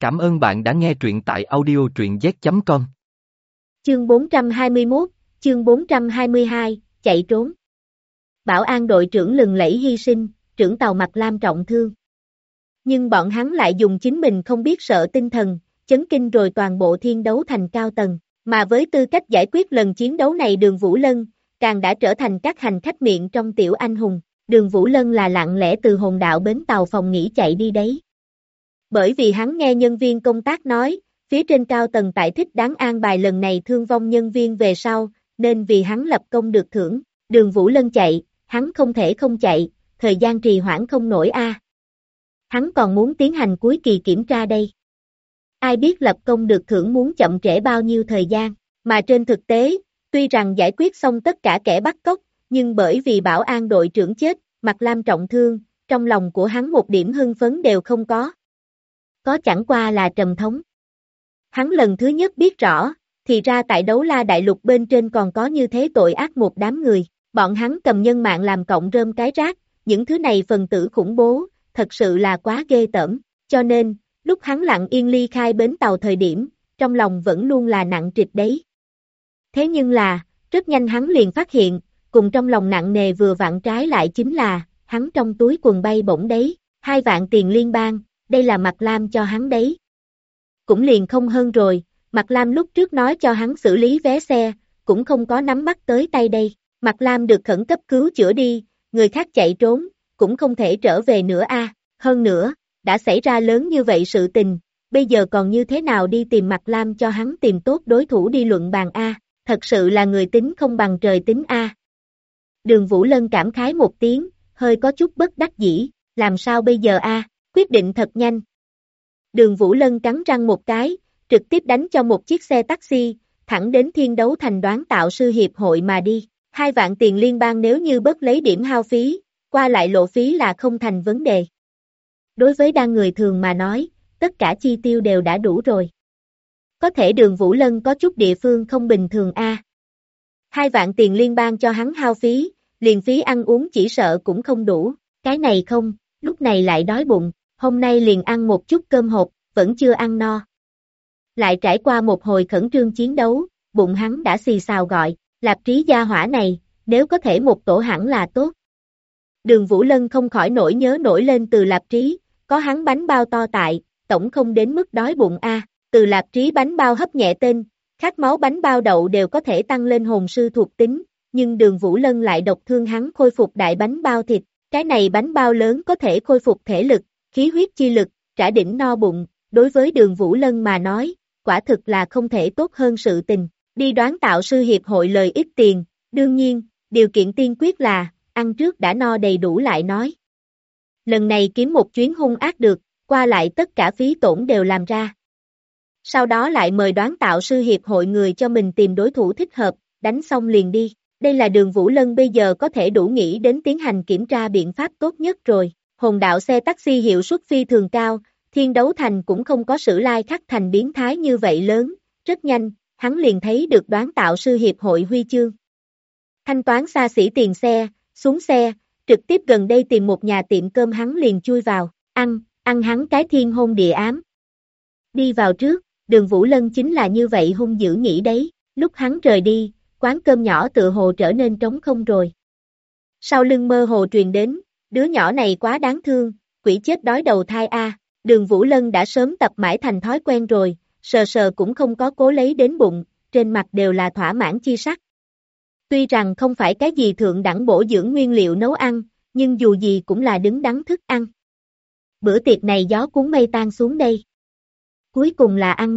Cảm ơn bạn đã nghe truyện tại audio truyện z.com. Chương 421, chương 422, chạy trốn. Bảo an đội trưởng lừng lẫy hy sinh, trưởng tàu Mạc Lam trọng thương. Nhưng bọn hắn lại dùng chính mình không biết sợ tinh thần, chấn kinh rồi toàn bộ thiên đấu thành cao tầng, mà với tư cách giải quyết lần chiến đấu này Đường Vũ Lân, càng đã trở thành các hành khách miệng trong tiểu anh hùng. Đường Vũ Lân là lặng lẽ từ hồn đạo bến tàu phòng nghỉ chạy đi đấy. Bởi vì hắn nghe nhân viên công tác nói, phía trên cao tầng tại thích đáng an bài lần này thương vong nhân viên về sau, nên vì hắn lập công được thưởng. Đường Vũ Lân chạy, hắn không thể không chạy, thời gian trì hoãn không nổi a. Hắn còn muốn tiến hành cuối kỳ kiểm tra đây. Ai biết lập công được thưởng muốn chậm trễ bao nhiêu thời gian, mà trên thực tế, tuy rằng giải quyết xong tất cả kẻ bắt cóc, nhưng bởi vì bảo an đội trưởng chết, Mạc Lam trọng thương, trong lòng của hắn một điểm hưng phấn đều không có. Có chẳng qua là trầm thống. Hắn lần thứ nhất biết rõ, thì ra tại Đấu La Đại Lục bên trên còn có như thế tội ác một đám người, bọn hắn cầm nhân mạng làm cọng rơm cái rác, những thứ này phần tử khủng bố, thật sự là quá ghê tởm, cho nên, lúc hắn lặng yên ly khai bến tàu thời điểm, trong lòng vẫn luôn là nặng trịch đấy. Thế nhưng là, rất nhanh hắn liền phát hiện, cùng trong lòng nặng nề vừa vặn trái lại chính là, hắn trong túi quần bay bổng đấy, 2 vạn tiền liên bang, đây là Mạc Lam cho hắn đấy. Cũng liền không hơn rồi, Mạc Lam lúc trước nói cho hắn xử lý vé xe, cũng không có nắm bắt tới tay đây. Mạc Lam được khẩn cấp cứu chữa đi, người khác chạy trốn, cũng không thể trở về nữa a. Hơn nữa, đã xảy ra lớn như vậy sự tình, bây giờ còn như thế nào đi tìm Mạc Lam cho hắn tìm tốt đối thủ đi luận bàn a, thật sự là người tính không bằng trời tính a. Đường Vũ Lân cảm khái một tiếng, hơi có chút bất đắc dĩ, làm sao bây giờ a, quyết định thật nhanh. Đường Vũ Lân cắn răng một cái, trực tiếp đánh cho một chiếc xe taxi, thẳng đến Thiên Đấu Thành đoán tạo sư hiệp hội mà đi. 2 vạn tiền liên bang nếu như bớt lấy điểm hao phí, qua lại lộ phí là không thành vấn đề. Đối với đa người thường mà nói, tất cả chi tiêu đều đã đủ rồi. Có thể Đường Vũ Lân có chút địa phương không bình thường a. 2 vạn tiền liên bang cho hắn hao phí, liền phí ăn uống chỉ sợ cũng không đủ, cái này không, lúc này lại đói bụng, hôm nay liền ăn một chút cơm hộp, vẫn chưa ăn no. Lại trải qua một hồi khẩn trương chiến đấu, bụng hắn đã xì xào gọi, Lạp Trí gia hỏa này, nếu có thể một tổ hẳn là tốt. Đường Vũ Lân không khỏi nổi nhớ nổi lên Từ Lạp Trí, có hắn bánh bao to tại, tổng không đến mức đói bụng a. Từ Lạp Trí bánh bao hấp nhẹ tên, khát máu bánh bao đậu đều có thể tăng lên hồn sư thuộc tính, nhưng Đường Vũ Lân lại độc thương hắn khôi phục đại bánh bao thịt, cái này bánh bao lớn có thể khôi phục thể lực, khí huyết chi lực, trả đỉnh no bụng, đối với Đường Vũ Lân mà nói, quả thực là không thể tốt hơn sự tình. Đi đoán tạo sư hiệp hội lời ít tiền, đương nhiên, điều kiện tiên quyết là, ăn trước đã no đầy đủ lại nói. Lần này kiếm một chuyến hung ác được, qua lại tất cả phí tổn đều làm ra. Sau đó lại mời đoán tạo sư hiệp hội người cho mình tìm đối thủ thích hợp, đánh xong liền đi. Đây là Đường Vũ Lân bây giờ có thể đủ nghĩ đến tiến hành kiểm tra biện pháp tốt nhất rồi. Hồn đạo xe taxi hiệu suất phi thường cao, Thiên Đấu Thành cũng không có sử lai khắc thành biến thái như vậy lớn, rất nhanh, hắn liền thấy được đoán tạo sư hiệp hội huy chương. Thanh toán xa xỉ tiền xe, xuống xe, trực tiếp gần đây tìm một nhà tiệm cơm hắn liền chui vào, ăn hắn cái thiên hôn địa ám. Đi vào trước, Đường Vũ Lân chính là như vậy hung dữ nghĩ đấy, lúc hắn rời đi, quán cơm nhỏ tựa hồ trở nên trống không rồi. Sau lưng mơ hồ truyền đến, đứa nhỏ này quá đáng thương, quỷ chết đói đầu thai a. Đường Vũ Lân đã sớm tập mãi thành thói quen rồi, sờ sờ cũng không có cố lấy đến bụng, trên mặt đều là thỏa mãn chi sắc. Tuy rằng không phải cái gì thượng đẳng bổ dưỡng nguyên liệu nấu ăn, nhưng dù gì cũng là đứng đắn thức ăn. Bữa tiệc này gió cuốn mây tan xuống đây. Cuối cùng là ăn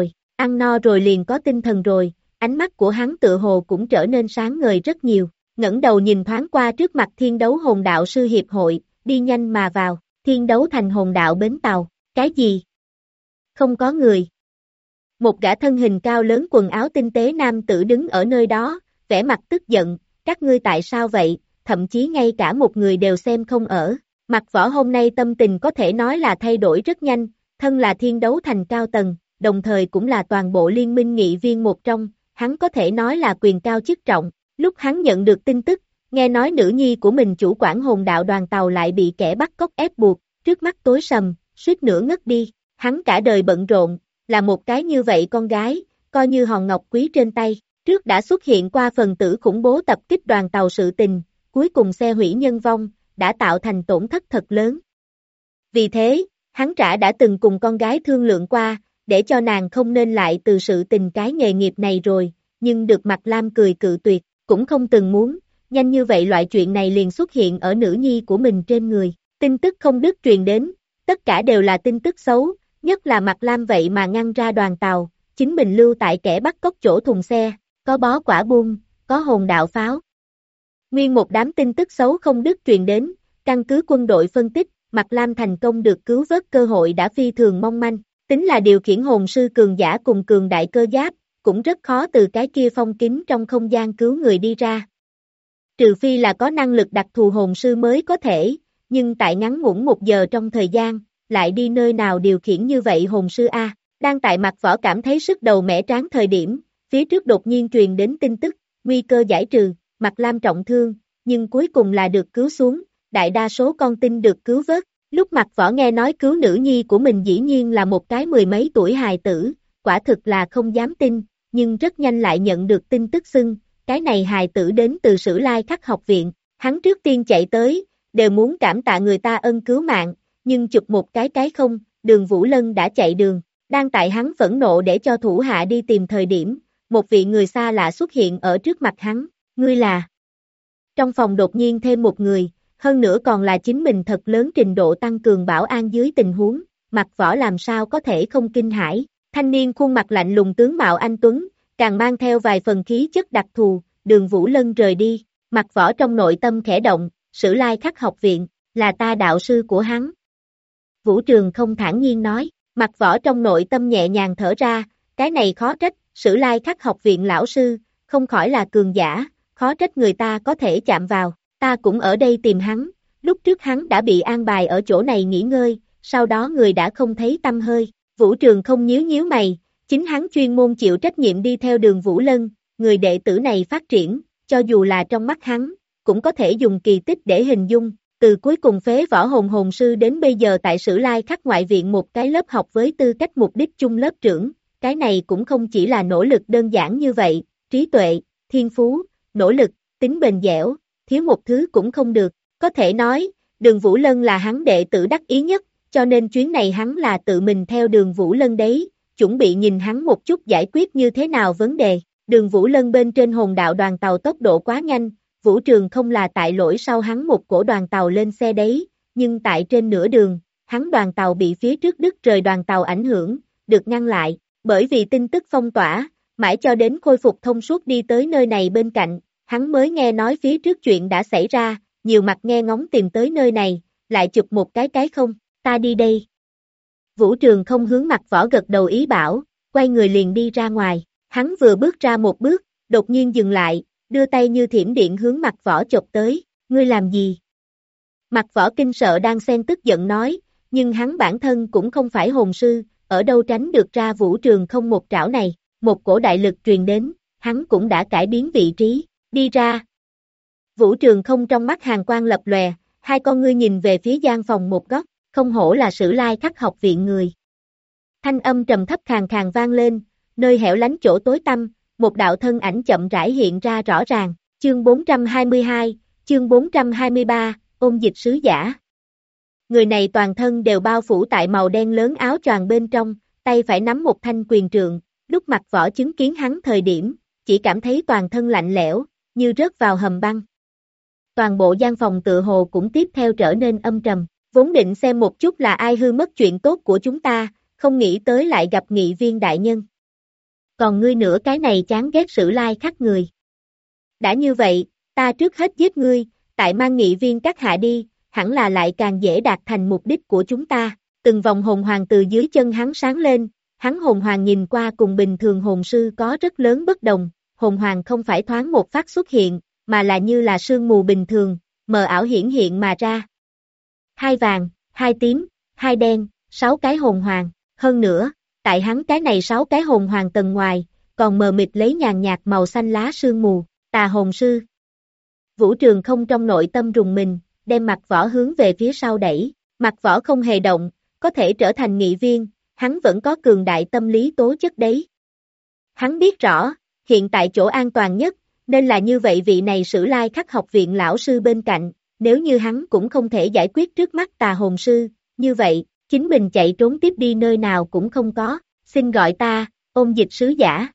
no rồi liền có tinh thần rồi, ánh mắt của hắn tựa hồ cũng trở nên sáng ngời rất nhiều, ngẩng đầu nhìn thoáng qua trước mặt Thiên Đấu Hồn Đạo sư hiệp hội, đi nhanh mà vào, Thiên Đấu Thành hồn đạo bến tàu, cái gì? Không có người. Một gã thân hình cao lớn quần áo tinh tế nam tử đứng ở nơi đó, vẻ mặt tức giận, các ngươi tại sao vậy, thậm chí ngay cả một người đều xem không ở. Mặt Võ hôm nay tâm tình có thể nói là thay đổi rất nhanh, thân là Thiên Đấu Thành cao tầng, đồng thời cũng là toàn bộ liên minh nghị viên một trong, hắn có thể nói là quyền cao chức trọng. Lúc hắn nhận được tin tức, nghe nói nữ nhi của mình chủ quản hồn đạo đoàn tàu lại bị kẻ bắt cóc ép buộc, trước mắt tối sầm, suýt nữa ngất đi. hắn cả đời bận rộn, là một cái như vậy con gái, coi như hòn ngọc quý trên tay, trước đã xuất hiện qua phần tử khủng bố tập kích đoàn tàu sự tình, cuối cùng xe hủy nhân vong, đã tạo thành tổn thất thật lớn. Vì thế, hắn đã từng cùng con gái thương lượng qua, để cho nàng không nên lại từ sự tình cái nghề nghiệp này rồi, nhưng được Mạc Lam cười cự tuyệt, cũng không từng muốn, nhanh như vậy loại chuyện này liền xuất hiện ở nữ nhi của mình trên người, tin tức không đứt truyền đến, tất cả đều là tin tức xấu, nhất là Mạc Lam vậy mà ngăn ra đoàn tàu, chính mình lưu tại kẻ bắt cóc chỗ thùng xe, có bó quả buông, có hồn đạo pháo. Nguyên một đám tin tức xấu không đứt truyền đến, căn cứ quân đội phân tích, Mạc Lam thành công được cứu vớt cơ hội đã phi thường mong manh, tính là điều khiển hồn sư cường giả cùng cường đại cơ giáp, cũng rất khó từ cái kia phong kín trong không gian cứu người đi ra. Trừ phi là có năng lực đặc thù hồn sư mới có thể, nhưng tại ngắn ngủn 1 giờ trong thời gian, lại đi nơi nào điều khiển như vậy hồn sư A, đang tại mặt võ cảm thấy sức đầu mẻ tráng thời điểm, phía trước đột nhiên truyền đến tin tức, nguy cơ giải trừ, Mạc Lam trọng thương, nhưng cuối cùng là được cứu xuống, đại đa số con tin được cứu vớt, lúc Mạc Võ nghe nói cứu nữ nhi của mình dĩ nhiên là một cái 10 mấy tuổi hài tử, quả thực là không dám tin, nhưng rất nhanh lại nhận được tin tức xưng, cái này hài tử đến từ Sử Lai Khắc học viện, hắn trước tiên chạy tới, đều muốn cảm tạ người ta ân cứu mạng, nhưng chụp một cái không, Đường Vũ Lân đã chạy đường, đang tại hắn phẫn nộ để cho thủ hạ đi tìm thời điểm, một vị người xa lạ xuất hiện ở trước mặt hắn, ngươi là. Trong phòng đột nhiên thêm một người, hơn nữa còn là chính mình thật lớn trình độ tăng cường bảo an dưới tình huống, Mạc Võ làm sao có thể không kinh hãi, thanh niên khuôn mặt lạnh lùng tướng mạo anh tuấn, càng mang theo vài phần khí chất đặc thù, Đường Vũ Lân rời đi, Mạc Võ trong nội tâm khẽ động, Sử Lai Khắc học viện, là ta đạo sư của hắn. Vũ Trường không thản nhiên nói, Mạc Võ trong nội tâm nhẹ nhàng thở ra, cái này khó trách, Sử Lai Khắc học viện lão sư, không khỏi là cường giả, khó trách người ta có thể chạm vào, ta cũng ở đây tìm hắn, lúc trước hắn đã bị an bài ở chỗ này nghỉ ngơi, sau đó người đã không thấy tăm hơi, Vũ Trường không nhíu mày, chính hắn chuyên môn chịu trách nhiệm đi theo Đường Vũ Lân, người đệ tử này phát triển, cho dù là trong mắt hắn, cũng có thể dùng kỳ tích để hình dung, từ cuối cùng phế võ hồn sư đến bây giờ tại Sử Lai Khắc ngoại viện một cái lớp học với tư cách mục đích chung lớp trưởng, cái này cũng không chỉ là nỗ lực đơn giản như vậy, trí tuệ, thiên phú, nỗ lực, tính bền dẻo, thiếu một thứ cũng không được, có thể nói, Đường Vũ Lân là hắn đệ tử đắc ý nhất, cho nên chuyến này hắn là tự mình theo Đường Vũ Lân đấy, chuẩn bị nhìn hắn một chút giải quyết như thế nào vấn đề, Đường Vũ Lân bên trên hồn đạo đoàn tàu tốc độ quá nhanh, Vũ Trường không là tại lỗi sau hắn một cổ đoàn tàu lên xe đấy, nhưng tại trên nửa đường, hắn đoàn tàu bị phía trước đứt rời đoàn tàu ảnh hưởng, được ngăn lại, bởi vì tin tức phong tỏa, mãi cho đến khôi phục thông suốt đi tới nơi này bên cạnh, hắn mới nghe nói phía trước chuyện đã xảy ra, nhiều mặt nghe ngóng tìm tới nơi này, lại chụp một cái không, ta đi đây. Vũ Trường không hướng Mạc Võ gật đầu ý bảo, quay người liền đi ra ngoài, hắn vừa bước ra một bước, đột nhiên dừng lại, đưa tay như thiểm điện hướng Mạc Võ chộp tới, ngươi làm gì? Mạc Võ kinh sợ đang xen tức giận nói, nhưng hắn bản thân cũng không phải hồn sư, ở đâu tránh được ra Vũ Trường không một trảo này, một cổ đại lực truyền đến, hắn cũng đã cải biến vị trí, đi ra. Vũ Trường không trong mắt hàn quang lập lòe, hai con ngươi nhìn về phía gian phòng một góc, không hổ là Sử Lai Khắc học viện người. Thanh âm trầm thấp khàn khàn vang lên, nơi hẻo lánh chỗ tối tăm, một đạo thân ảnh chậm rãi hiện ra rõ ràng, chương 422, chương 423, ôn dịch sứ giả. Người này toàn thân đều bao phủ tại màu đen lớn áo choàng bên trong, tay phải nắm một thanh quyền trượng, lúc Mạc Võ chứng kiến hắn thời điểm, chỉ cảm thấy toàn thân lạnh lẽo, như rớt vào hầm băng. Toàn bộ gian phòng tựa hồ cũng tiếp theo trở nên âm trầm, vốn định xem một chút là ai hư mất chuyện tốt của chúng ta, không nghĩ tới lại gặp Nghị Viên đại nhân. Còn ngươi nữa cái này chán ghét Sử Lai Khắc người. Đã như vậy, ta trước hết giết ngươi, tại mang Nghị Viên các hạ đi, hẳn là lại càng dễ đạt thành mục đích của chúng ta. Từng vòng hồn hoàng từ dưới chân hắn sáng lên, hắn hồn hoàng nhìn qua cùng bình thường hồn sư có rất lớn bất đồng, hồn hoàng không phải thoáng một phát xuất hiện, mà là như là sương mù bình thường, mờ ảo hiển hiện mà ra. 2 vàng, 2 tím, 2 đen, 6 cái hồn hoàng, hơn nữa, tại hắn cái này 6 cái hồn hoàng tầng ngoài, còn mờ mịt lấy nhàn nhạt màu xanh lá sương mù, tà hồn sư. Vũ Trường không trong nội tâm rùng mình, đem Mạc Võ hướng về phía sau đẩy, Mạc Võ không hề động, có thể trở thành nghị viên, hắn vẫn có cường đại tâm lý tố chất đấy. Hắn biết rõ, hiện tại chỗ an toàn nhất, nên là như vậy vị này Sử Lai Khắc học viện lão sư bên cạnh, nếu như hắn cũng không thể giải quyết trước mắt tà hồn sư, như vậy, chính mình chạy trốn tiếp đi nơi nào cũng không có, xin gọi ta, Ôn Dịch sứ giả.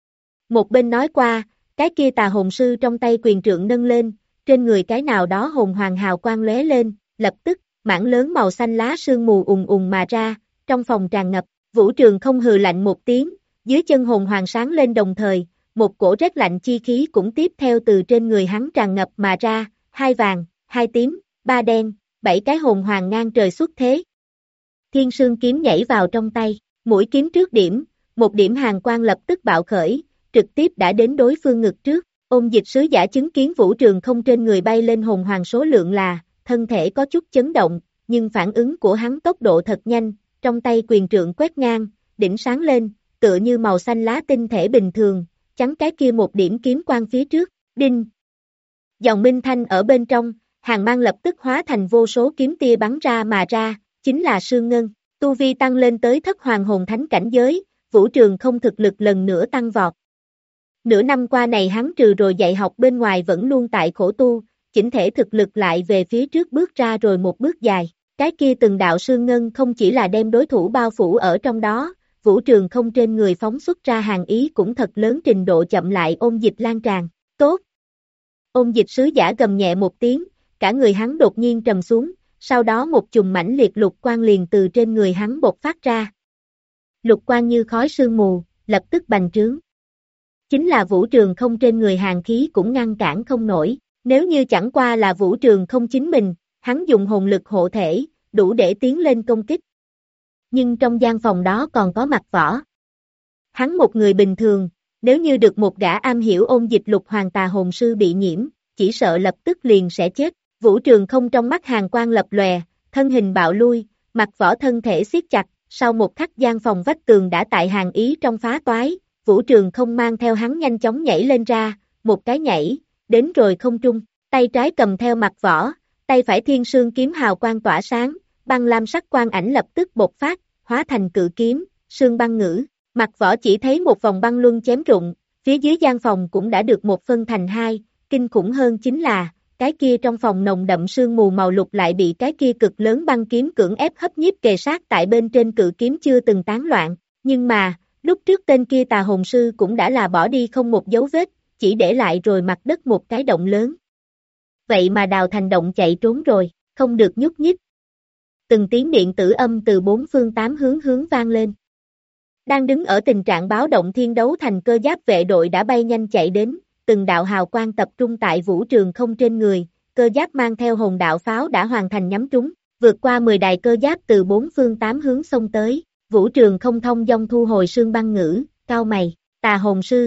Một bên nói qua, cái kia tà hồn sư trong tay quyền trượng nâng lên, trên người cái nào đó hồn hoàng hào quang lóe lên, lập tức, mảng lớn màu xanh lá sương mù ùn ùn mà ra, trong phòng tràn ngập, Vũ Trường không hừ lạnh một tiếng, dưới chân hồn hoàng sáng lên đồng thời, một cổ rét lạnh chi khí cũng tiếp theo từ trên người hắn tràn ngập mà ra, 2 vàng, 2 tím, 3 đen, 7 cái hồn hoàng ngang trời xuất thế. Thiên sương kiếm nhảy vào trong tay, mũi kiếm trước điểm, một điểm hàn quang lập tức bạo khởi, trực tiếp đã đến đối phương ngực trước. Ôn Dịch sứ giả chứng kiến Vũ Trường không trên người bay lên hồn hoàng số lượng là, thân thể có chút chấn động, nhưng phản ứng của hắn tốc độ thật nhanh, trong tay quyền trượng quét ngang, đỉnh sáng lên, tựa như màu xanh lá tinh thể bình thường, chắn cái kia một điểm kiếm quang phía trước, đinh. Dòng minh thanh ở bên trong, hàng mang lập tức hóa thành vô số kiếm tia bắn ra mà ra, chính là Sương Ngân, tu vi tăng lên tới thất hoàng hồn thánh cảnh giới, Vũ Trường không thực lực lần nữa tăng vọt. Nửa năm qua này hắn trừ rồi dạy học bên ngoài vẫn luôn tại khổ tu, chỉnh thể thực lực lại về phía trước bước ra rồi một bước dài, cái kia từng đạo Sương Ngân không chỉ là đem đối thủ bao phủ ở trong đó, Vũ Trường không trên người phóng xuất ra hàng ý cũng thật lớn trình độ chậm lại Ôn Dịch lan tràn, tốt. Ôn Dịch sứ giả gầm nhẹ một tiếng, cả người hắn đột nhiên trầm xuống, sau đó một chùm mãnh liệt lục quang liền từ trên người hắn bộc phát ra. Lục quang như khói sương mù, lập tức bành trướng. Chính là Vũ Trường không trên người hàn khí cũng ngăn cản không nổi, nếu như chẳng qua là Vũ Trường không chính mình, hắn dùng hồn lực hộ thể, đủ để tiến lên công kích. Nhưng trong gian phòng đó còn có Mạc Võ. Hắn một người bình thường, nếu như được một gã am hiểu ôn dịch lục hoàng tà hồn sư bị nhiễm, chỉ sợ lập tức liền sẽ chết. Vũ Trường không trong mắt hàn quang lập lòe, thân hình bạo lui, Mạc Võ thân thể siết chặt, sau một khắc gian phòng vách tường đã tại hàn ý trong phá toái, Vũ Trường không mang theo hắn nhanh chóng nhảy lên ra, một cái nhảy, đến rồi không trung, tay trái cầm theo Mạc Võ, tay phải thiên sương kiếm hào quang tỏa sáng, băng lam sắc quang ảnh lập tức bộc phát, hóa thành cự kiếm, sương băng ngữ. Mạc Võ chỉ thấy một vòng băng luân chém rụng, phía dưới gian phòng cũng đã được một phân thành hai, kinh khủng hơn chính là, cái kia trong phòng nồng đậm sương mù màu lục lại bị cái kia cực lớn băng kiếm cưỡng ép hấp nhiếp kề sát tại bên trên cự kiếm chưa từng tán loạn, nhưng mà, lúc trước tên kia tà hồn sư cũng đã là bỏ đi không một dấu vết, chỉ để lại rồi mặt đất một cái động lớn. Vậy mà đào thành động chạy trốn rồi, không được nhúc nhích. Từng tiếng điện tử âm từ bốn phương tám hướng vang lên. Đang đứng ở tình trạng báo động thiên đấu thành cơ giáp vệ đội đã bay nhanh chạy đến, từng đạo hào quang tập trung tại Vũ Trường không trên người, cơ giáp mang theo hồn đạo pháo đã hoàn thành nhắm trúng, vượt qua 10 đài cơ giáp từ bốn phương tám hướng xông tới, Vũ Trường không thông dong thu hồi sương băng ngữ, cao mày, tà hồn sư.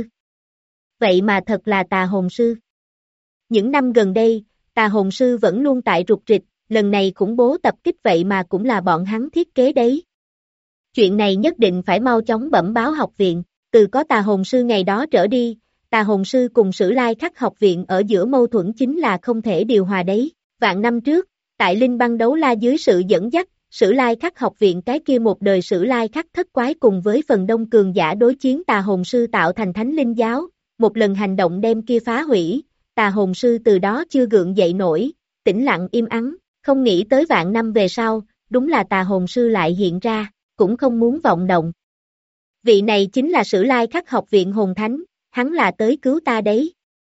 Vậy mà thật là tà hồn sư. Những năm gần đây, tà hồn sư vẫn luôn tại rục rịch, lần này khủng bố tập kích vậy mà cũng là bọn hắn thiết kế đấy. Chuyện này nhất định phải mau chóng bẩm báo học viện, từ có tà hồn sư ngày đó trở đi, tà hồn sư cùng Sử Lai Khắc học viện ở giữa mâu thuẫn chính là không thể điều hòa đấy. Vạn năm trước, tại Linh Băng Đấu La dưới sự dẫn dắt, Sử Lai Khắc học viện cái kia một đời Sử Lai Khắc thất quái cùng với phần đông cường giả đối chiến tà hồn sư tạo thành thánh linh giáo, một lần hành động đem kia phá hủy, tà hồn sư từ đó chưa gượng dậy nổi, tĩnh lặng im ắng, không nghĩ tới vạn năm về sau, đúng là tà hồn sư lại hiện ra, cũng không muốn vọng động. Vị này chính là Sử Lai Khắc học viện hồn thánh, hắn là tới cứu ta đấy.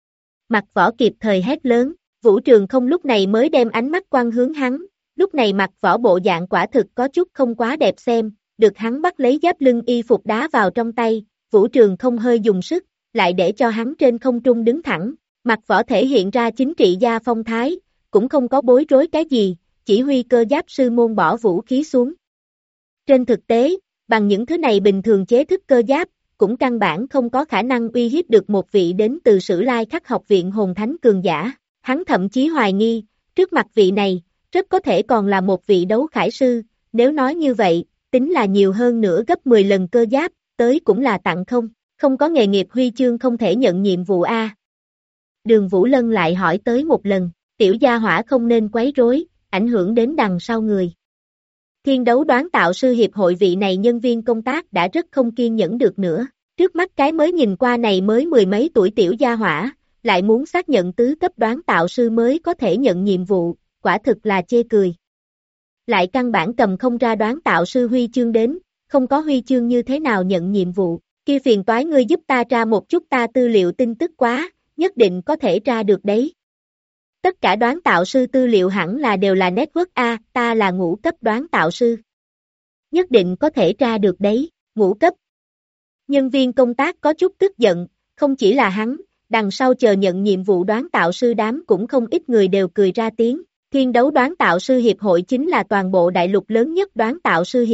Mạc Võ kịp thời hét lớn, Vũ Trường không lúc này mới đem ánh mắt quăng hướng hắn, lúc này Mạc Võ bộ dạng quả thực có chút không quá đẹp xem, được hắn bắt lấy giáp lưng y phục đá vào trong tay, Vũ Trường không hơi dùng sức, lại để cho hắn trên không trung đứng thẳng, Mạc Võ thể hiện ra chính trị gia phong thái, cũng không có bối rối cái gì, chỉ huy cơ giáp sư môn bỏ vũ khí xuống. Trên thực tế, bằng những thứ này bình thường chế thức cơ giáp, cũng căn bản không có khả năng uy hiếp được một vị đến từ Sử Lai Khắc học viện hồn thánh cường giả, hắn thậm chí hoài nghi, trước mặt vị này, rất có thể còn là một vị đấu khải sư, nếu nói như vậy, tính là nhiều hơn nữa gấp 10 lần cơ giáp, tới cũng là tặng không có nghề nghiệp huy chương không thể nhận nhiệm vụ A. Đường Vũ Lân lại hỏi tới một lần, tiểu gia hỏa không nên quấy rối, ảnh hưởng đến đằng sau người. Thiên đấu đoán tạo sư hiệp hội vị này nhân viên công tác đã rất không kiên nhẫn được nữa. Trước mắt cái mới nhìn qua này mới mười mấy tuổi tiểu gia hỏa, lại muốn xác nhận tứ cấp đoán tạo sư mới có thể nhận nhiệm vụ, quả thực là chê cười. Lại căn bản cầm không ra đoán tạo sư huy chương đến, không có huy chương như thế nào nhận nhiệm vụ, kia phiền toái ngươi giúp ta tra một chút ta tư liệu tin tức quá, nhất định có thể tra được đấy. Tất cả đoán tạo sư tư liệu hẳn là đều là network A, ta là ngũ cấp đoán tạo sư. Nhất định có thể tra được đấy, ngũ cấp. Nhân viên công tác có chút tức giận, không chỉ là hắn, đằng sau chờ nhận nhiệm vụ đoán tạo sư đám cũng không ít người đều cười ra tiếng. Thiên đấu đoán tạo sư hiệp hội chính là toàn bộ đại lục lớn nhất đoán tạo sư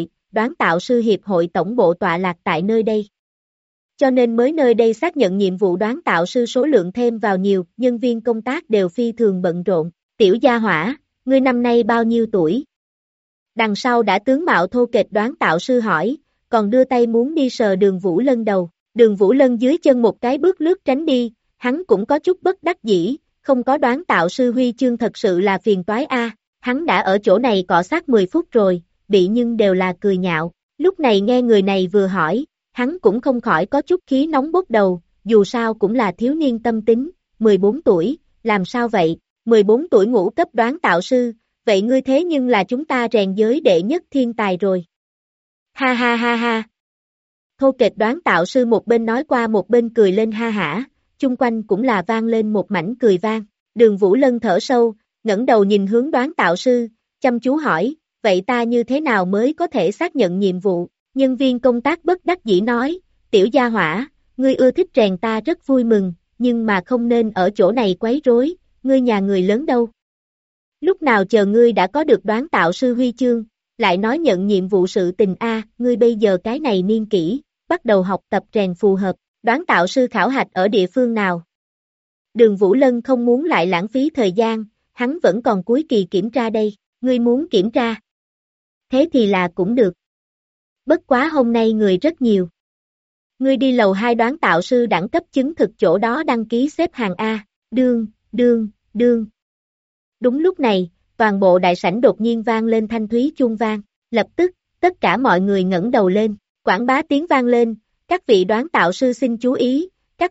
hiệp hội tổng bộ tọa lạc tại nơi đây. Cho nên mới nơi đây xác nhận nhiệm vụ đoán tạo sư số lượng thêm vào nhiều, nhân viên công tác đều phi thường bận rộn. Tiểu gia hỏa, ngươi năm nay bao nhiêu tuổi? Đằng sau đã tướng mạo thô kệch đoán tạo sư hỏi, còn đưa tay muốn đi sờ Đường Vũ Lân đầu. Đường Vũ Lân dưới chân một cái bước lướt tránh đi, hắn cũng có chút bất đắc dĩ, không có đoán tạo sư huy chương thật sự là phiền toái a. Hắn đã ở chỗ này cọ sát 10 phút rồi, bị nhưng đều là cười nhạo. Lúc này nghe người này vừa hỏi, hắn cũng không khỏi có chút khí nóng bốc đầu, dù sao cũng là thiếu niên tâm tính, 14 tuổi, làm sao vậy, 14 tuổi ngũ cấp đoán tạo sư, vậy ngươi thế nhưng là chúng ta rèn giới đệ nhất thiên tài rồi. Ha ha ha ha. Thô kệch đoán tạo sư một bên nói qua một bên cười lên ha hả, chung quanh cũng là vang lên một mảnh cười vang. Đường Vũ Lân thở sâu, ngẩng đầu nhìn hướng đoán tạo sư, chăm chú hỏi, vậy ta như thế nào mới có thể xác nhận nhiệm vụ? Nhân viên công tác bất đắc dĩ nói, tiểu gia hỏa, ngươi ưa thích rèn ta rất vui mừng, nhưng mà không nên ở chỗ này quấy rối, ngươi nhà người lớn đâu. Lúc nào chờ ngươi đã có được đoán tạo sư huy chương, lại nói nhận nhiệm vụ sự tình a, ngươi bây giờ cái này niên kỷ, bắt đầu học tập rèn phù hợp, đoán tạo sư khảo hạch ở địa phương nào. Đường Vũ Lân không muốn lại lãng phí thời gian, hắn vẫn còn cuối kỳ kiểm tra đây, ngươi muốn kiểm tra. Thế thì là cũng được. Bất quá hôm nay người rất nhiều. Ngươi đi lầu 2 đoán tạo sư đẳng cấp chứng thực chỗ đó đăng ký xếp hàng A, đương. Đúng lúc này, toàn bộ đại sảnh đột nhiên vang lên thanh thúy chuông vang, lập tức, tất cả mọi người ngẩng đầu lên, quảng bá tiếng vang lên, các vị đoán tạo sư xin chú ý,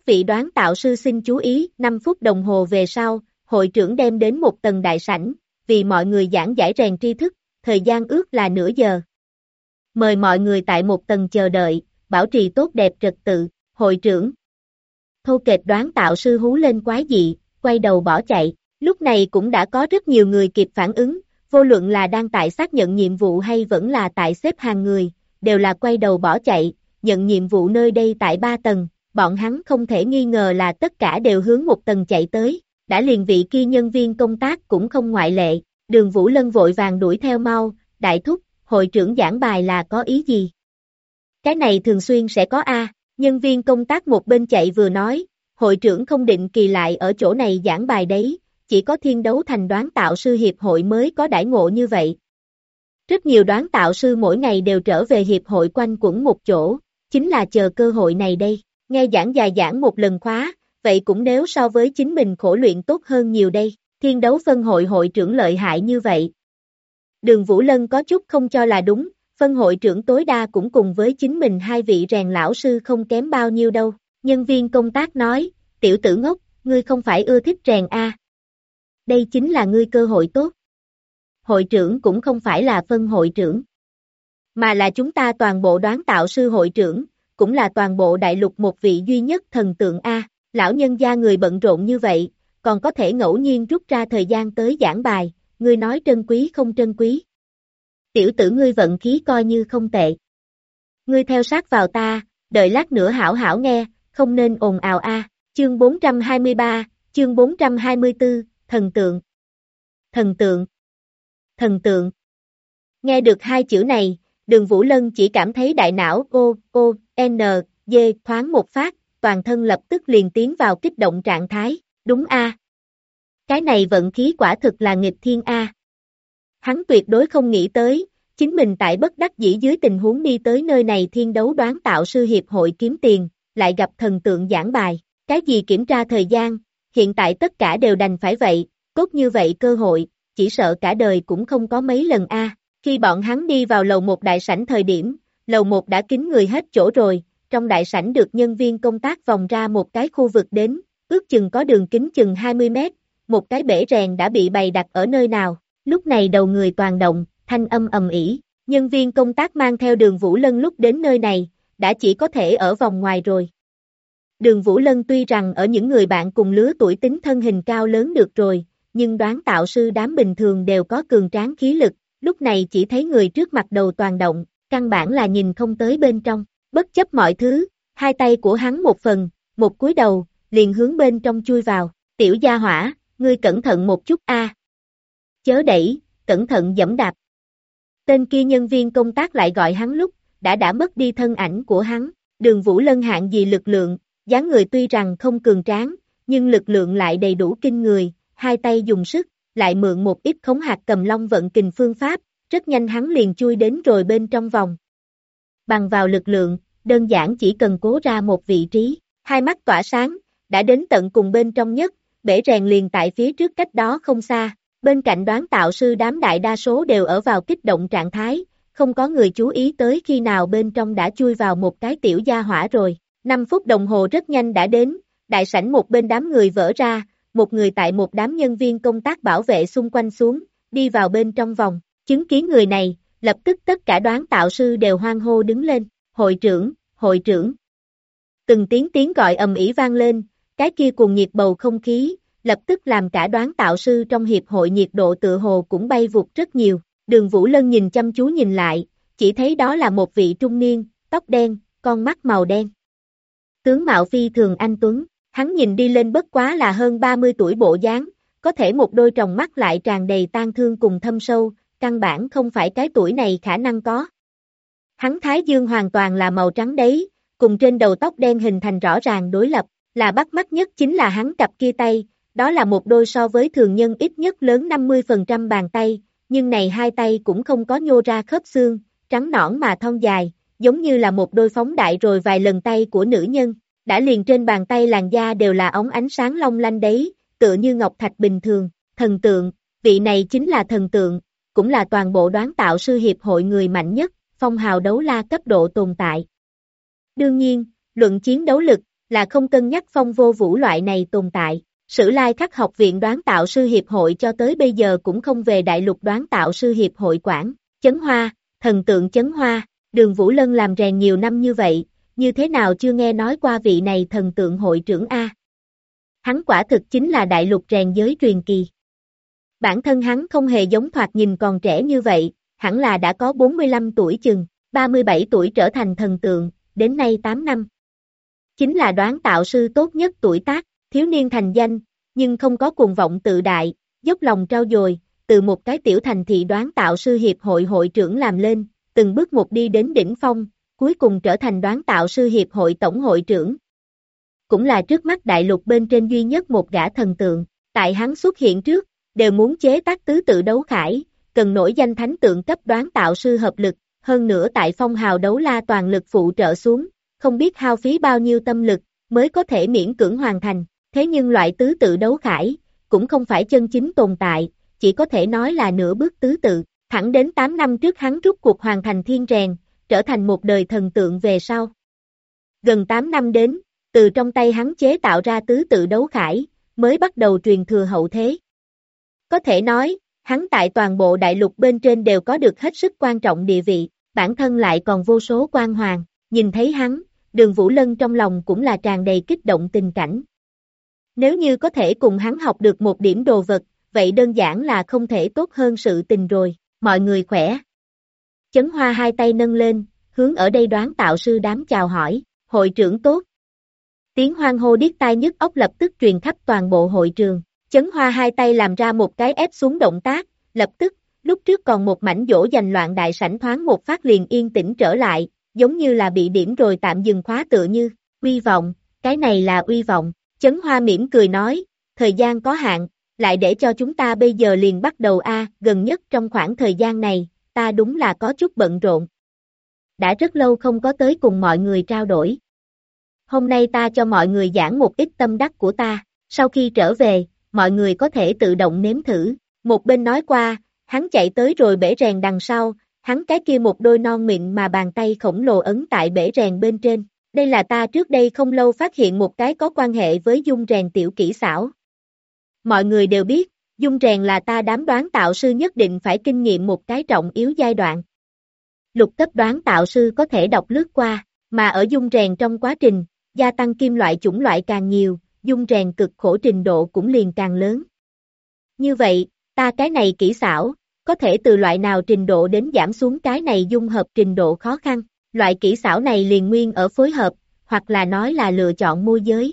5 phút đồng hồ về sau, hội trưởng đem đến một tầng đại sảnh, vì mọi người giảng giải rèn tri thức, thời gian ước là nửa giờ. Mời mọi người tại một tầng chờ đợi, bảo trì tốt đẹp trật tự, hội trưởng. Thô kệch đoán tạo sư hú lên quái dị, quay đầu bỏ chạy, lúc này cũng đã có rất nhiều người kịp phản ứng, vô luận là đang tại xác nhận nhiệm vụ hay vẫn là tại xếp hàng người, đều là quay đầu bỏ chạy, nhận nhiệm vụ nơi đây tại 3 tầng, bọn hắn không thể nghi ngờ là tất cả đều hướng một tầng chạy tới, đã liền vị kia nhân viên công tác cũng không ngoại lệ, Đường Vũ Lân vội vàng đuổi theo mau, đại thúc, hội trưởng giảng bài là có ý gì? Cái này thường xuyên sẽ có a, nhân viên công tác một bên chạy vừa nói, hội trưởng không định kỳ lại ở chỗ này giảng bài đấy, chỉ có Thiên Đấu Thành đoán tạo sư hiệp hội mới có đãi ngộ như vậy. Rất nhiều đoán tạo sư mỗi ngày đều trở về hiệp hội quanh quẩn một chỗ, chính là chờ cơ hội này đây, nghe giảng dài giảng một lần khóa, vậy cũng nếu so với chính mình khổ luyện tốt hơn nhiều đây, Thiên Đấu phân hội hội trưởng lợi hại như vậy. Đường Vũ Lân có chút không cho là đúng, phân hội trưởng tối đa cũng cùng với chính mình hai vị rèn lão sư không kém bao nhiêu đâu. Nhân viên công tác nói, tiểu tử ngốc, ngươi không phải ưa thích rèn a? Đây chính là ngươi cơ hội tốt. Hội trưởng cũng không phải là phân hội trưởng, mà là chúng ta toàn bộ đoán tạo sư hội trưởng, cũng là toàn bộ đại lục một vị duy nhất thần tượng a. Lão nhân gia người bận rộn như vậy, còn có thể ngẫu nhiên rút ra thời gian tới giảng bài, ngươi nói trân quý không trân quý. Tiểu tử ngươi vận khí coi như không tệ. Ngươi theo sát vào ta, đợi lát nữa hảo hảo nghe, không nên ồn ào a. Chương 423, chương 424, thần tượng. Thần tượng. Nghe được hai chữ này, Đường Vũ Lân chỉ cảm thấy đại não N, thoáng một phát, toàn thân lập tức liền tiến vào kích động trạng thái, đúng a. Cái này vận khí quả thực là nghịch thiên a. Hắn tuyệt đối không nghĩ tới, chính mình tại bất đắc dĩ dưới tình huống đi tới nơi này Thiên Đấu đoán tạo sư hiệp hội kiếm tiền, lại gặp thần tượng giảng bài, cái gì kiểm tra thời gian, hiện tại tất cả đều đành phải vậy, tốt như vậy cơ hội, chỉ sợ cả đời cũng không có mấy lần a. Khi bọn hắn đi vào lầu 1 đại sảnh thời điểm, lầu 1 đã kín người hết chỗ rồi, trong đại sảnh được nhân viên công tác vòng ra một cái khu vực đến, ước chừng có đường kính chừng 20 mét, một cái bể rèn đã bị bày đặt ở nơi nào, lúc này đầu người toàn động, thanh âm ầm ĩ, nhân viên công tác mang theo Đường Vũ Lân lúc đến nơi này, đã chỉ có thể ở vòng ngoài rồi. Đường Vũ Lân tuy rằng ở những người bạn cùng lứa tuổi tính thân hình cao lớn được rồi, nhưng đoán tạo sư đám bình thường đều có cường tráng khí lực, lúc này chỉ thấy người trước mặt đầu toàn động, căn bản là nhìn không tới bên trong, bất chấp mọi thứ, hai tay của hắn một phần, một cúi đầu, liền hướng bên trong chui vào, tiểu gia hỏa, ngươi cẩn thận một chút a. Chớ đẩy, cẩn thận giẫm đạp. Tên kia nhân viên công tác lại gọi hắn lúc, đã mất đi thân ảnh của hắn, Đường Vũ Lân hạng gì lực lượng, dáng người tuy rằng không cường tráng, nhưng lực lượng lại đầy đủ kinh người, hai tay dùng sức, lại mượn một ít khống hạt cầm long vận kình phương pháp, rất nhanh hắn liền chui đến rồi bên trong vòng. Bằng vào lực lượng, đơn giản chỉ cần cố ra một vị trí, hai mắt tỏa sáng, đã đến tận cùng bên trong nhất, bể rèn liền tại phía trước cách đó không xa, bên cạnh đoán tạo sư đám đại đa số đều ở vào kích động trạng thái, không có người chú ý tới khi nào bên trong đã chui vào một cái tiểu gia hỏa rồi. 5 phút đồng hồ rất nhanh đã đến, đại sảnh một bên đám người vỡ ra, một người tại một đám nhân viên công tác bảo vệ xung quanh xuống, đi vào bên trong vòng, chứng kiến người này, lập tức tất cả đoán tạo sư đều hoan hô đứng lên, hội trưởng, hội trưởng. Từng tiếng gọi ầm ĩ vang lên, cái kia cuồng nhiệt bầu không khí, lập tức làm cả đoán tạo sư trong hiệp hội nhiệt độ tựa hồ cũng bay vụt rất nhiều, Đường Vũ Lân nhìn chăm chú nhìn lại, chỉ thấy đó là một vị trung niên, tóc đen, con mắt màu đen. Tướng mạo phi thường anh tuấn, hắn nhìn đi lên bất quá là hơn 30 tuổi bộ dáng, có thể một đôi tròng mắt lại tràn đầy tang thương cùng thâm sâu, căn bản không phải cái tuổi này khả năng có. Hắn thái dương hoàn toàn là màu trắng đấy, cùng trên đầu tóc đen hình thành rõ ràng đối lập, là bắt mắt nhất chính là hắn cặp kia tay, đó là một đôi so với thường nhân ít nhất lớn 50% bàn tay, nhưng này hai tay cũng không có nhô ra khớp xương, trắng nõn mà thon dài, giống như là một đôi phóng đại rồi vài lần tay của nữ nhân, đã liền trên bàn tay làn da đều là óng ánh sáng long lanh đấy, tựa như ngọc thạch bình thường, thần tượng, vị này chính là thần tượng, cũng là toàn bộ đoán tạo sư hiệp hội người mạnh nhất, phong hào đấu la cấp độ tồn tại. Đương nhiên, luận chiến đấu lực, là không cân nhắc Phong Vô Vũ loại này tồn tại. Sử Lai Khắc học viện đoán tạo sư hiệp hội cho tới bây giờ cũng không về đại lục đoán tạo sư hiệp hội quản. Chấn Hoa, thần tượng Chấn Hoa, Đường Vũ Lân làm rèn nhiều năm như vậy, như thế nào chưa nghe nói qua vị này thần tượng hội trưởng A. Hắn quả thực chính là đại lục rèn giới truyền kỳ. Bản thân hắn không hề giống thoạt nhìn còn trẻ như vậy, hẳn là đã có 45 tuổi chừng, 37 tuổi trở thành thần tượng, đến nay 8 năm. Chính là đoán tạo sư tốt nhất tuổi tác, thiếu niên thành danh, nhưng không có cuồng vọng tự đại, dốc lòng trau dồi, từ một cái tiểu thành thị đoán tạo sư hiệp hội hội trưởng làm lên, từng bước một đi đến đỉnh phong, cuối cùng trở thành đoán tạo sư hiệp hội tổng hội trưởng. Cũng là trước mắt đại lục bên trên duy nhất một gã thần tượng, tại hắn xuất hiện trước, đều muốn chế tác tứ tự đấu khải, cần nổi danh thánh tượng cấp đoán tạo sư hợp lực, hơn nữa tại phong hào đấu la toàn lực phụ trợ xuống, không biết hao phí bao nhiêu tâm lực, mới có thể miễn cưỡng hoàn thành, thế nhưng loại tứ tự đấu khải, cũng không phải chân chính tồn tại, chỉ có thể nói là nửa bước tứ tự, thẳng đến 8 năm trước hắn rút cuộc hoàn thành thiên rèn, trở thành một đời thần tượng về sau. Gần 8 năm đến, từ trong tay hắn chế tạo ra tứ tự đấu khải, mới bắt đầu truyền thừa hậu thế. Có thể nói, hắn tại toàn bộ đại lục bên trên đều có được hết sức quan trọng địa vị, bản thân lại còn vô số quan hoàng, nhìn thấy hắn, Đường Vũ Lân trong lòng cũng là tràn đầy kích động tình cảnh. Nếu như có thể cùng hắn học được một điểm đồ vật, vậy đơn giản là không thể tốt hơn sự tình rồi, mọi người khỏe. Chấn Hoa hai tay nâng lên, hướng ở đây đoán tạo sư đám chào hỏi, hội trưởng tốt. Tiếng hoan hô điếc tai nhức óc lập tức truyền khắp toàn bộ hội trường. Chấn Hoa hai tay làm ra một cái ép xuống động tác, lập tức, lúc trước còn một mảnh dỗ dành loạn đại sảnh thoáng một phát liền yên tĩnh trở lại, giống như là bị điểm rồi tạm dừng khóa tựa như, uy vọng, cái này là uy vọng. Chấn Hoa mỉm cười nói, thời gian có hạn, lại để cho chúng ta bây giờ liền bắt đầu gần nhất trong khoảng thời gian này, ta đúng là có chút bận rộn. Đã rất lâu không có tới cùng mọi người trao đổi. Hôm nay ta cho mọi người giảng một ít tâm đắc của ta, sau khi trở về, mọi người có thể tự động nếm thử. Một bên nói qua, hắn chạy tới rồi bể rèn đằng sau, hắn cái kia một đôi non mịn mà bàn tay khổng lồ ấn tại bể rèn bên trên. Đây là ta trước đây không lâu phát hiện một cái có quan hệ với dung rèn tiểu kỹ xảo. Mọi người đều biết, dung rèn là ta đám đoán tạo sư nhất định phải kinh nghiệm một cái trọng yếu giai đoạn. Lục cấp đoán tạo sư có thể đọc lướt qua, mà ở dung rèn trong quá trình, gia tăng kim loại chủng loại càng nhiều, dung rèn cực khổ trình độ cũng liền càng lớn. Như vậy, ta cái này kỹ xảo, có thể từ loại nào trình độ đến giảm xuống cái này dung hợp trình độ khó khăn. Loại kỹ xảo này liền nguyên ở phối hợp, hoặc là nói là lựa chọn môi giới.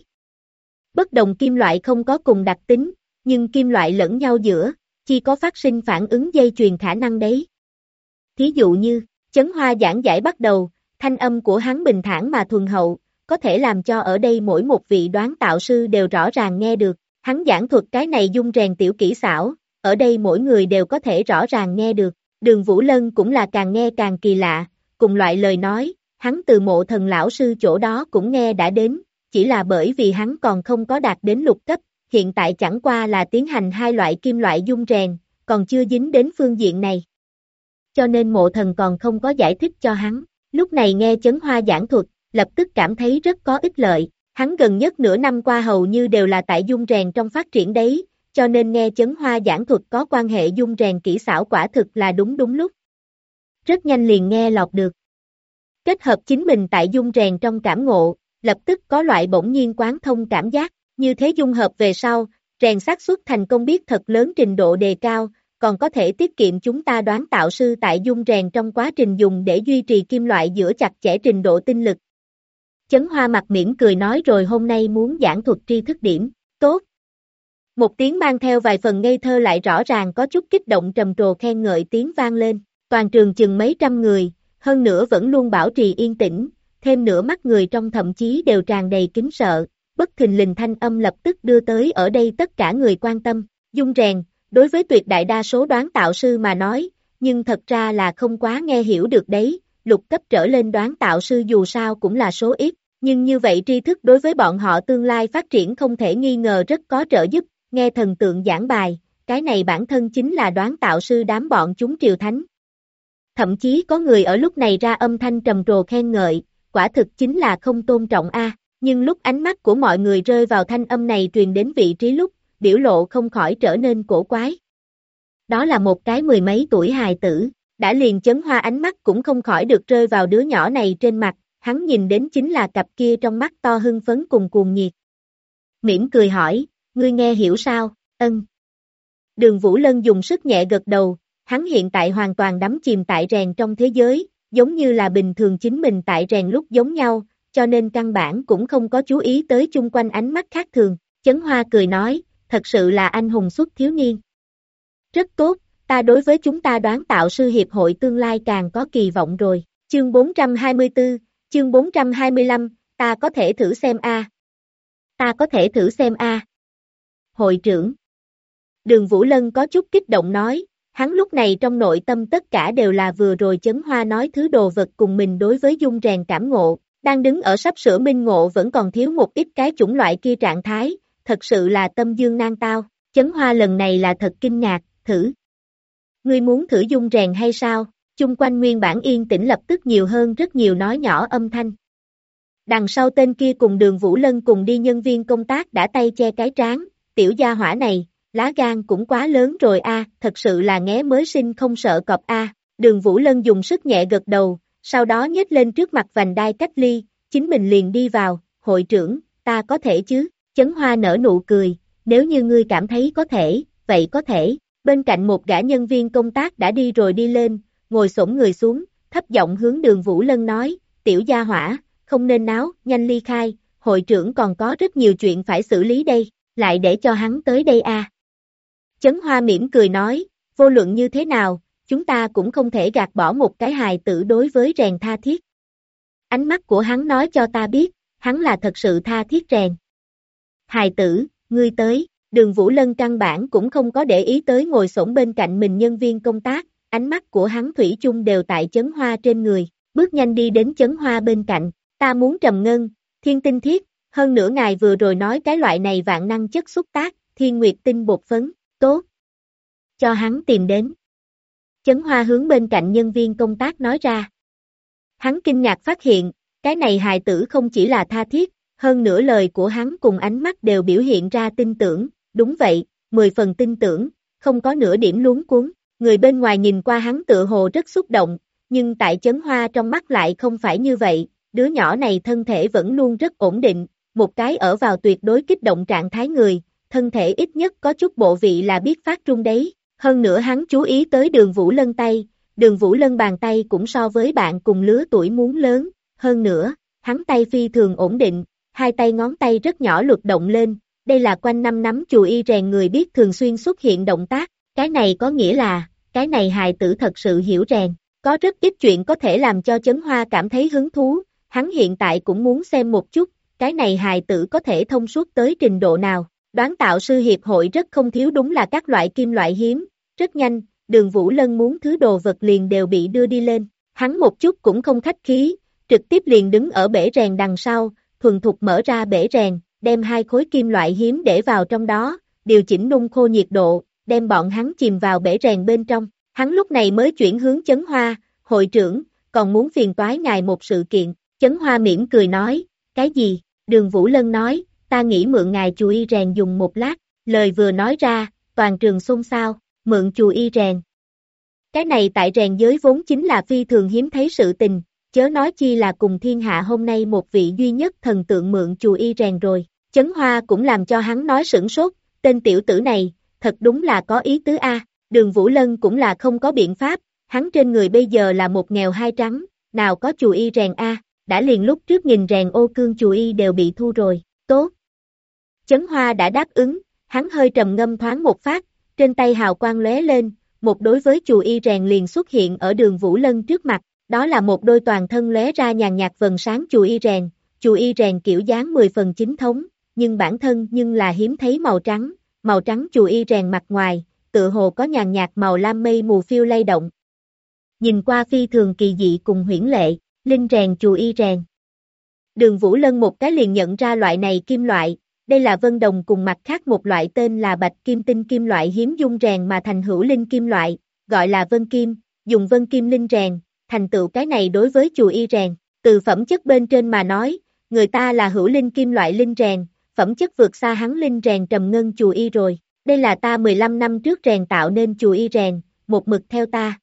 Bất đồng kim loại không có cùng đặc tính, nhưng kim loại lẫn nhau giữa, chỉ có phát sinh phản ứng dây chuyền khả năng đấy. Thí dụ như, Chấn Hoa giảng giải bắt đầu, thanh âm của hắn bình thản mà thuần hậu, có thể làm cho ở đây mỗi một vị đoán tạo sư đều rõ ràng nghe được. Hắn giảng thuật cái này dung rèn tiểu kỹ xảo, ở đây mỗi người đều có thể rõ ràng nghe được. Đường Vũ Lân cũng là càng nghe càng kỳ lạ, cùng loại lời nói, hắn từ Mộ Thần lão sư chỗ đó cũng nghe đã đến, chỉ là bởi vì hắn còn không có đạt đến lục cấp, hiện tại chẳng qua là tiến hành hai loại kim loại dung rèn, còn chưa dính đến phương diện này. Cho nên Mộ Thần còn không có giải thích cho hắn, lúc này nghe Chấn Hoa giảng thuật, lập tức cảm thấy rất có ích lợi, hắn gần nhất nửa năm qua hầu như đều là tại dung rèn trong phát triển đấy, cho nên nghe Chấn Hoa giảng thuật có quan hệ dung rèn kỹ xảo quả thực là đúng lúc. Rất nhanh liền nghe lọt được. Kết hợp chính mình tại dung rèn trong cảm ngộ, lập tức có loại bỗng nhiên quán thông cảm giác, như thế dung hợp về sau, rèn xác suất thành công biết thật lớn trình độ đề cao, còn có thể tiết kiệm chúng ta đoán tạo sư tại dung rèn trong quá trình dùng để duy trì kim loại giữa chặt chẽ trình độ tinh lực. Chấn Hoa mặt mỉm cười nói rồi hôm nay muốn giảng thuật tri thức điểm, tốt. Một tiếng mang theo vài phần ngây thơ lại rõ ràng có chút kích động trầm trồ khen ngợi tiếng vang lên, toàn trường chừng mấy trăm người, hơn nữa vẫn luôn bảo trì yên tĩnh, thêm nữa mắt người trong thậm chí đều tràn đầy kính sợ, bất thình lình thanh âm lập tức đưa tới ở đây tất cả người quan tâm, dung rèn, đối với tuyệt đại đa số đoán tạo sư mà nói, nhưng thật ra là không quá nghe hiểu được đấy, lục cấp trở lên đoán tạo sư dù sao cũng là số ít, nhưng như vậy tri thức đối với bọn họ tương lai phát triển không thể nghi ngờ rất có trợ giúp, nghe thần tượng giảng bài, cái này bản thân chính là đoán tạo sư đám bọn chúng triều thánh. Thậm chí có người ở lúc này ra âm thanh trầm trồ khen ngợi, quả thực chính là không tôn trọng a. Nhưng lúc ánh mắt của mọi người rơi vào thanh âm này truyền đến vị trí lúc, biểu lộ không khỏi trở nên cổ quái. Đó là một cái mười mấy tuổi hài tử, đã liền Chấn Hoa ánh mắt cũng không khỏi được rơi vào đứa nhỏ này trên mặt, hắn nhìn đến chính là cặp kia trong mắt to hưng phấn cùng cuồng nhiệt. Mỉm cười hỏi, ngươi nghe hiểu sao, ân. Đường Vũ Lân dùng sức nhẹ gật đầu, hắn hiện tại hoàn toàn đắm chìm tại rèn trong thế giới, giống như là bình thường chính mình tại rèn lúc giống nhau, cho nên căn bản cũng không có chú ý tới chung quanh ánh mắt khác thường. Chấn Hoa cười nói, thật sự là anh hùng xuất thiếu niên. Rất tốt, ta đối với chúng ta đoán tạo sư hiệp hội tương lai càng có kỳ vọng rồi. Chương 424, chương 425, ta có thể thử xem a. Ta có thể thử xem a. Hội trưởng. Đường Vũ Lân có chút kích động nói, hắn lúc này trong nội tâm tất cả đều là vừa rồi Chấn Hoa nói thứ đồ vật cùng mình đối với dung rèn cảm ngộ, đang đứng ở sắp sửa minh ngộ vẫn còn thiếu một ít cái chủng loại kia trạng thái, thật sự là tâm dương nan tao. Chấn Hoa lần này là thật kinh ngạc, thử. Ngươi muốn thử dung rèn hay sao? Chung quanh nguyên bản yên tĩnh lập tức nhiều hơn rất nhiều nói nhỏ âm thanh. Đằng sau tên kia cùng Đường Vũ Lân cùng đi nhân viên công tác đã tay che cái trán, tiểu gia hỏa này, lá gan cũng quá lớn rồi a, thật sự là nghé mới sinh không sợ cọp a. Đường Vũ Lân dùng sức nhẹ gật đầu, sau đó nhếch lên trước mặt vành đai cách ly, chính mình liền đi vào, hội trưởng, ta có thể chứ? Chấn Hoa nở nụ cười, nếu như ngươi cảm thấy có thể, vậy có thể. Bên cạnh một gã nhân viên công tác đã đi rồi đi lên, ngồi xổm người xuống, thấp giọng hướng Đường Vũ Lân nói, tiểu gia hỏa, không nên náo, nhanh ly khai, hội trưởng còn có rất nhiều chuyện phải xử lý đây, lại để cho hắn tới đây a. Chấn Hoa mỉm cười nói, vô luận như thế nào, chúng ta cũng không thể gạt bỏ một cái hài tử đối với rèn tha thiết. Ánh mắt của hắn nói cho ta biết, hắn là thật sự tha thiết rèn. Hài tử, ngươi tới, Đường Vũ Lân căn bản cũng không có để ý tới ngồi xổm bên cạnh mình nhân viên công tác, ánh mắt của hắn thủy chung đều tại Chấn Hoa trên người, bước nhanh đi đến Chấn Hoa bên cạnh, ta muốn trầm ngân, thiên tinh thiết, hơn nữa ngài vừa rồi nói cái loại này vạn năng chất xúc tác, thiên nguyệt tinh bột phấn, tốt. Cho hắn tìm đến. Chấn Hoa hướng bên cạnh nhân viên công tác nói ra. Hắn kinh ngạc phát hiện, cái này hài tử không chỉ là tha thiết, hơn nữa lời của hắn cùng ánh mắt đều biểu hiện ra tin tưởng, đúng vậy, 10 phần tin tưởng, không có nửa điểm luống cuống. Người bên ngoài nhìn qua hắn tựa hồ rất xúc động, nhưng tại Chấn Hoa trong mắt lại không phải như vậy, đứa nhỏ này thân thể vẫn luôn rất ổn định, một cái ở vào tuyệt đối kích động trạng thái người, thân thể ít nhất có chút bộ vị là biết phát run đấy. Hơn nữa hắn chú ý tới Đường Vũ Lân tay, Đường Vũ Lân bàn tay cũng so với bạn cùng lứa tuổi muốn lớn, hơn nữa, hắn tay phi thường ổn định, hai tay ngón tay rất nhỏ luật động lên, đây là quanh năm nắm chùi y rèn người biết thường xuyên xuất hiện động tác, cái này có nghĩa là, cái này hài tử thật sự hiểu rèn, có rất ít chuyện có thể làm cho Chấn Hoa cảm thấy hứng thú, hắn hiện tại cũng muốn xem một chút, cái này hài tử có thể thông suốt tới trình độ nào. Đoán tạo sư hiệp hội rất không thiếu đúng là các loại kim loại hiếm, rất nhanh, Đường Vũ Lân muốn thứ đồ vật liền đều bị đưa đi lên, hắn một chút cũng không khách khí, trực tiếp liền đứng ở bể rèn đằng sau, thuần thục mở ra bể rèn, đem hai khối kim loại hiếm để vào trong đó, điều chỉnh nung khô nhiệt độ, đem bọn hắn chìm vào bể rèn bên trong, hắn lúc này mới chuyển hướng Chấn Hoa, hội trưởng, còn muốn phiền toái ngài một sự kiện, Chấn Hoa mỉm cười nói, cái gì, Đường Vũ Lân nói, ta nghĩ mượn ngài chùi y rèn dùng một lát, lời vừa nói ra, toàn trường xôn xao, mượn chùi y rèn. Cái này tại rèn giới vốn chính là phi thường hiếm thấy sự tình, chớ nói chi là cùng thiên hạ hôm nay một vị duy nhất thần tượng mượn chùi y rèn rồi. Chấn Hoa cũng làm cho hắn nói sửng sốt, tên tiểu tử này, thật đúng là có ý tứ a. Đường Vũ Lân cũng là không có biện pháp, hắn trên người bây giờ là một nghèo hai trắng, nào có chùi y rèn a, đã liền lúc trước nhìn rèn ô cương chùi y đều bị thu rồi, tốt. Chấn Hoa đã đáp ứng, hắn hơi trầm ngâm thoáng một phát, trên tay hào quang lóe lên, một đối với chùi y rèn liền xuất hiện ở Đường Vũ Lân trước mặt, đó là một đôi toàn thân lóe ra nhàn nhạt vầng sáng chùi y rèn kiểu dáng 10 phần chính thống, nhưng bản thân nhưng là hiếm thấy màu trắng chùi y rèn mặt ngoài, tựa hồ có nhàn nhạt màu lam mây mù phiêu lay động. Nhìn qua phi thường kỳ dị cùng huyễn lệ, linh rèn chùi y rèn. Đường Vũ Lân một cái liền nhận ra loại này kim loại, đây là vân đồng cùng mặt khác một loại tên là bạch kim tinh kim loại hiếm dung rèn mà thành hữu linh kim loại, gọi là vân kim, dùng vân kim linh rèn, thành tựu cái này đối với chùi y rèn, từ phẩm chất bên trên mà nói, người ta là hữu linh kim loại linh rèn, phẩm chất vượt xa hắn linh rèn trầm ngân chùi y rồi, đây là ta 15 năm trước rèn tạo nên chùi y rèn, một mực theo ta.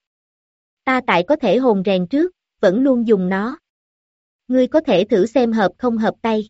Ta tại có thể hồn rèn trước, vẫn luôn dùng nó. Ngươi có thể thử xem hợp không hợp tay.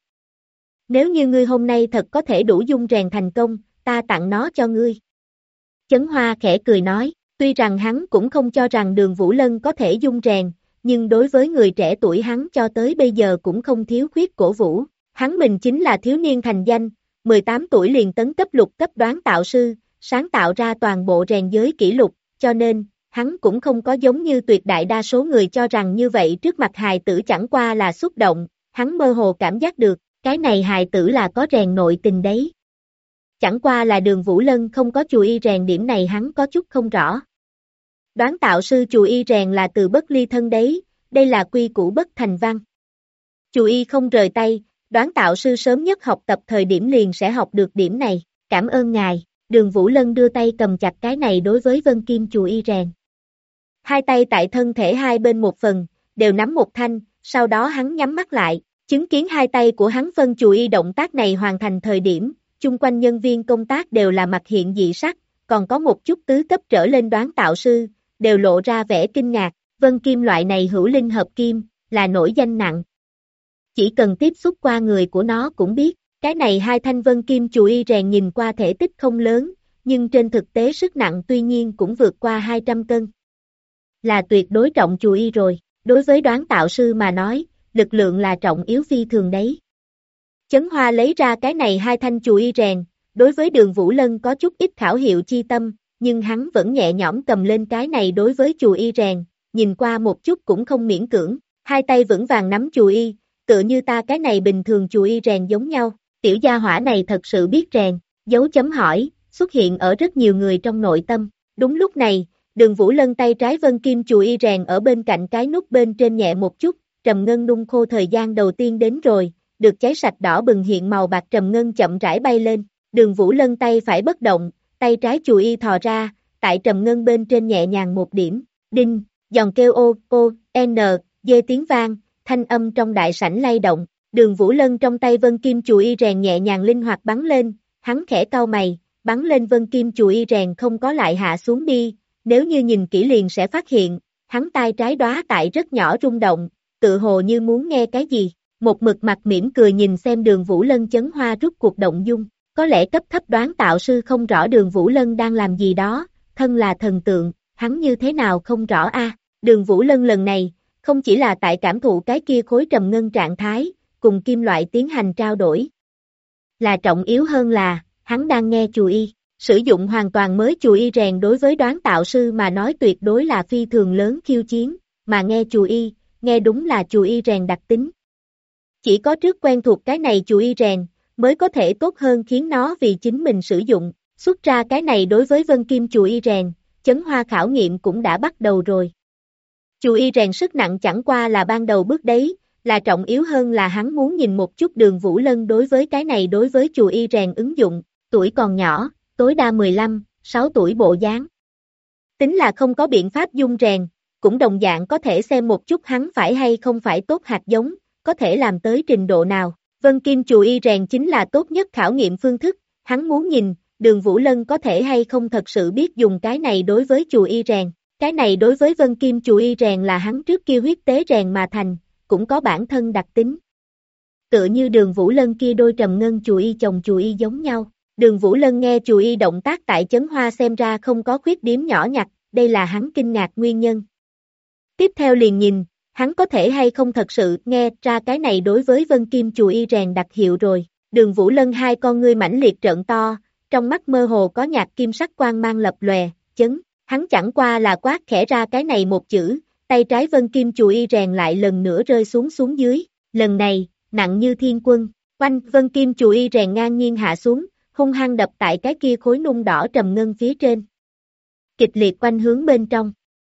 Nếu như ngươi hôm nay thật có thể đủ dung rèn thành công, ta tặng nó cho ngươi. Chấn Hoa khẽ cười nói, tuy rằng hắn cũng không cho rằng Đường Vũ Lân có thể dung rèn, nhưng đối với người trẻ tuổi hắn cho tới bây giờ cũng không thiếu khuyết cổ vũ. Hắn mình chính là thiếu niên thành danh, 18 tuổi liền tấn cấp lục cấp đoán tạo sư, sáng tạo ra toàn bộ rèn giới kỷ lục, cho nên, hắn cũng không có giống như tuyệt đại đa số người cho rằng như vậy trước mặt hài tử chẳng qua là xúc động, hắn mơ hồ cảm giác được, cái này hài tử là có rèn nội tình đấy. Chẳng qua là Đường Vũ Lân không có chùi y rèn điểm này hắn có chút không rõ. Đoán tạo sư chùi y rèn là từ bất ly thân đấy, đây là quy củ bất thành văn. Chùi y không rời tay, đoán tạo sư sớm nhất học tập thời điểm liền sẽ học được điểm này, cảm ơn ngài. Đường Vũ Lân đưa tay cầm chặt cái này đối với vân kim chùi y rèn. Hai tay tại thân thể hai bên một phần, đều nắm một thanh, sau đó hắn nhắm mắt lại, chứng kiến hai tay của hắn phân chùi y động tác này hoàn thành thời điểm, chung quanh nhân viên công tác đều là mặt hiện dị sắc, còn có một chút tứ cấp trở lên đoán tạo sư, đều lộ ra vẻ kinh ngạc, vân kim loại này hữu linh hợp kim, là nổi danh nặng. Chỉ cần tiếp xúc qua người của nó cũng biết, cái này hai thanh vân kim chùi y rèn nhìn qua thể tích không lớn, nhưng trên thực tế sức nặng tuy nhiên cũng vượt qua 200 cân. Là tuyệt đối trọng chùi y rồi, đối với đoán tạo sư mà nói, lực lượng là trọng yếu phi thường đấy. Chấn Hoa lấy ra cái này hai thanh chùi y rèn, đối với Đường Vũ Lân có chút ít khảo hiệu chi tâm, nhưng hắn vẫn nhẹ nhõm cầm lên cái này đối với chùi y rèn, nhìn qua một chút cũng không miễn cưỡng, hai tay vững vàng nắm chùi y, tựa như ta cái này bình thường chùi y rèn giống nhau, tiểu gia hỏa này thật sự biết rèn, dấu chấm hỏi, xuất hiện ở rất nhiều người trong nội tâm. Đúng lúc này, Đường Vũ Lân tay trái vân kim chùi y rèn ở bên cạnh cái nút bên trên nhẹ một chút, trầm ngân nung khô thời gian đầu tiên đến rồi, được cháy sạch đỏ bừng hiện màu bạc trầm ngân chậm rãi bay lên, Đường Vũ Lân tay phải bất động, tay trái chùi y thò ra, tại trầm ngân bên trên nhẹ nhàng một điểm, đinh, giòn kêu ô, n, dê tiếng vang, thanh âm trong đại sảnh lay động, Đường Vũ Lân trong tay vân kim chùy y rèn nhẹ nhàng linh hoạt bắn lên, hắn khẽ cau mày, bắn lên vân kim chùy y rèn không có lại hạ xuống đi, nếu như nhìn kỹ liền sẽ phát hiện, hắn tay trái đóa tại rất nhỏ rung động, tự hồ như muốn nghe cái gì, một mực mặt mỉm cười nhìn xem Đường Vũ Lân chấn hoa rút cuộc động dung, có lẽ cấp thấp đoán tạo sư không rõ Đường Vũ Lân đang làm gì đó, thân là thần tượng, hắn như thế nào không rõ a. Đường Vũ Lân lần này, không chỉ là tại cảm thụ cái kia khối trầm ngân trạng thái, cùng kim loại tiến hành trao đổi. Là trọng yếu hơn là, hắn đang nghe chùy y, sử dụng hoàn toàn mới chùy y rèn đối với đoán tạo sư mà nói tuyệt đối là phi thường lớn khiêu chiến, mà nghe chùy y, nghe đúng là chùy y rèn đặc tính. Chỉ có trước quen thuộc cái này chùy y rèn, mới có thể tốt hơn khiến nó vì chính mình sử dụng, xuất ra cái này đối với vân kim chùy y rèn, chấn hoa khảo nghiệm cũng đã bắt đầu rồi. Chùy y rèn sức nặng chẳng qua là ban đầu bước đấy, là trọng yếu hơn là hắn muốn nhìn một chút Đường Vũ Lân đối với cái này đối với chùy y rèn ứng dụng, tuổi còn nhỏ, tối đa 15, 6 tuổi bộ dáng. Tính là không có biện pháp dung rèn, cũng đồng dạng có thể xem một chút hắn phải hay không phải tốt hạt giống, có thể làm tới trình độ nào. Vân kim chùy y rèn chính là tốt nhất khảo nghiệm phương thức, hắn muốn nhìn, Đường Vũ Lân có thể hay không thật sự biết dùng cái này đối với chùy y rèn. Cái này đối với vân kim chùy y rèn là hắn trước kia huyết tế rèn mà thành, cũng có bản thân đặc tính. Tựa như Đường Vũ Lân kia đôi trầm ngân chùy y chồng chùy y giống nhau. Đường Vũ Lân nghe chùy y động tác tại chấn hoa xem ra không có khuyết điểm nhỏ nhặt, đây là hắn kinh ngạc nguyên nhân. Tiếp theo liền nhìn, hắn có thể hay không thật sự nghe ra cái này đối với vân kim chùy y rèn đặc hiệu rồi. Đường Vũ Lân hai con ngươi mãnh liệt trợn to, trong mắt mơ hồ có nhạt kim sắc quang mang lập lòe, chấn. Hắn chẳng qua là quát khẽ ra cái này một chữ, tay trái vân kim chùy y rèn lại lần nữa rơi xuống dưới, lần này, nặng như thiên quân, quanh vân kim chùy y rèn ngang nhiên hạ xuống, hung hăng đập tại cái kia khối nung đỏ trầm ngân phía trên. Kịch liệt quanh hướng bên trong.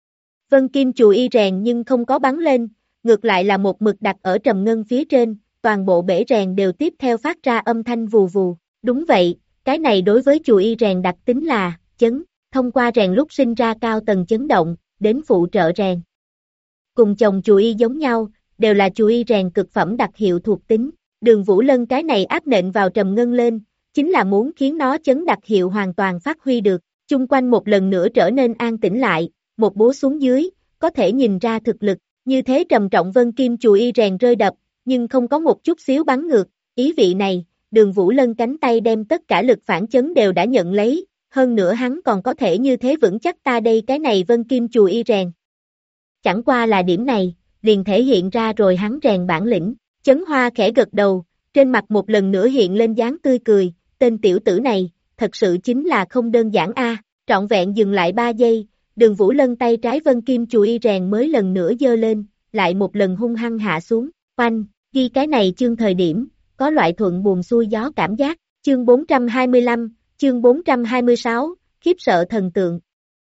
Vân kim chùy y rèn nhưng không có bắn lên, ngược lại là một mực đặt ở trầm ngân phía trên, toàn bộ bể rèn đều tiếp theo phát ra âm thanh vù vù, đúng vậy, cái này đối với chùy y rèn đặc tính là, chấn. Thông qua rèn lúc sinh ra cao tầng chấn động, đến phụ trợ rèn. Cùng chồng chùy y giống nhau, đều là chùy y rèn cực phẩm đặc hiệu thuộc tính. Đường Vũ Lân cái này áp nện vào trầm ngân lên, chính là muốn khiến nó chấn đặc hiệu hoàn toàn phát huy được. Chung quanh một lần nữa trở nên an tĩnh lại, một búa xuống dưới, có thể nhìn ra thực lực. Như thế trầm trọng vân kim chùy y rèn rơi đập, nhưng không có một chút xíu bắn ngược. Ý vị này, Đường Vũ Lân cánh tay đem tất cả lực phản chấn đều đã nhận lấy. Hơn nữa hắn còn có thể như thế vững chắc ta đây cái này vân kim chùy y rèn. Chẳng qua là điểm này, liền thể hiện ra rồi hắn rèn bản lĩnh, chấn hoa khẽ gật đầu, trên mặt một lần nữa hiện lên dáng tươi cười, tên tiểu tử này, thật sự chính là không đơn giản a. Trọn vẹn dừng lại 3 giây, Đường Vũ Lân tay trái vân kim chùy y rèn mới lần nữa giơ lên, lại một lần hung hăng hạ xuống, oanh, ghi cái này chương thời điểm, có loại thuận buồm xuôi gió cảm giác, chương 425, chương 426, khiếp sợ thần tượng.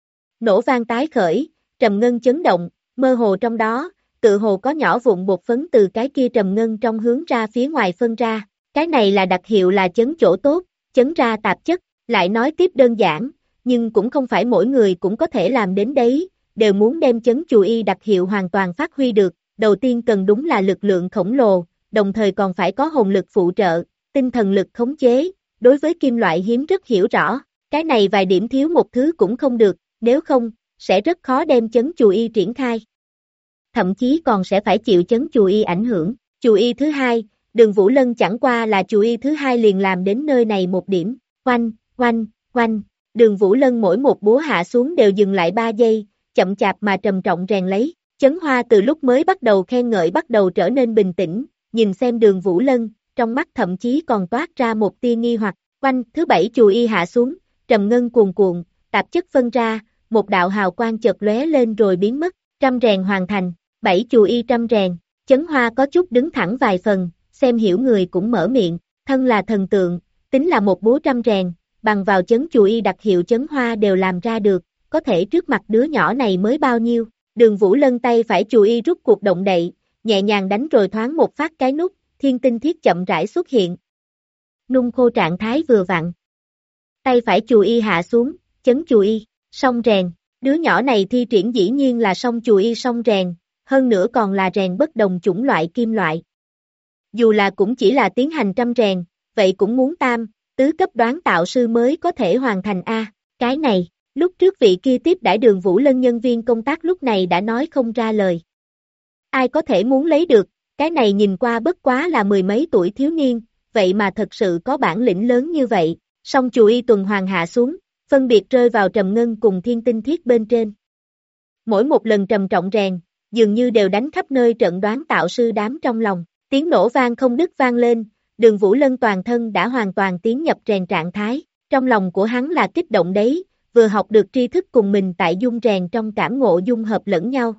Nổ vang tái khởi, trầm ngân chấn động, mơ hồ trong đó, tự hồ có nhỏ vụn bột phấn từ cái kia trầm ngân trong hướng ra phía ngoài phân ra. Cái này là đặc hiệu là chấn chỗ tốt, chấn ra tạp chất, lại nói tiếp đơn giản, nhưng cũng không phải mỗi người cũng có thể làm đến đấy, đều muốn đem chấn chùy y đặc hiệu hoàn toàn phát huy được. Đầu tiên cần đúng là lực lượng khổng lồ, đồng thời còn phải có hồn lực phụ trợ, tinh thần lực khống chế. Đối với kim loại hiếm rất hiểu rõ, cái này vài điểm thiếu một thứ cũng không được, nếu không, sẽ rất khó đem chấn chùy y triển khai. Thậm chí còn sẽ phải chịu chấn chùy y ảnh hưởng. Chùy y thứ hai, Đường Vũ Lân chẳng qua là chùy y thứ hai liền làm đến nơi này một điểm, oanh, Đường Vũ Lân mỗi một búa hạ xuống đều dừng lại 3 giây, chậm chạp mà trầm trọng rèn lấy. Chấn hoa từ lúc mới bắt đầu khen ngợi bắt đầu trở nên bình tĩnh, nhìn xem Đường Vũ Lân, trong mắt thậm chí còn toát ra một tia nghi hoặc. Quanh, thứ 7 chùy y hạ xuống, trầm ngân cuồn cuộn, tạp chất phân ra, một đạo hào quang chợt lóe lên rồi biến mất, trăm rèn hoàn thành, 7 chùy y trăm rèn, chấn hoa có chút đứng thẳng vài phần, xem hiểu người cũng mở miệng, thân là thần tượng, tính là một búa trăm rèn, bằng vào chấn chùy y đặc hiệu chấn hoa đều làm ra được, có thể trước mặt đứa nhỏ này mới bao nhiêu. Đường Vũ Lân tay phải chùy y rút cuộc động đậy, nhẹ nhàng đánh rồi thoáng một phát cái nút, thiên tinh thiết chậm rãi xuất hiện. Nung khô trạng thái vừa vặn. Tay phải chùy y hạ xuống, chấn chùy y, Song rèn, đứa nhỏ này thi triển dĩ nhiên là song chùa y song rèn, hơn nữa còn là rèn bất đồng chủng loại kim loại. Dù là cũng chỉ là tiến hành trăm rèn, vậy cũng muốn tam, tứ cấp đoán tạo sư mới có thể hoàn thành a. Cái này, lúc trước vị kia tiếp đãi Đường Vũ Lân nhân viên công tác lúc này đã nói không ra lời. Ai có thể muốn lấy được, cái này nhìn qua bất quá là mười mấy tuổi thiếu niên, vậy mà thật sự có bản lĩnh lớn như vậy, song chùa y tuần hoàn hạ xuống, phân biệt rơi vào Trầm Ngân cùng Thiên Tinh Thiết bên trên. Mỗi một lần trầm trọng rèn, dường như đều đánh khắp nơi trận đoán tạo sư đám trong lòng, tiếng nổ vang không đứt vang lên, Đường Vũ Lân toàn thân đã hoàn toàn tiến nhập rèn trạng thái, trong lòng của hắn là kích động đấy, vừa học được tri thức cùng mình tại dung rèn trong cảm ngộ dung hợp lẫn nhau.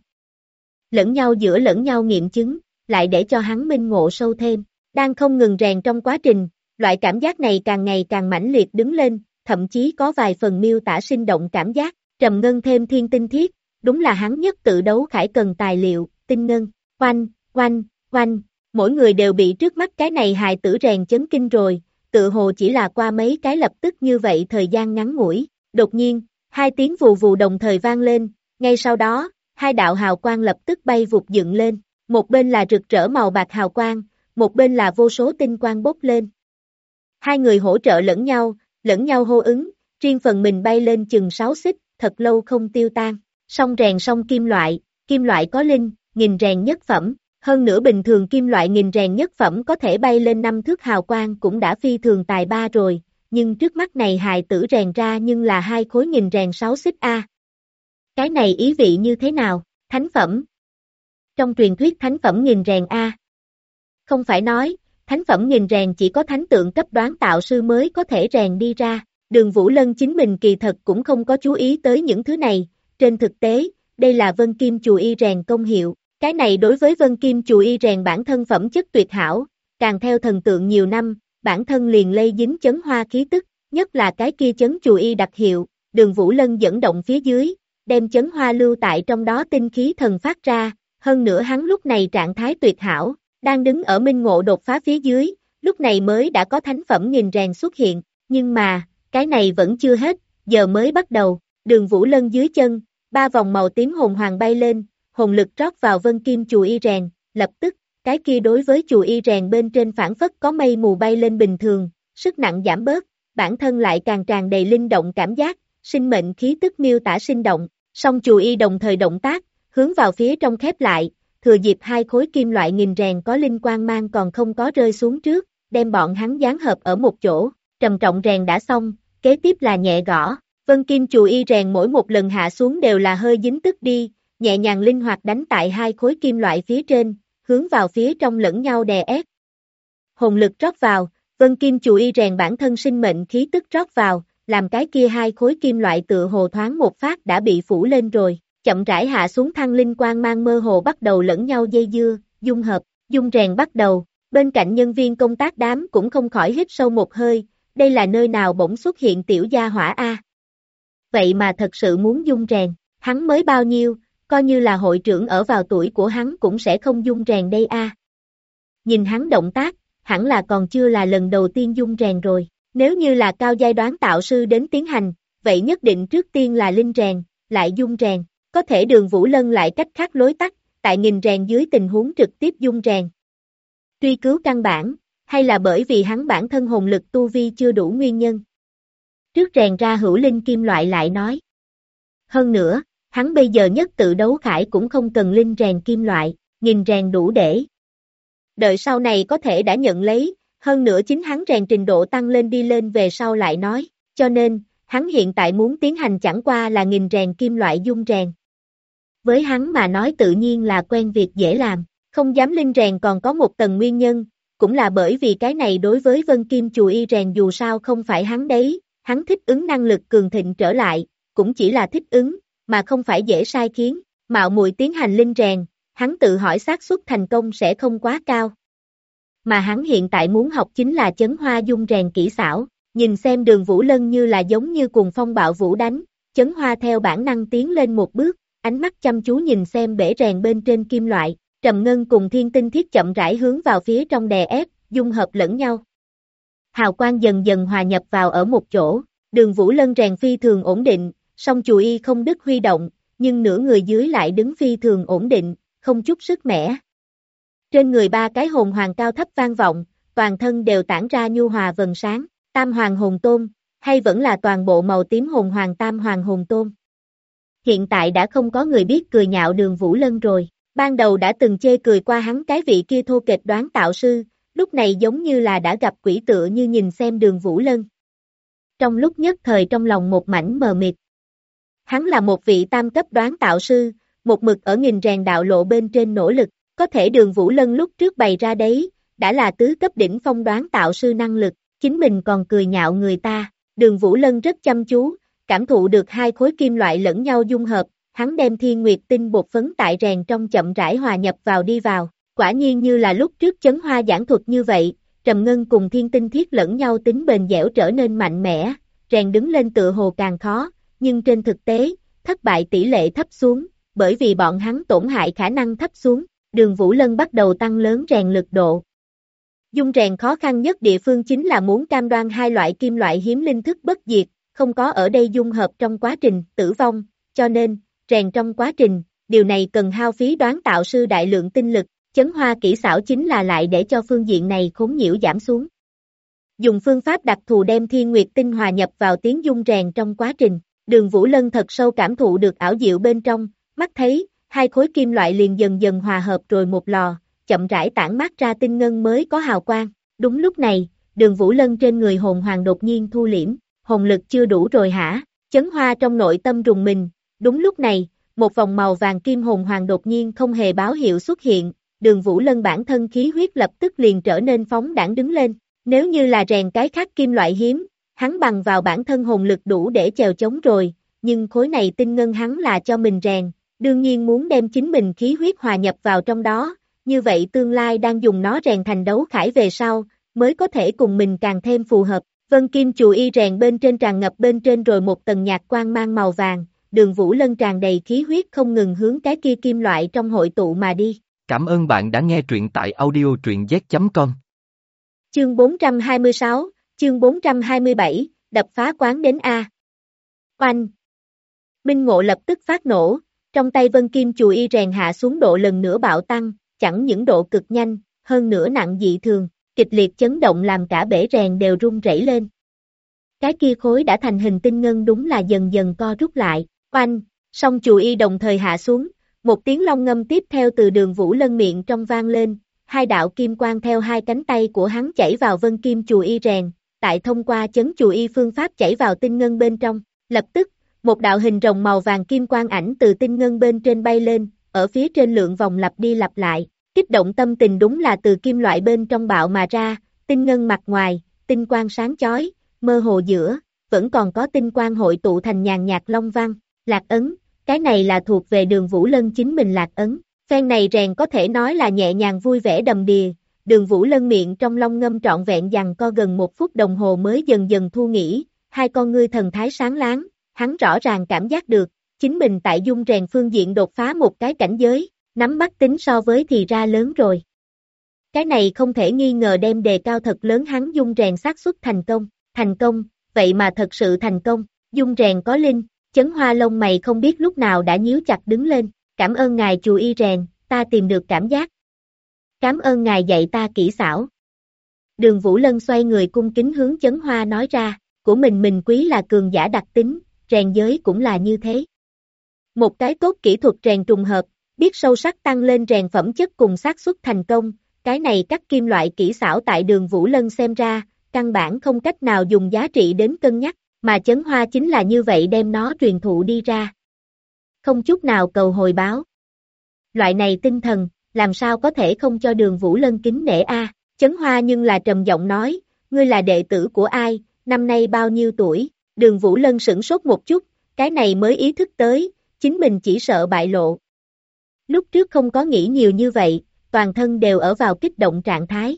Lẫn nhau giữa lẫn nhau nghiệm chứng, lại để cho hắn minh ngộ sâu thêm, đang không ngừng rèn trong quá trình, loại cảm giác này càng ngày càng mãnh liệt đứng lên, thậm chí có vài phần miêu tả sinh động cảm giác, Trầm Ngân thêm Thiên Tinh Thiết, đúng là hắn nhất tự đấu khải cần tài liệu, tinh ngân, oanh, oanh, oanh, mỗi người đều bị trước mắt cái này hài tử rèn chấn kinh rồi, tự hồ chỉ là qua mấy cái lập tức như vậy thời gian ngắn ngủi, đột nhiên, hai tiếng vù vù đồng thời vang lên, ngay sau đó, hai đạo hào quang lập tức bay vụt dựng lên, một bên là rực rỡ màu bạc hào quang, một bên là vô số tinh quang bốc lên. Hai người hỗ trợ lẫn nhau hô ứng, riêng phần mình bay lên chừng 6 xích, thật lâu không tiêu tan. Song rèn song kim loại có linh, nghìn rèn nhất phẩm, hơn nữa bình thường kim loại nghìn rèn nhất phẩm có thể bay lên 5 thước hào quang cũng đã phi thường tài ba rồi, nhưng trước mắt này hài tử rèn ra nhưng là 2 khối nghìn rèn 6 xích a. Cái này ý vị như thế nào? Thánh phẩm. Trong truyền thuyết thánh phẩm nghìn rèn a. Không phải nói, thánh phẩm nghìn rèn chỉ có thánh tượng cấp đoán tạo sư mới có thể rèn đi ra, Đường Vũ Lân chính mình kỳ thật cũng không có chú ý tới những thứ này, trên thực tế, đây là Vân Kim Chùa Y rèn công hiệu, cái này đối với Vân Kim Chùa Y rèn bản thân phẩm chất tuyệt hảo, càng theo thần tượng nhiều năm, bản thân liền lây dính chấn hoa khí tức, nhất là cái kia chấn Chùa Y đặc hiệu, Đường Vũ Lân dẫn động phía dưới, đem chấn hoa lưu tại trong đó tinh khí thần phát ra, hơn nữa hắn lúc này trạng thái tuyệt hảo, đang đứng ở minh ngộ đột phá phía dưới, lúc này mới đã có thánh phẩm nghìn rèn xuất hiện, nhưng mà, cái này vẫn chưa hết, giờ mới bắt đầu, Đường Vũ Lân dưới chân, 3 vòng màu tím hồn hoàng bay lên, hồn lực rót vào Vân Kim Chùa Y rèn, lập tức, cái kia đối với Chùa Y rèn bên trên phản phất có mây mù bay lên bình thường, sức nặng giảm bớt, bản thân lại càng tràn đầy linh động cảm giác, sinh mệnh khí tức miêu tả sinh động, song Chùa Y đồng thời động tác, hướng vào phía trong khép lại, thừa dịp 2 khối kim loại nghìn rèn có linh quang mang còn không có rơi xuống trước, đem bọn hắn dán hợp ở một chỗ, trầm trọng rèn đã xong, kế tiếp là nhẹ gõ, Vân Kim Chùa Y rèn mỗi một lần hạ xuống đều là hơi dính tức đi, nhẹ nhàng linh hoạt đánh tại 2 khối kim loại phía trên, hướng vào phía trong lẫn nhau đè ép. Hồn lực rót vào, Vân Kim Chùa Y rèn bản thân sinh mệnh khí tức rót vào, làm cái kia 2 khối kim loại tựa hồ thoáng một phát đã bị phủ lên rồi, chậm rãi hạ xuống thăng linh quang mang mơ hồ bắt đầu lẫn nhau dây dưa, dung hợp, dung rèn bắt đầu, bên cạnh nhân viên công tác đám cũng không khỏi hít sâu một hơi, đây là nơi nào bỗng xuất hiện tiểu gia hỏa a. Vậy mà thật sự muốn dung rèn, hắn mới bao nhiêu, coi như là hội trưởng ở vào tuổi của hắn cũng sẽ không dung rèn đây a. Nhìn hắn động tác, hẳn là còn chưa là lần đầu tiên dung rèn rồi, nếu như là cao giai đoán tạo sư đến tiến hành, vậy nhất định trước tiên là linh rèn, lại dung rèn, có thể Đường Vũ Lân lại cách khác lối tắt, tại nghìn rèn dưới tình huống trực tiếp dung rèn. Truy cứu căn bản, hay là bởi vì hắn bản thân hồn lực tu vi chưa đủ nguyên nhân. Trước rèn ra hữu linh kim loại lại nói. Hơn nữa, hắn bây giờ nhất tự đấu khải cũng không cần linh rèn kim loại, nghìn rèn đủ để. Đợi sau này có thể đã nhận lấy, hơn nữa chính hắn rèn trình độ tăng lên đi lên về sau lại nói, cho nên, hắn hiện tại muốn tiến hành chẳng qua là nghìn rèn kim loại dung rèn. Với hắn mà nói tự nhiên là quen việc dễ làm, không dám linh rèn còn có một tầng nguyên nhân, cũng là bởi vì cái này đối với Vân Kim Chùa Y rèn dù sao không phải hắn đấy, hắn thích ứng năng lực cường thịnh trở lại, cũng chỉ là thích ứng, mà không phải dễ sai khiến, mạo muội tiến hành linh rèn, hắn tự hỏi xác suất thành công sẽ không quá cao. Mà hắn hiện tại muốn học chính là chấn hoa dung rèn kỹ xảo, nhìn xem Đường Vũ Lân như là giống như cuồng phong bạo vũ đánh, chấn hoa theo bản năng tiến lên một bước, ánh mắt chăm chú nhìn xem bể rèn bên trên kim loại, Trầm Ngân cùng Thiên Tinh Thiết chậm rãi hướng vào phía trong đè ép, dung hợp lẫn nhau. Hào quang dần dần hòa nhập vào ở một chỗ, Đường Vũ Lân rèn phi thường ổn định, song chù y không đứt huy động, nhưng nửa người dưới lại đứng phi thường ổn định, không chút sức mẻ. Trên người ba cái hồn hoàng cao thấp vang vọng, toàn thân đều tản ra nhu hòa vầng sáng, tam hoàng hồn tôn, hay vẫn là toàn bộ màu tím hồn hoàng tam hoàng hồn tôn. Hiện tại đã không có người biết cười nhạo Đường Vũ Lân rồi, ban đầu đã từng chê cười qua hắn cái vị kia thô kệch đoán tạo sư, lúc này giống như là đã gặp quỷ tựa như nhìn xem Đường Vũ Lân. Trong lúc nhất thời trong lòng một mảnh mờ mịt. Hắn là một vị tam cấp đoán tạo sư, một mực ở nghìn rèn đạo lộ bên trên nỗ lực, có thể Đường Vũ Lân lúc trước bày ra đấy, đã là tứ cấp đỉnh phong đoán tạo sư năng lực, chính mình còn cười nhạo người ta. Đường Vũ Lân rất chăm chú, cảm thụ được hai khối kim loại lẫn nhau dung hợp, hắn đem thiên nguyệt tinh bột phấn tại rèn trong chậm rãi hòa nhập vào đi vào, quả nhiên như là lúc trước chấn hoa giảng thuật như vậy, trầm ngân cùng thiên tinh thiết lẫn nhau tính bền dẻo trở nên mạnh mẽ, rèn đứng lên tựa hồ càng khó, nhưng trên thực tế, thất bại tỷ lệ thấp xuống, bởi vì bọn hắn tổn hại khả năng thấp xuống, Đường Vũ Lân bắt đầu tăng lớn rèn lực độ. Dung rèn khó khăn nhất địa phương chính là muốn cam đoan hai loại kim loại hiếm linh thức bất diệt, không có ở đây dung hợp trong quá trình tử vong, cho nên, rèn trong quá trình, điều này cần hao phí đoán tạo sư đại lượng tinh lực, chấn hoa kỹ xảo chính là lại để cho phương diện này khốn nhiễu giảm xuống. Dùng phương pháp đặc thù đem thiên nguyệt tinh hòa nhập vào tiếng dung rèn trong quá trình, Đường Vũ Lân thật sâu cảm thụ được ảo diệu bên trong, mắt thấy, hai khối kim loại liền dần dần hòa hợp rồi một lò, chậm rãi tản mát ra tinh ngân mới có hào quang. Đúng lúc này, Đường Vũ Lân trên người hồn hoàng đột nhiên thu liễm, hồn lực chưa đủ rồi hả? Chấn hoa trong nội tâm rùng mình, đúng lúc này, một vòng màu vàng kim hồn hoàng đột nhiên không hề báo hiệu xuất hiện, Đường Vũ Lân bản thân khí huyết lập tức liền trở nên phóng đãng đứng lên, nếu như là rèn cái khác kim loại hiếm, hắn bằng vào bản thân hồn lực đủ để chèo chống rồi, nhưng khối này tinh ngân hắn là cho mình rèn, đương nhiên muốn đem chính mình khí huyết hòa nhập vào trong đó, như vậy tương lai đang dùng nó rèn thành đấu khải về sau, mới có thể cùng mình càng thêm phù hợp. Vân kim chù y rèn bên trên tràn ngập bên trên rồi một tầng nhạt quang mang màu vàng, Đường Vũ Lân tràn đầy khí huyết không ngừng hướng cái kia kim loại trong hội tụ mà đi. Cảm ơn bạn đã nghe truyện tại audio truyện z.com. Chương 426, chương 427, đập phá quán đến A. Oanh! Minh Ngộ lập tức phát nổ, trong tay Vân kim chù y rèn hạ xuống độ lần nữa bạo tăng, chẳng những độ cực nhanh, hơn nữa nặng dị thường, kịch liệt chấn động làm cả bể rèn đều rung rẩy lên. Cái kia khối đã thành hình tinh ngân đúng là dần dần co rút lại, oanh, song chù y đồng thời hạ xuống, một tiếng long ngâm tiếp theo từ Đường Vũ Lân miệng trong vang lên, hai đạo kim quang theo hai cánh tay của hắn chảy vào Vân kim chù y rèn, tại thông qua chấn chù y phương pháp chảy vào tinh ngân bên trong, lập tức, một đạo hình rồng màu vàng kim quang ảnh từ tinh ngân bên trên bay lên, ở phía trên lượng vòng lặp đi lặp lại, kích động tâm tình đúng là từ kim loại bên trong bạo mà ra, tinh ngân mặt ngoài, tinh quang sáng chói, mơ hồ giữa, vẫn còn có tinh quang hội tụ thành nhàn nhạt long văn, lạc ấn, cái này là thuộc về Đường Vũ Lân chính mình lạc ấn, phen này rèn có thể nói là nhẹ nhàng vui vẻ đầm đìa, Đường Vũ Lân miệng trong long ngâm trọn vẹn giằng co gần 1 phút đồng hồ mới dần dần thu nghỉ, hai con ngươi thần thái sáng láng, hắn rõ ràng cảm giác được, chính mình tại dung rèn phương diện đột phá một cái cảnh giới, nắm bắt tính so với thì ra lớn rồi. Cái này không thể nghi ngờ đem đề cao thật lớn hắn dung rèn xác suất thành công, vậy mà thật sự thành công, dung rèn có linh, chấn hoa lông mày không biết lúc nào đã nhíu chặt đứng lên, cảm ơn ngài chù y rèn, ta tìm được cảm giác. Cảm ơn ngài dạy ta kỹ xảo. Đường Vũ Lân xoay người cung kính hướng chấn hoa nói ra, của mình quý là cường giả đặc tính, rèn giới cũng là như thế. Một cái tốt kỹ thuật rèn trùng hợp, biết sâu sắc tăng lên rèn phẩm chất cùng xác suất thành công, cái này các kim loại kỹ xảo tại Đường Vũ Lân xem ra, căn bản không cách nào dùng giá trị đến cân nhắc, mà chấn hoa chính là như vậy đem nó truyền thụ đi ra. Không chút nào cầu hồi báo. Loại này tinh thần, làm sao có thể không cho Đường Vũ Lân kính nể a? Chấn hoa nhưng là trầm giọng nói, ngươi là đệ tử của ai, năm nay bao nhiêu tuổi? Đường Vũ Lân sửng sốt một chút, cái này mới ý thức tới, chính mình chỉ sợ bại lộ. Lúc trước không có nghĩ nhiều như vậy, toàn thân đều ở vào kích động trạng thái.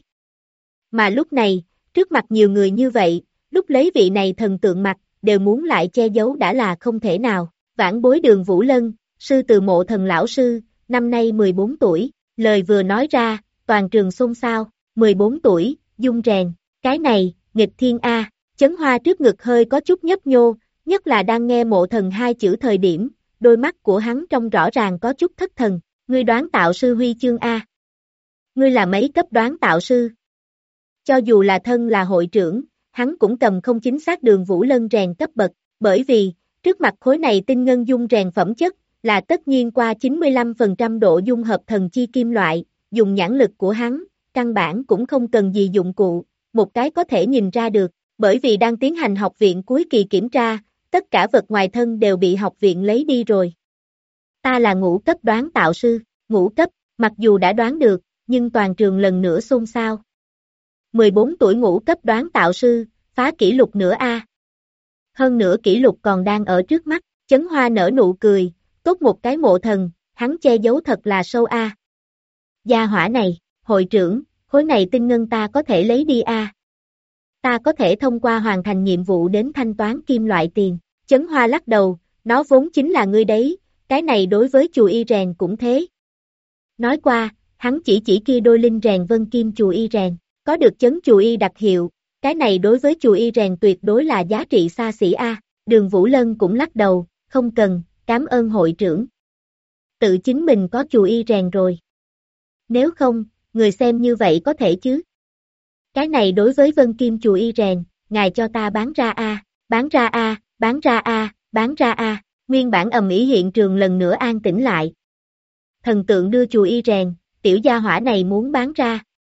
Mà lúc này, trước mặt nhiều người như vậy, lúc lấy vị này thần tượng mặt, đều muốn lại che giấu đã là không thể nào. Vãn bối Đường Vũ Lân, sư từ Mộ Thần lão sư, năm nay 14 tuổi, lời vừa nói ra, toàn trường xôn xao, 14 tuổi, dung rèn, cái này, nghịch thiên A, chấn hoa trước ngực hơi có chút nhấp nhô, nhất là đang nghe Mộ Thần hai chữ thời điểm, đôi mắt của hắn trông rõ ràng có chút thất thần. Ngươi đoán tạo sư huy chương A. Ngươi là mấy cấp đoán tạo sư? Cho dù là thân là hội trưởng, hắn cũng cầm không chính xác Đường Vũ Lân rèn cấp bậc, bởi vì, trước mặt khối này tinh ngân dung rèn phẩm chất, là tất nhiên qua 95% độ dung hợp thần chi kim loại, dùng nhãn lực của hắn, căn bản cũng không cần gì dụng cụ, một cái có thể nhìn ra được, bởi vì đang tiến hành học viện cuối kỳ kiểm tra, tất cả vật ngoài thân đều bị học viện lấy đi rồi. Ta là ngũ cấp đoán tạo sư, ngũ cấp, mặc dù đã đoán được, nhưng toàn trường lần nữa xôn xao. 14 tuổi ngũ cấp đoán tạo sư, phá kỷ lục nữa a. Hơn nữa kỷ lục còn đang ở trước mắt, Chấn Hoa nở nụ cười, tốt một cái Mộ Thần, hắn che giấu thật là sâu a. Gia hỏa này, hội trưởng, khối này tinh ngân ta có thể lấy đi a. Ta có thể thông qua hoàn thành nhiệm vụ đến thanh toán kim loại tiền. Chấn Hoa lắc đầu, nó vốn chính là ngươi đấy, cái này đối với chùa y rèn cũng thế. Nói qua, hắn chỉ kia đôi linh rèn vân kim chùa y rèn, có được chấn chùa y đặc hiệu, cái này đối với chùa y rèn tuyệt đối là giá trị xa xỉ a. Đường Vũ Lân cũng lắc đầu, không cần, cảm ơn hội trưởng. Tự chính mình có chùa y rèn rồi. Nếu không, người xem như vậy có thể chứ. Cái này đối với vân kim chùa y rèn, ngài cho ta bán ra a, bán ra a, bán ra a, bán ra a. Nguyên bản ầm ĩ hiện trường lần nữa an tĩnh lại. Thần tượng đưa chùa y rèn, tiểu gia hỏa này muốn bán ra.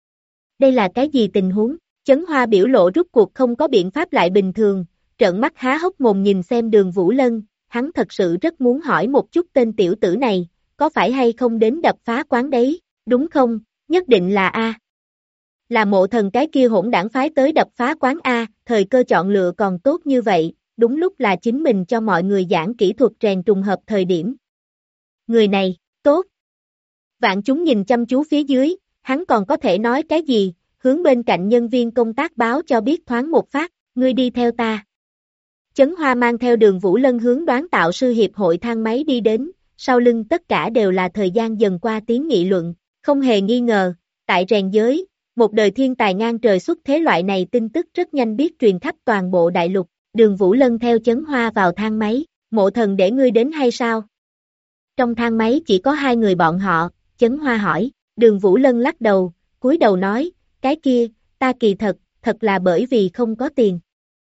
Đây là cái gì tình huống? Chấn Hoa biểu lộ rút cuộc không có biện pháp lại bình thường, trợn mắt há hốc mồm nhìn xem Đường Vũ Lân, hắn thật sự rất muốn hỏi một chút tên tiểu tử này, có phải hay không đến đập phá quán đấy, đúng không? Nhất định là A. Là Mộ Thần cái kia hỗn đảng phái tới đập phá quán A, thời cơ chọn lựa còn tốt như vậy, đúng lúc là chính mình cho mọi người giảng kỹ thuật rèn trùng hợp thời điểm. Người này, tốt. Vạn chúng nhìn chăm chú phía dưới, hắn còn có thể nói cái gì, hướng bên cạnh nhân viên công tác báo cho biết thoáng một phát, ngươi đi theo ta. Chấn Hoa mang theo Đường Vũ Lân hướng đoán tạo sư hiệp hội thang máy đi đến, sau lưng tất cả đều là thời gian dần qua tiếng nghị luận, không hề nghi ngờ, tại rèn giới, một đời thiên tài ngang trời xuất thế loại này tin tức rất nhanh biết truyền khắp toàn bộ đại lục. Đường Vũ Lân theo Chấn Hoa vào thang máy, Mộ Thần để ngươi đến hay sao? Trong thang máy chỉ có hai người bọn họ, Chấn Hoa hỏi, Đường Vũ Lân lắc đầu, cúi đầu nói, cái kia, ta kỳ thật là bởi vì không có tiền.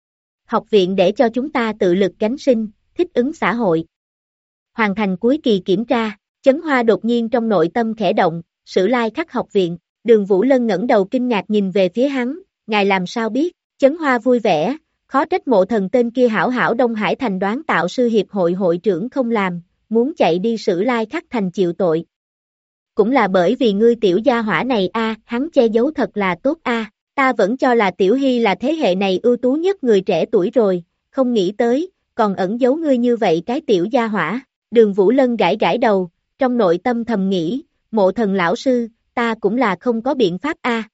Học viện để cho chúng ta tự lực gánh sinh, thích ứng xã hội. Hoàn thành cuối kỳ kiểm tra, Chấn Hoa đột nhiên trong nội tâm khẽ động, Sử Lai Khắc học viện, Đường Vũ Lân ngẩng đầu kinh ngạc nhìn về phía hắn, ngài làm sao biết, Chấn Hoa vui vẻ, khó trách Mộ Thần tên kia hảo hảo Đông Hải thành đoán tạo sư hiệp hội hội trưởng không làm, muốn chạy đi Sử Lai Khắc thành chịu tội. Cũng là bởi vì ngươi tiểu gia hỏa này a, hắn che giấu thật là tốt a, ta vẫn cho là Tiểu Hy là thế hệ này ưu tú nhất người trẻ tuổi rồi, không nghĩ tới, còn ẩn giấu ngươi như vậy cái tiểu gia hỏa. Đường Vũ Lân gãi gãi đầu, trong nội tâm thầm nghĩ, Mộ Thần lão sư, ta cũng là không có biện pháp a.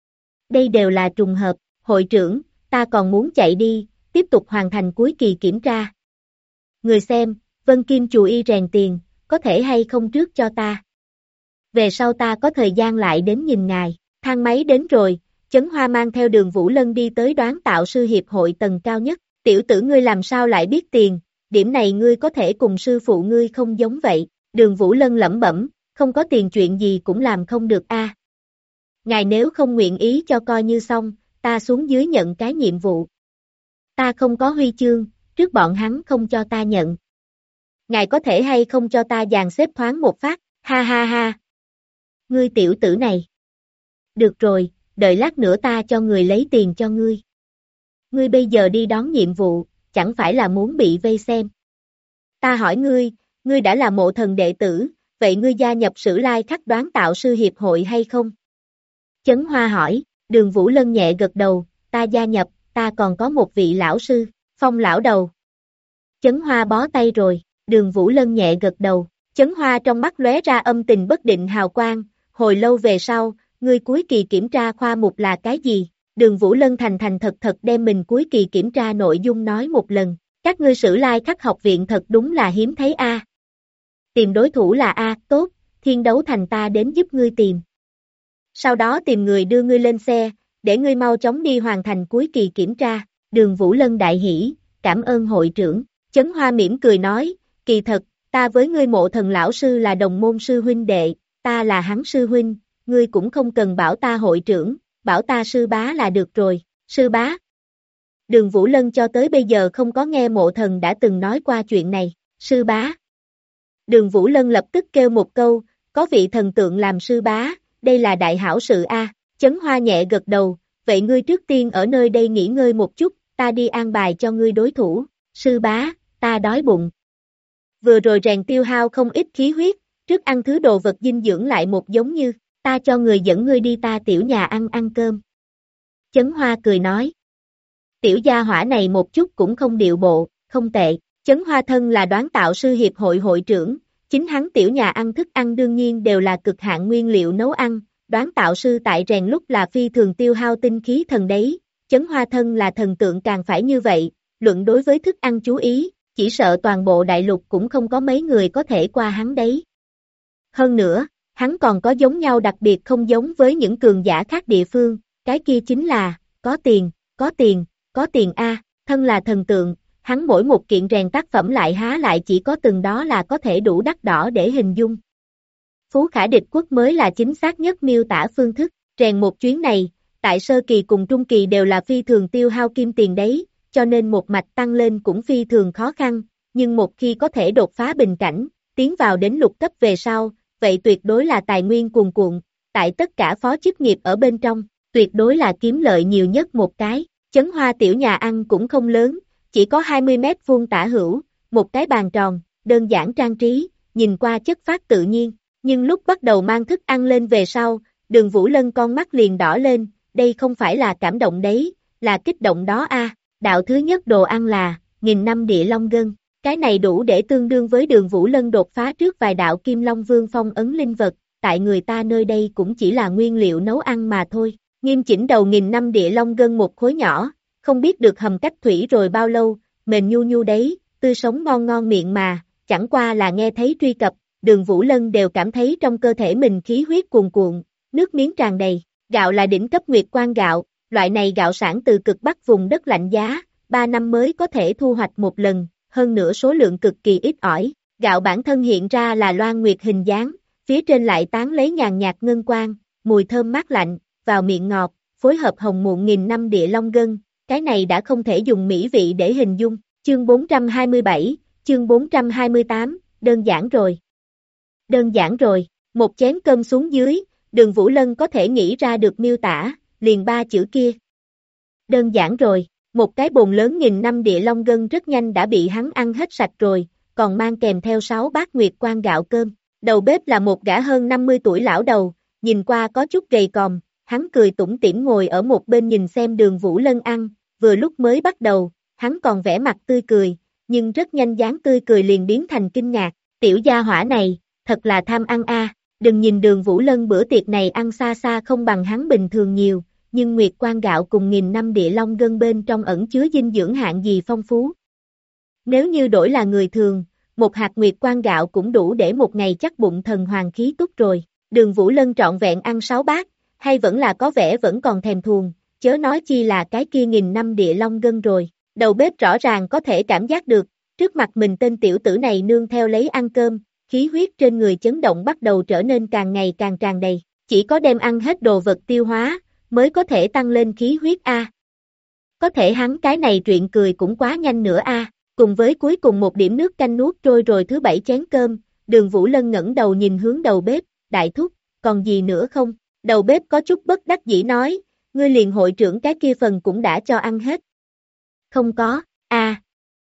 Đây đều là trùng hợp, hội trưởng, ta còn muốn chạy đi, tiếp tục hoàn thành cuối kỳ kiểm tra. Người xem, Vân Kim chùa y rèn tiền, có thể hay không trước cho ta. Về sau ta có thời gian lại đến nhìn ngài, thang máy đến rồi, Chấn Hoa mang theo Đường Vũ Lân đi tới đoán tạo sư hiệp hội tầng cao nhất, tiểu tử ngươi làm sao lại biết tiền, điểm này ngươi có thể cùng sư phụ ngươi không giống vậy, Đường Vũ Lân lẩm bẩm, không có tiền chuyện gì cũng làm không được a. Ngài nếu không nguyện ý cho coi như xong, ta xuống dưới nhận cái nhiệm vụ. Ta không có huy chương, trước bọn hắn không cho ta nhận. Ngài có thể hay không cho ta dàn xếp thoáng một phát, ha ha ha. Ngươi tiểu tử này. Được rồi, đợi lát nữa ta cho người lấy tiền cho ngươi. Ngươi bây giờ đi đón nhiệm vụ, chẳng phải là muốn bị vây xem. Ta hỏi ngươi, ngươi đã là Mộ Thần đệ tử, vậy ngươi gia nhập Sử Lai Khắc đoán tạo sư hiệp hội hay không? Chấn Hoa hỏi, Đường Vũ Lân nhẹ gật đầu, ta gia nhập, ta còn có một vị lão sư, Phong lão đầu. Chấn Hoa bó tay rồi, Đường Vũ Lân nhẹ gật đầu, Chấn Hoa trong mắt lóe ra âm tình bất định hào quang, hồi lâu về sau, ngươi cuối kỳ kiểm tra khoa mục là cái gì? Đường Vũ Lân thành thật đem mình cuối kỳ kiểm tra nội dung nói một lần, các ngươi Sử Lai Khắc học viện thật đúng là hiếm thấy a. Tìm đối thủ là a, tốt, Thiên Đấu Thành ta đến giúp ngươi tìm. Sau đó tìm người đưa ngươi lên xe, để ngươi mau chóng đi hoàn thành cuối kỳ kiểm tra. Đường Vũ Lân đại hỉ, cảm ơn hội trưởng. Chấn Hoa mỉm cười nói, kỳ thật, ta với ngươi Mộ Thần lão sư là đồng môn sư huynh đệ, ta là hắn sư huynh, ngươi cũng không cần bảo ta hội trưởng, bảo ta sư bá là được rồi, sư bá. Đường Vũ Lân cho tới bây giờ không có nghe Mộ Thần đã từng nói qua chuyện này, sư bá. Đường Vũ Lân lập tức kêu một câu, có vị thần tượng làm sư bá, đây là đại hảo sự a. Chấn Hoa nhẹ gật đầu, vậy ngươi trước tiên ở nơi đây nghỉ ngơi một chút, ta đi an bài cho ngươi đối thủ, sư bá, ta đói bụng. Vừa rồi rèn tiêu hao không ít khí huyết, trước ăn thứ đồ vật dinh dưỡng lại một giống như, ta cho người dẫn ngươi đi ta tiểu nhà ăn cơm. Chấn Hoa cười nói. Tiểu gia hỏa này một chút cũng không điệu bộ, không tệ. Chấn Hoa thân là đoán tạo sư hiệp hội hội trưởng, chính hắn tiểu nhà ăn thức ăn đương nhiên đều là cực hạn nguyên liệu nấu ăn, đoán tạo sư tại rèn lúc là phi thường tiêu hao tinh khí thần đấy, Chấn Hoa thân là thần tượng càng phải như vậy, luận đối với thức ăn chú ý, chỉ sợ toàn bộ đại lục cũng không có mấy người có thể qua hắn đấy. Hơn nữa, hắn còn có giống nhau đặc biệt không giống với những cường giả khác địa phương, cái kia chính là, có tiền, có tiền, có tiền a, thân là thần tượng, hắn mỗi một kiện rèn tác phẩm lại há lại chỉ có từng đó là có thể đủ đắt đỏ để hình dung. Phú Khả Địch Quốc mới là chính xác nhất miêu tả phương thức, rèn một chuyến này, tại sơ kỳ cùng trung kỳ đều là phi thường tiêu hao kim tiền đấy, cho nên một mạch tăng lên cũng phi thường khó khăn, nhưng một khi có thể đột phá bình cảnh, tiến vào đến lục cấp về sau, vậy tuyệt đối là tài nguyên cuồn cuộn, tại tất cả phó chức nghiệp ở bên trong, tuyệt đối là kiếm lợi nhiều nhất một cái. Chấn Hoa tiểu nhà ăn cũng không lớn, chỉ có 20 mét vuông tả hữu, một cái bàn tròn, đơn giản trang trí, nhìn qua chất phát tự nhiên, nhưng lúc bắt đầu mang thức ăn lên về sau, Đường Vũ Lân con mắt liền đỏ lên, đây không phải là cảm động đấy, là kích động đó a. Đạo thứ nhất đồ ăn là, 1000 năm địa long gân, cái này đủ để tương đương với Đường Vũ Lân đột phá trước vài đạo Kim Long Vương phong ấn linh vật, tại người ta nơi đây cũng chỉ là nguyên liệu nấu ăn mà thôi. Nghiêm chỉnh đầu 1000 năm địa long gân một khối nhỏ, không biết được hầm cách thủy rồi bao lâu, mềm nhu nhu đấy, tươi sống ngon ngon miệng mà, chẳng qua là nghe thấy truy cập, Đường Vũ Lân đều cảm thấy trong cơ thể mình khí huyết cuồn cuộn, nước miếng tràn đầy, gạo là đỉnh cấp nguyệt quan gạo, loại này gạo sản từ cực bắc vùng đất lạnh giá, 3 năm mới có thể thu hoạch một lần, hơn nữa số lượng cực kỳ ít ỏi, gạo bản thân hiện ra là loan nguyệt hình dáng, phía trên lại tán lấy nhàn nhạt ngân quang, mùi thơm mát lạnh, vào miệng ngọt, phối hợp hồng muộn 1000 năm địa long gân, cái này đã không thể dùng mỹ vị để hình dung, chương 427, chương 428, đơn giản rồi. Đơn giản rồi, một chén cơm xuống dưới, Đường Vũ Lân có thể nghĩ ra được miêu tả, liền 3 chữ kia. Đơn giản rồi, một cái bồn lớn 1000 năm địa long gân rất nhanh đã bị hắn ăn hết sạch rồi, còn mang kèm theo 6 bát nguyệt quan gạo cơm. Đầu bếp là một gã hơn 50 tuổi lão đầu, nhìn qua có chút gầy còm, hắn cười tủm tỉm ngồi ở một bên nhìn xem Đường Vũ Lân ăn, vừa lúc mới bắt đầu, hắn còn vẻ mặt tươi cười, nhưng rất nhanh dáng tươi cười liền biến thành kinh ngạc, tiểu gia hỏa này, thật là tham ăn a. Đừng nhìn Đường Vũ Lân bữa tiệc này ăn xa xa không bằng hắn bình thường nhiều, nhưng nguyệt quan gạo cùng 1000 năm địa long gân bên trong ẩn chứa dinh dưỡng hạng gì phong phú. Nếu như đổi là người thường, một hạt nguyệt quan gạo cũng đủ để một ngày chắc bụng thần hoàng khí túc rồi. Đường Vũ Lân trọn vẹn ăn 6 bát, hay vẫn là có vẻ vẫn còn thèm thuồng, chớ nói chi là cái kia 1000 năm địa long gân rồi. Đầu bếp rõ ràng có thể cảm giác được, trước mặt mình tên tiểu tử này nương theo lấy ăn cơm, khí huyết trên người chấn động bắt đầu trở nên càng ngày càng tràn đầy, chỉ có đem ăn hết đồ vật tiêu hóa, mới có thể tăng lên khí huyết a. Có thể hắn cái này chuyện cười cũng quá nhanh nữa a. Cùng với cuối cùng một điểm nước canh nuốt trôi rồi thứ 7 chén cơm, Đường Vũ Lân ngẩng đầu nhìn hướng đầu bếp, đại thúc, còn gì nữa không? Đầu bếp có chút bất đắc dĩ nói, ngươi liền hội trưởng cái kia phần cũng đã cho ăn hết. Không có, a.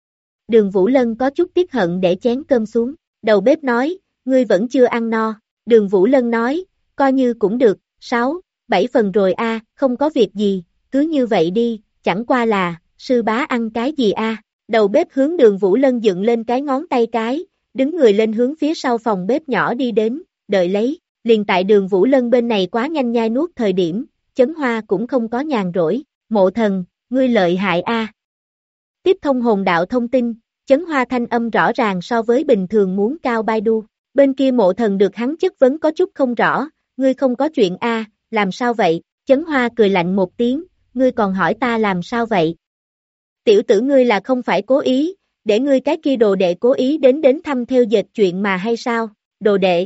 Đường Vũ Lân có chút tiếc hận để chén cơm xuống, đầu bếp nói, ngươi vẫn chưa ăn no, Đường Vũ Lân nói, coi như cũng được, 6, 7 phần rồi a, không có việc gì, cứ như vậy đi, chẳng qua là, sư bá ăn cái gì a? Đầu bếp hướng Đường Vũ Lân dựng lên cái ngón tay cái, đứng người lên hướng phía sau phòng bếp nhỏ đi đến, đợi lấy, liền tại Đường Vũ Lân bên này quá nhanh nhai nuốt thời điểm, Chấn Hoa cũng không có nhàn rỗi, Mộ Thần, ngươi lợi hại a. Tiếp thông hồn đạo thông tin, Chấn Hoa thanh âm rõ ràng so với bình thường muốn cao bai đu, bên kia Mộ Thần được hắn chất vấn có chút không rõ, ngươi không có chuyện a, làm sao vậy? Chấn Hoa cười lạnh một tiếng, ngươi còn hỏi ta làm sao vậy? tiểu tử ngươi là không phải cố ý, để ngươi cái kia đồ đệ cố ý đến thăm theo dệt chuyện mà hay sao, đồ đệ.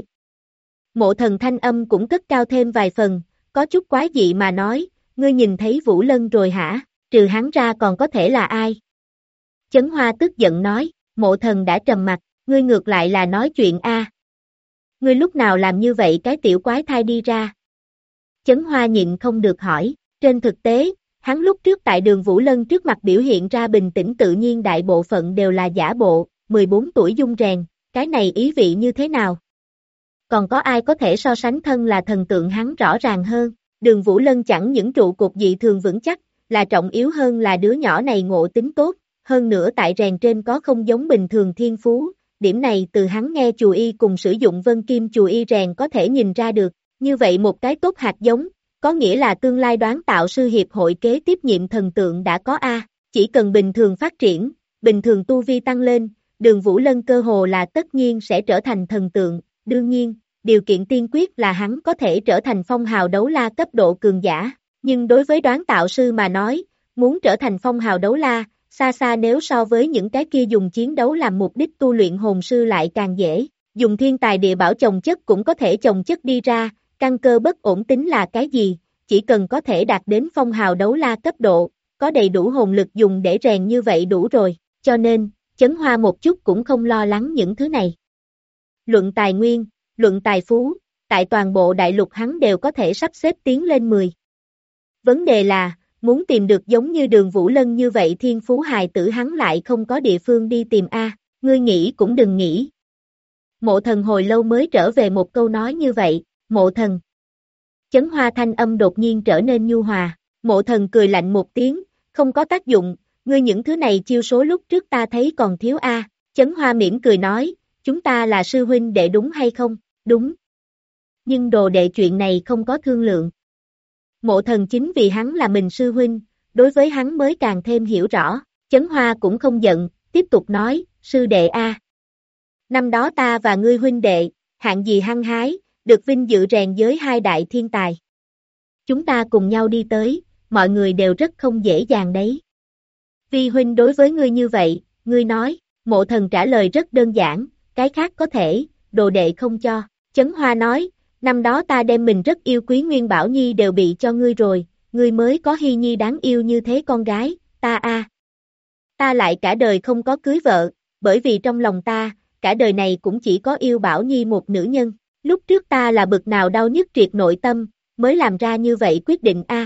Mộ Thần thanh âm cũng cất cao thêm vài phần, có chút quái dị mà nói, ngươi nhìn thấy Vũ Lân rồi hả, trừ hắn ra còn có thể là ai? Chấn Hoa tức giận nói, Mộ Thần đã trầm mặt, ngươi ngược lại là nói chuyện a. Ngươi lúc nào làm như vậy cái tiểu quái thai đi ra? Chấn Hoa nhịn không được hỏi, trên thực tế, hắn lúc trước tại Đường Vũ Lân trước mặt biểu hiện ra bình tĩnh tự nhiên đại bộ phận đều là giả bộ, 14 tuổi dung rèn, cái này ý vị như thế nào? Còn có ai có thể so sánh thân là thần tượng hắn rõ ràng hơn? Đường Vũ Lân chẳng những trụ cột dị thường vững chắc, là trọng yếu hơn là đứa nhỏ này ngộ tính tốt, hơn nữa tại rèn trên có không giống bình thường thiên phú, điểm này từ hắn nghe chùa y cùng sử dụng vân kim chùa y rèn có thể nhìn ra được, như vậy một cái tốt hạt giống, có nghĩa là tương lai đoán tạo sư hiệp hội kế tiếp nhiệm thần tượng đã có A, chỉ cần bình thường phát triển, bình thường tu vi tăng lên, Đường Vũ Lân cơ hồ là tất nhiên sẽ trở thành thần tượng, đương nhiên, điều kiện tiên quyết là hắn có thể trở thành phong hào đấu la cấp độ cường giả, nhưng đối với đoán tạo sư mà nói, muốn trở thành phong hào đấu la, xa xa nếu so với những cái kia dùng chiến đấu làm mục đích tu luyện hồn sư lại càng dễ, dùng thiên tài địa bảo chồng chất cũng có thể chồng chất đi ra, căn cơ bất ổn tính là cái gì, chỉ cần có thể đạt đến phong hào đấu la cấp độ, có đầy đủ hồn lực dùng để rèn như vậy đủ rồi, cho nên, Chấn Hoa một chút cũng không lo lắng những thứ này. Luận tài nguyên, luận tài phú, tại toàn bộ đại lục hắn đều có thể sắp xếp tiến lên 10. Vấn đề là, muốn tìm được giống như Đường Vũ Lân như vậy thiên phú hài tử hắn lại không có địa phương đi tìm a, ngươi nghĩ cũng đừng nghĩ. Mộ Thần hồi lâu mới trở về một câu nói như vậy, Mộ Thần. Chấn Hoa thanh âm đột nhiên trở nên nhu hòa, Mộ Thần cười lạnh một tiếng, không có tác dụng, ngươi những thứ này chiêu số lúc trước ta thấy còn thiếu a. Chấn Hoa mỉm cười nói, chúng ta là sư huynh đệ đúng hay không? Đúng. Nhưng đồ đệ chuyện này không có thương lượng. Mộ Thần chính vì hắn là mình sư huynh, đối với hắn mới càng thêm hiểu rõ, Chấn Hoa cũng không giận, tiếp tục nói, sư đệ a. Năm đó ta và ngươi huynh đệ, hạng gì hăng hái, được vinh dự rèn giới hai đại thiên tài. Chúng ta cùng nhau đi tới, mọi người đều rất không dễ dàng đấy. Vi huynh đối với ngươi như vậy, ngươi nói, Mộ Thần trả lời rất đơn giản, cái khác có thể, đồ đệ không cho. Chấn Hoa nói, năm đó ta đem mình rất yêu quý Nguyên Bảo Nhi đều bị cho ngươi rồi, ngươi mới có Hy Nhi đáng yêu như thế con gái, ta a. Ta lại cả đời không có cưới vợ, bởi vì trong lòng ta, cả đời này cũng chỉ có yêu Bảo Nhi một nữ nhân. Lúc trước ta là bực nào đau nhức triệt nội tâm, mới làm ra như vậy quyết định a.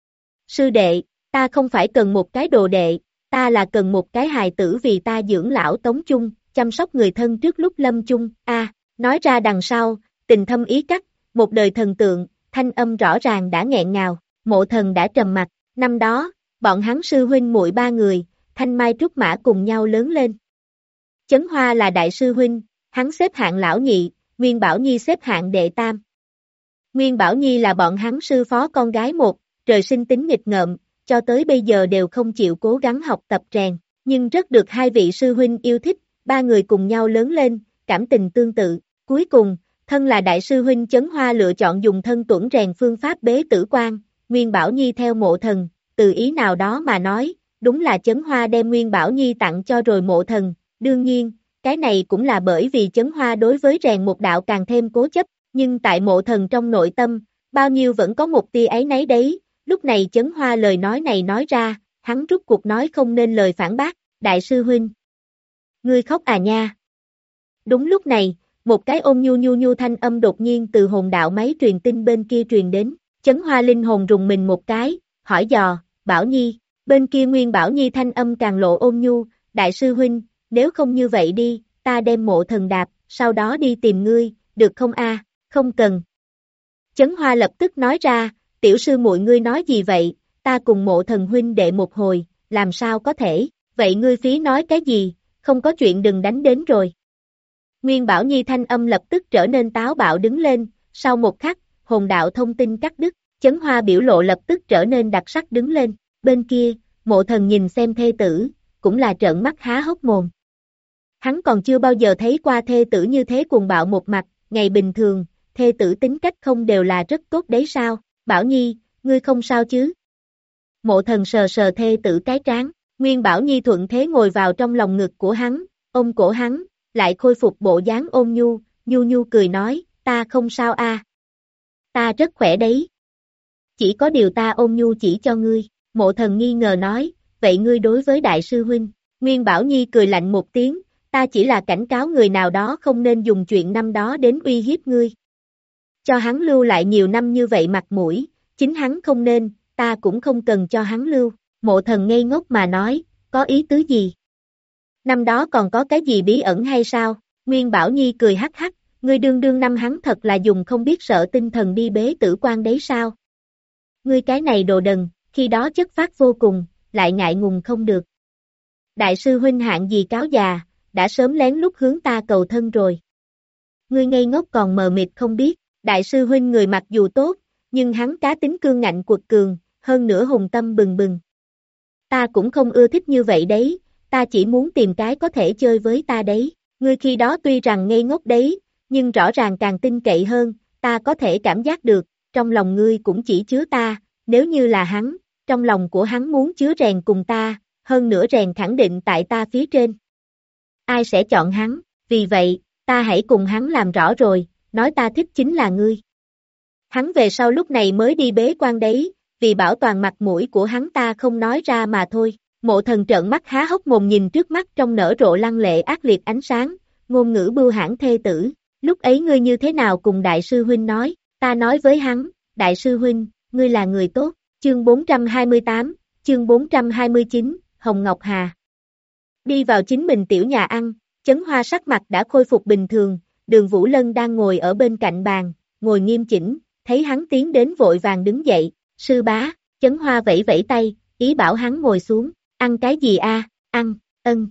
Sư đệ, ta không phải cần một cái đồ đệ, ta là cần một cái hài tử vì ta dưỡng lão tống chung, chăm sóc người thân trước lúc lâm chung, a. Nói ra đằng sau, tình thâm ý cắt, một đời thần tượng, thanh âm rõ ràng đã nghẹn ngào, Mộ Thần đã trầm mặt, năm đó, bọn hắn sư huynh muội ba người, Thanh Mai Trúc Mã cùng nhau lớn lên. Chấn Hoa là đại sư huynh, hắn xếp hạng lão nhị, Nguyên Bảo Nhi xếp hạng đệ tam. Nguyên Bảo Nhi là bọn hắn sư phó con gái một, trời sinh tính nghịch ngợm, cho tới bây giờ đều không chịu cố gắng học tập rèn, nhưng rất được hai vị sư huynh yêu thích, ba người cùng nhau lớn lên, cảm tình tương tự. Cuối cùng, thân là đại sư huynh Chấn Hoa lựa chọn dùng thân tuẫn rèn phương pháp bế tử quan, Nguyên Bảo Nhi theo Mộ Thần, từ ý nào đó mà nói, đúng là Chấn Hoa đem Nguyên Bảo Nhi tặng cho rồi Mộ Thần, đương nhiên, cái này cũng là bởi vì Chấn Hoa đối với rèn một đạo càng thêm cố chấp, nhưng tại Mộ Thần trong nội tâm, bao nhiêu vẫn có một tia áy náy đấy, lúc này Chấn Hoa lời nói này nói ra, hắn rút cuộc nói không nên lời phản bác, đại sư huynh. Ngươi khóc à nha. Đúng lúc này, một cái ôm nhu thanh âm đột nhiên từ hồn đạo máy truyền tin bên kia truyền đến, Chấn Hoa linh hồn rùng mình một cái, hỏi dò, Bảo Nhi, bên kia Nguyên Bảo Nhi thanh âm càng lộ ôn nhu, đại sư huynh, nếu không như vậy đi, ta đem Mộ Thần đạp, sau đó đi tìm ngươi, được không a? Không cần. Chấn Hoa lập tức nói ra, tiểu sư muội ngươi nói gì vậy, ta cùng Mộ Thần huynh đệ một hồi, làm sao có thể, vậy ngươi phí nói cái gì, không có chuyện đừng đánh đến rồi. Nguyên Bảo Nhi thanh âm lập tức trở nên táo bạo đứng lên, sau một khắc, hồn đạo thông tin cắt đứt, Chấn Hoa biểu lộ lập tức trở nên đặc sắc đứng lên, bên kia, Mộ Thần nhìn xem thê tử, cũng là trợn mắt há hốc mồm. Hắn còn chưa bao giờ thấy qua thê tử như thế cuồng bạo một mặt, ngày bình thường, thê tử tính cách không đều là rất tốt đấy sao, Bảo Nhi, ngươi không sao chứ? Mộ Thần sờ sờ thê tử cái trán, Nguyên Bảo Nhi thuận thế ngồi vào trong lòng ngực của hắn, ôm cổ hắn, lại khôi phục bộ dáng ôn nhu, nhu nhu cười nói, ta không sao a, ta rất khỏe đấy. Chỉ có điều ta ôn nhu chỉ cho ngươi, Mộ Thần nghi ngờ nói, vậy ngươi đối với đại sư huynh, Nguyên Bảo Nhi cười lạnh một tiếng, ta chỉ là cảnh cáo người nào đó không nên dùng chuyện năm đó đến uy hiếp ngươi. Cho hắn lưu lại nhiều năm như vậy mặt mũi, chính hắn không nên, ta cũng không cần cho hắn lưu. Mộ Thần ngây ngốc mà nói, có ý tứ gì? Năm đó còn có cái gì bí ẩn hay sao? Nguyên Bảo Nhi cười hắc hắc, ngươi đương đương năm hắn thật là dùng không biết sợ tinh thần đi bế tử quan đấy sao? Ngươi cái này đồ đần, khi đó chất phát vô cùng, lại ngại ngùng không được. Đại sư huynh hạng gì cáo già, đã sớm lén lút hướng ta cầu thân rồi. Ngươi ngây ngốc còn mờ mịt không biết, đại sư huynh người mặc dù tốt, nhưng hắn cá tính cương ngạnh quật cường, hơn nữa hùng tâm bừng bừng. Ta cũng không ưa thích như vậy đấy, ta chỉ muốn tìm cái có thể chơi với ta đấy. Ngươi khi đó tuy rằng ngây ngốc đấy, nhưng rõ ràng càng tin cậy hơn, ta có thể cảm giác được, trong lòng ngươi cũng chỉ chứa ta, nếu như là hắn, trong lòng của hắn muốn chứa rèn cùng ta, hơn nữa rèn khẳng định tại ta phía trên. Ai sẽ chọn hắn, vì vậy, ta hãy cùng hắn làm rõ rồi, nói ta thích chính là ngươi. Hắn về sau lúc này mới đi bế quan đấy, vì bảo toàn mặt mũi của hắn ta không nói ra mà thôi. Mộ Thần trợn mắt há hốc mồm nhìn trước mắt trong nở rộ lăng lệ ác liệt ánh sáng, ngôn ngữ bưu hãn thê tử, lúc ấy ngươi như thế nào cùng đại sư huynh nói, ta nói với hắn, đại sư huynh, ngươi là người tốt, chương 428, chương 429, Hồng Ngọc Hà. Đi vào chính mình tiểu nhà ăn, Chấn Hoa sắc mặt đã khôi phục bình thường, Đường Vũ Lân đang ngồi ở bên cạnh bàn, ngồi nghiêm chỉnh, thấy hắn tiến đến vội vàng đứng dậy, sư bá, Chấn Hoa vẫy vẫy tay, ý bảo hắn ngồi xuống, ăn cái gì a? Ăn, ân.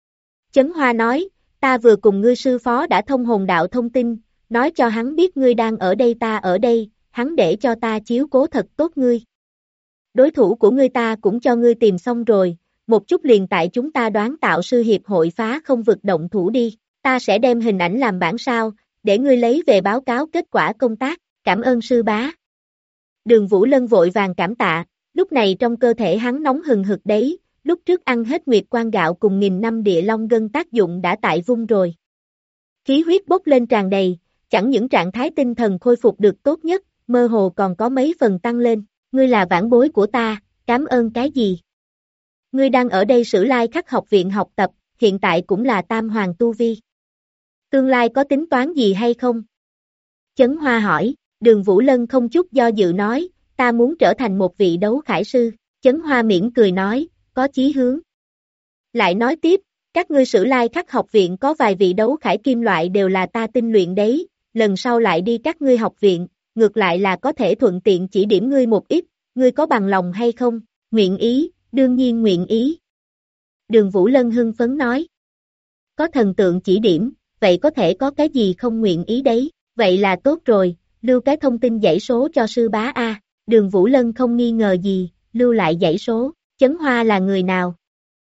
Chấn Hoa nói, ta vừa cùng ngươi sư phó đã thông hồn đạo thông tin, nói cho hắn biết ngươi đang ở đây ta ở đây, hắn để cho ta chiếu cố thật tốt ngươi. Đối thủ của ngươi ta cũng cho ngươi tìm xong rồi, một chút liền tại chúng ta đoán tạo sư hiệp hội phá không vực động thủ đi, ta sẽ đem hình ảnh làm bản sao, để ngươi lấy về báo cáo kết quả công tác, cảm ơn sư bá. Đường Vũ Lân vội vàng cảm tạ, lúc này trong cơ thể hắn nóng hừng hực đấy, lúc trước ăn hết nguyệt quan gạo cùng nghìn năm địa long gân tác dụng đã tại vung rồi. Khí huyết bốc lên tràn đầy, chẳng những trạng thái tinh thần khôi phục được tốt nhất, mơ hồ còn có mấy phần tăng lên, ngươi là vãn bối của ta, cảm ơn cái gì? Ngươi đang ở đây Sử Lai Khắc học viện học tập, hiện tại cũng là tam hoàng tu vi. Tương lai có tính toán gì hay không? Chấn Hoa hỏi, Đường Vũ Lân không chút do dự nói, ta muốn trở thành một vị đấu khải sư, Chấn Hoa mỉm cười nói, có chí hướng. Lại nói tiếp, các ngươi Sử Lai Khắc học viện có vài vị đấu khải kim loại đều là ta tinh luyện đấy, lần sau lại đi các ngươi học viện, ngược lại là có thể thuận tiện chỉ điểm ngươi một ít, ngươi có bằng lòng hay không? Nguyện ý, đương nhiên nguyện ý. Đường Vũ Lân hưng phấn nói. Có thần tượng chỉ điểm, vậy có thể có cái gì không nguyện ý đấy, vậy là tốt rồi, lưu cái thông tin dãy số cho sư bá A. Đường Vũ Lân không nghi ngờ gì, lưu lại dãy số, Chấn Hoa là người nào?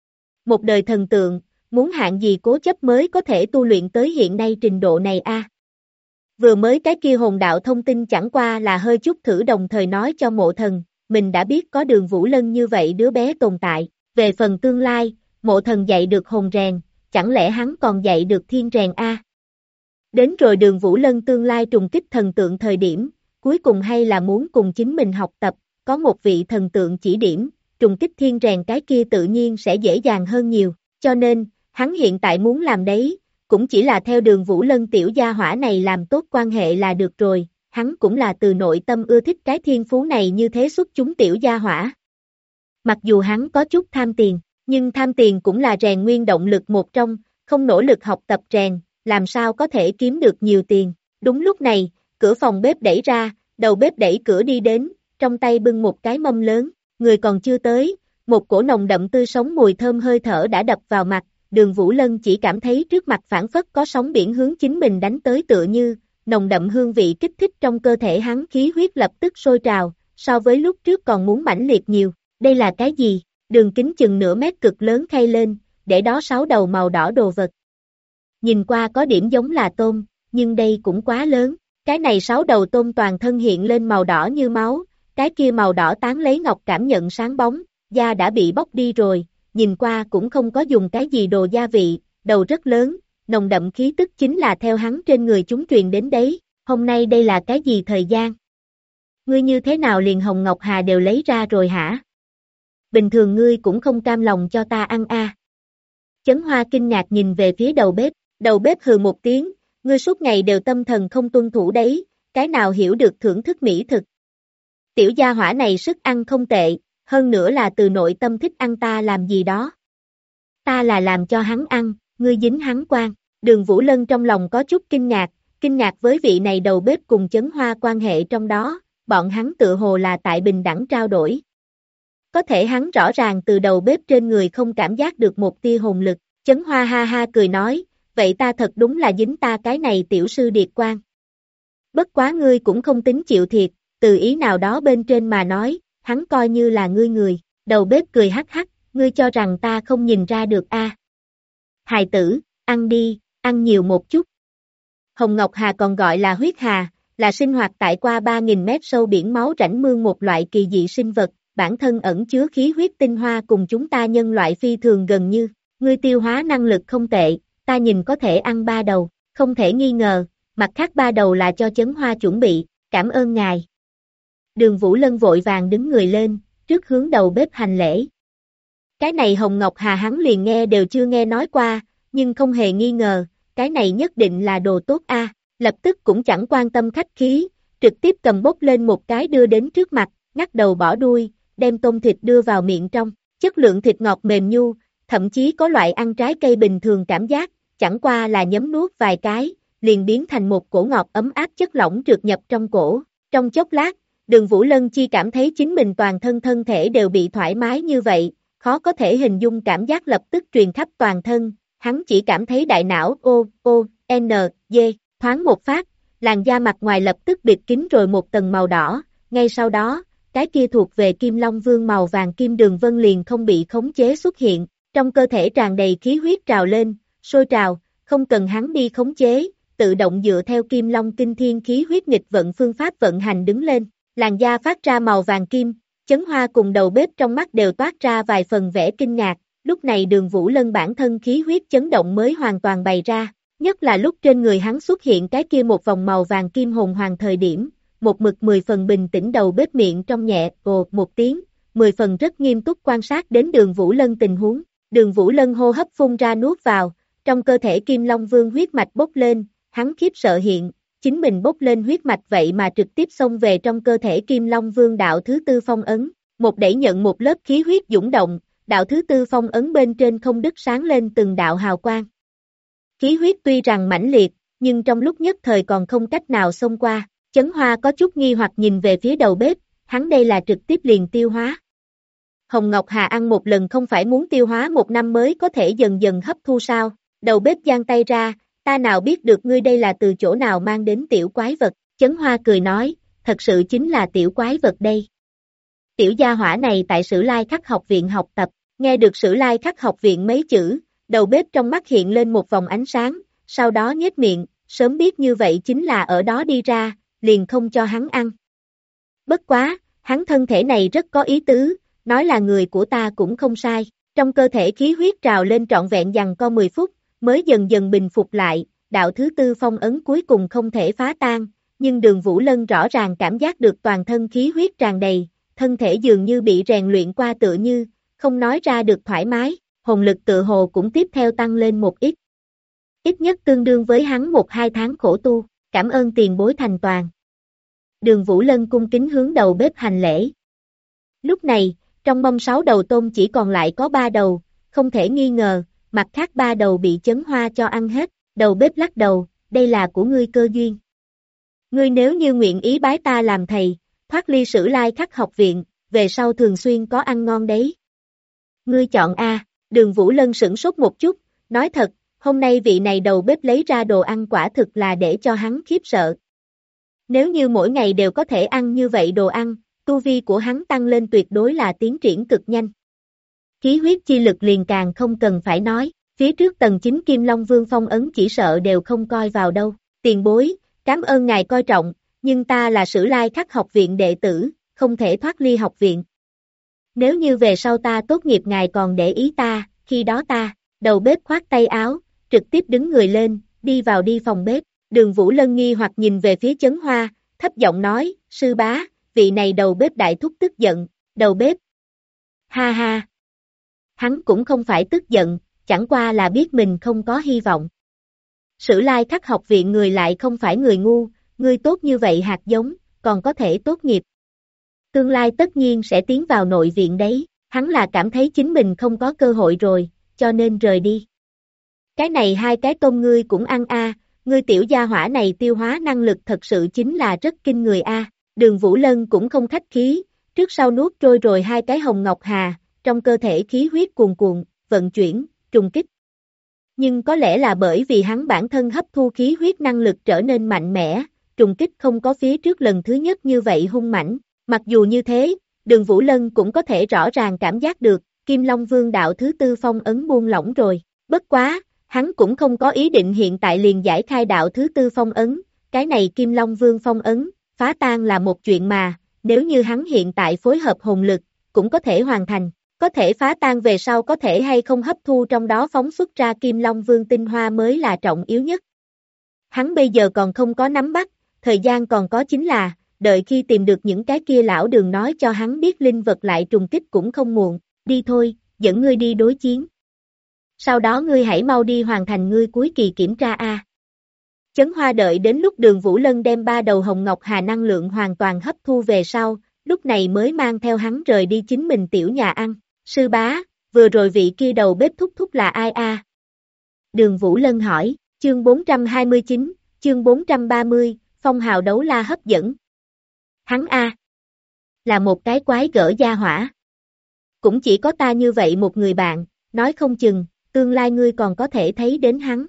Một đời thần tượng, muốn hạng gì cố chấp mới có thể tu luyện tới hiện nay trình độ này A. Vừa mới cái kia hồn đạo thông tin chẳng qua là hơi chút thử đồng thời nói cho Mộ Thần, mình đã biết có Đường Vũ Lân như vậy đứa bé tồn tại, về phần tương lai, Mộ Thần dạy được hồn rèn, chẳng lẽ hắn còn dạy được thiên rèn A. Đến rồi Đường Vũ Lân tương lai trùng kích thần tượng thời điểm, cuối cùng hay là muốn cùng chính mình học tập, có một vị thần tượng chỉ điểm, trùng kích thiên rèn cái kia tự nhiên sẽ dễ dàng hơn nhiều, cho nên, hắn hiện tại muốn làm đấy, cũng chỉ là theo Đường Vũ Lân tiểu gia hỏa này làm tốt quan hệ là được rồi, hắn cũng là từ nội tâm ưa thích cái thiên phú này như thế xuất chúng tiểu gia hỏa. Mặc dù hắn có chút tham tiền, nhưng tham tiền cũng là rèn nguyên động lực một trong, không nỗ lực học tập rèn, làm sao có thể kiếm được nhiều tiền. Đúng lúc này, cửa phòng bếp đẩy ra, đầu bếp đẩy cửa đi đến, trong tay bưng một cái mâm lớn, người còn chưa tới, một cổ nồng đậm tươi sống mùi thơm hơi thở đã đập vào mặt, Đường Vũ Lân chỉ cảm thấy trước mặt phảng phất có sóng biển hướng chính mình đánh tới tựa như, nồng đậm hương vị kích thích trong cơ thể hắn khí huyết lập tức sôi trào, so với lúc trước còn muốn mãnh liệt nhiều, đây là cái gì? Đường kính chừng nửa mét cực lớn khay lên, để đó 6 đầu màu đỏ đồ vật. Nhìn qua có điểm giống là tôm, nhưng đây cũng quá lớn, cái này 6 đầu tôm toàn thân hiện lên màu đỏ như máu, cái kia màu đỏ tán lấy ngọc cảm nhận sáng bóng, da đã bị bóc đi rồi, nhìn qua cũng không có dùng cái gì đồ gia vị, đầu rất lớn, nồng đậm khí tức chính là theo hắn trên người chúng truyền đến đấy, hôm nay đây là cái gì thời gian? Ngươi như thế nào liền Hồng Ngọc Hà đều lấy ra rồi hả? Bình thường ngươi cũng không cam lòng cho ta ăn a. Chấn Hoa kinh ngạc nhìn về phía đầu bếp hừ một tiếng, ngươi suốt ngày đều tâm thần không tuân thủ đấy, cái nào hiểu được thưởng thức mỹ thực. Tiểu gia hỏa này sức ăn không tệ, hơn nữa là từ nội tâm thích ăn ta làm gì đó. Ta là làm cho hắn ăn, ngươi dính hắn quan. Đường Vũ Lân trong lòng có chút kinh ngạc với vị này đầu bếp cùng Chấn Hoa quan hệ trong đó, bọn hắn tự hồ là tại bình đẳng trao đổi. Có thể hắn rõ ràng từ đầu bếp trên người không cảm giác được một tia hồn lực, Chấn Hoa ha ha cười nói, vậy ta thật đúng là dính ta cái này tiểu sư điệt quan. Bất quá ngươi cũng không tính chịu thiệt, từ ý nào đó bên trên mà nói, hắn coi như là ngươi người, đầu bếp cười hắc hắc, ngươi cho rằng ta không nhìn ra được a? Hài tử, ăn đi, ăn nhiều một chút. Hồng Ngọc Hà còn gọi là huyết hà, là sinh hoạt tại qua 3.000 mét sâu biển máu rãnh mương một loại kỳ dị sinh vật, bản thân ẩn chứa khí huyết tinh hoa cùng chúng ta nhân loại phi thường gần như, ngươi tiêu hóa năng lực không tệ, ta nhìn có thể ăn 3 đầu, không thể nghi ngờ, mặt khác 3 đầu là cho Chấn Hoa chuẩn bị, cảm ơn ngài. Đường Vũ Lân vội vàng đứng người lên, trước hướng đầu bếp hành lễ. Cái này Hồng Ngọc Hà hắn liền nghe đều chưa nghe nói qua, nhưng không hề nghi ngờ, cái này nhất định là đồ tốt a, lập tức cũng chẳng quan tâm khách khí, trực tiếp cầm bốc lên một cái đưa đến trước mặt, ngắt đầu bỏ đuôi, đem tôm thịt đưa vào miệng trong, chất lượng thịt ngọt mềm nhu, thậm chí có loại ăn trái cây bình thường cảm giác, chẳng qua là nhấm nuốt vài cái, liền biến thành một cổ ngọt ấm áp chất lỏng trượt nhập trong cổ, trong chốc lát, Đường Vũ Lân chỉ cảm thấy chính mình toàn thân thể đều bị thoải mái như vậy, khó có thể hình dung cảm giác lập tức truyền khắp toàn thân, hắn chỉ cảm thấy đại não thoáng một phát, làn da mặt ngoài lập tức bịt kín rồi một tầng màu đỏ, ngay sau đó, cái kia thuộc về Kim Long Vương màu vàng kim đường vân liền không bị khống chế xuất hiện, trong cơ thể tràn đầy khí huyết trào lên, sôi trào, không cần hắn đi khống chế, tự động dựa theo Kim Long kinh thiên khí huyết nghịch vận phương pháp vận hành đứng lên, làn da phát ra màu vàng kim, Chấn Hoa cùng đầu bếp trong mắt đều toát ra vài phần vẻ kinh ngạc, lúc này Đường Vũ Lân bản thân khí huyết chấn động mới hoàn toàn bày ra, nhất là lúc trên người hắn xuất hiện cái kia một vòng màu vàng kim hồn hoàng thời điểm, một mực 10 phần bình tĩnh đầu bếp miệng trong nhẹ ồ một tiếng, 10 phần rất nghiêm túc quan sát đến Đường Vũ Lân tình huống, Đường Vũ Lân hô hấp phun ra nuốt vào, trong cơ thể Kim Long Vương huyết mạch bốc lên, hắn khiếp sợ hiện, chính mình bốc lên huyết mạch vậy mà trực tiếp xông về trong cơ thể Kim Long Vương đạo thứ tư phong ấn, một đẩy nhận một lớp khí huyết dũng động, đạo thứ tư phong ấn bên trên không đứt sáng lên từng đạo hào quang. Khí huyết tuy rằng mãnh liệt, nhưng trong lúc nhất thời còn không cách nào xông qua, Chấn Hoa có chút nghi hoặc nhìn về phía đầu bếp, hắn đây là trực tiếp liền tiêu hóa. Hồng Ngọc Hà ăn một lần không phải muốn tiêu hóa 1 năm mới có thể dần dần hấp thu sao, đầu bếp giang tay ra, ta nào biết được ngươi đây là từ chỗ nào mang đến tiểu quái vật, Chấn Hoa cười nói, thật sự chính là tiểu quái vật đây. Tiểu gia hỏa này tại Sử Lai Khắc học viện học tập, nghe được Sử Lai Khắc học viện mấy chữ, đầu bếp trong mắt hiện lên một vòng ánh sáng, sau đó nhếch miệng, sớm biết như vậy chính là ở đó đi ra, liền không cho hắn ăn. Bất quá, hắn thân thể này rất có ý tứ, nói là người của ta cũng không sai, trong cơ thể khí huyết trào lên trọn vẹn giằng co 10 phút, mới dần dần bình phục lại, đạo thứ tư phong ấn cuối cùng không thể phá tan, nhưng Đường Vũ Lân rõ ràng cảm giác được toàn thân khí huyết tràn đầy, thân thể dường như bị rèn luyện qua tựa như, không nói ra được thoải mái, hồn lực tự hồ cũng tiếp theo tăng lên một ít. Ít nhất tương đương với hắn 1-2 tháng khổ tu, cảm ơn tiền bối thành toàn. Đường Vũ Lân cung kính hướng đầu bếp hành lễ. Lúc này, trong mâm 6 đầu tôm chỉ còn lại có 3 đầu, không thể nghi ngờ, mặt khác 3 đầu bị Chấn Hoa cho ăn hết, đầu bếp lắc đầu, đây là của ngươi cơ duyên. Ngươi nếu như nguyện ý bái ta làm thầy, thoát ly Sử Lai Khắc học viện, về sau thường xuyên có ăn ngon đấy. Ngươi chọn A, Đường Vũ Lân sửng sốt một chút, nói thật, hôm nay vị này đầu bếp lấy ra đồ ăn quả thực là để cho hắn khiếp sợ. Nếu như mỗi ngày đều có thể ăn như vậy đồ ăn, tu vi của hắn tăng lên tuyệt đối là tiến triển cực nhanh. Khí huyết chi lực liền càng không cần phải nói, phía trước tầng 9 Kim Long Vương phong ấn chỉ sợ đều không coi vào đâu. Tiền bối, cảm ơn ngài coi trọng, nhưng ta là Sử Lai Khắc học viện đệ tử, không thể thoát ly học viện. Nếu như về sau ta tốt nghiệp ngài còn để ý ta, khi đó ta, đầu bếp khoát tay áo, trực tiếp đứng người lên, đi vào đi phòng bếp. Đường Vũ Lân nghi hoặc nhìn về phía Chấn Hoa, thấp giọng nói, sư bá, vị này đầu bếp đại thúc tức giận, đầu bếp. Ha ha. Hắn cũng không phải tức giận, chẳng qua là biết mình không có hy vọng. Sử Lai Khắc học viện người lại không phải người ngu, người tốt như vậy hạt giống, còn có thể tốt nghiệp. Tương lai tất nhiên sẽ tiến vào nội viện đấy, hắn là cảm thấy chính mình không có cơ hội rồi, cho nên rời đi. Cái này hai cái tôm ngươi cũng ăn a, ngươi tiểu gia hỏa này tiêu hóa năng lực thật sự chính là rất kinh người a. Đường Vũ Lân cũng không khách khí, trước sau nuốt trôi rồi hai cái hồng ngọc hà, trong cơ thể khí huyết cuồn cuộn, vận chuyển, trùng kích. Nhưng có lẽ là bởi vì hắn bản thân hấp thu khí huyết năng lực trở nên mạnh mẽ, trùng kích không có phía trước lần thứ nhất như vậy hung mãnh. Mặc dù như thế, Đường Vũ Lân cũng có thể rõ ràng cảm giác được, Kim Long Vương đạo thứ tư phong ấn buông lỏng rồi. Bất quá, hắn cũng không có ý định hiện tại liền giải khai đạo thứ tư phong ấn, cái này Kim Long Vương phong ấn, phá tan là một chuyện mà, nếu như hắn hiện tại phối hợp hồn lực, cũng có thể hoàn thành. Có thể phá tan về sau có thể hay không hấp thu trong đó phóng xuất ra Kim Long Vương tinh hoa mới là trọng yếu nhất. Hắn bây giờ còn không có nắm bắt, thời gian còn có chính là, đợi khi tìm được những cái kia lão Đường nói cho hắn biết linh vật lại trùng kích cũng không muộn, đi thôi, dẫn ngươi đi đối chiến. Sau đó ngươi hãy mau đi hoàn thành ngươi cuối kỳ kiểm tra a. Chấn Hoa đợi đến lúc Đường Vũ Lân đem ba đầu hồng ngọc hà năng lượng hoàn toàn hấp thu về sau, lúc này mới mang theo hắn rời đi chính mình tiểu nhà ăn. Sư bá, vừa rồi vị kia đầu bếp thúc thúc là ai a? Đường Vũ Lân hỏi, chương 429, chương 430, phong hào đấu la hấp dẫn. Hắn a, là một cái quái gở gia hỏa. Cũng chỉ có ta như vậy một người bạn, nói không chừng, tương lai ngươi còn có thể thấy đến hắn.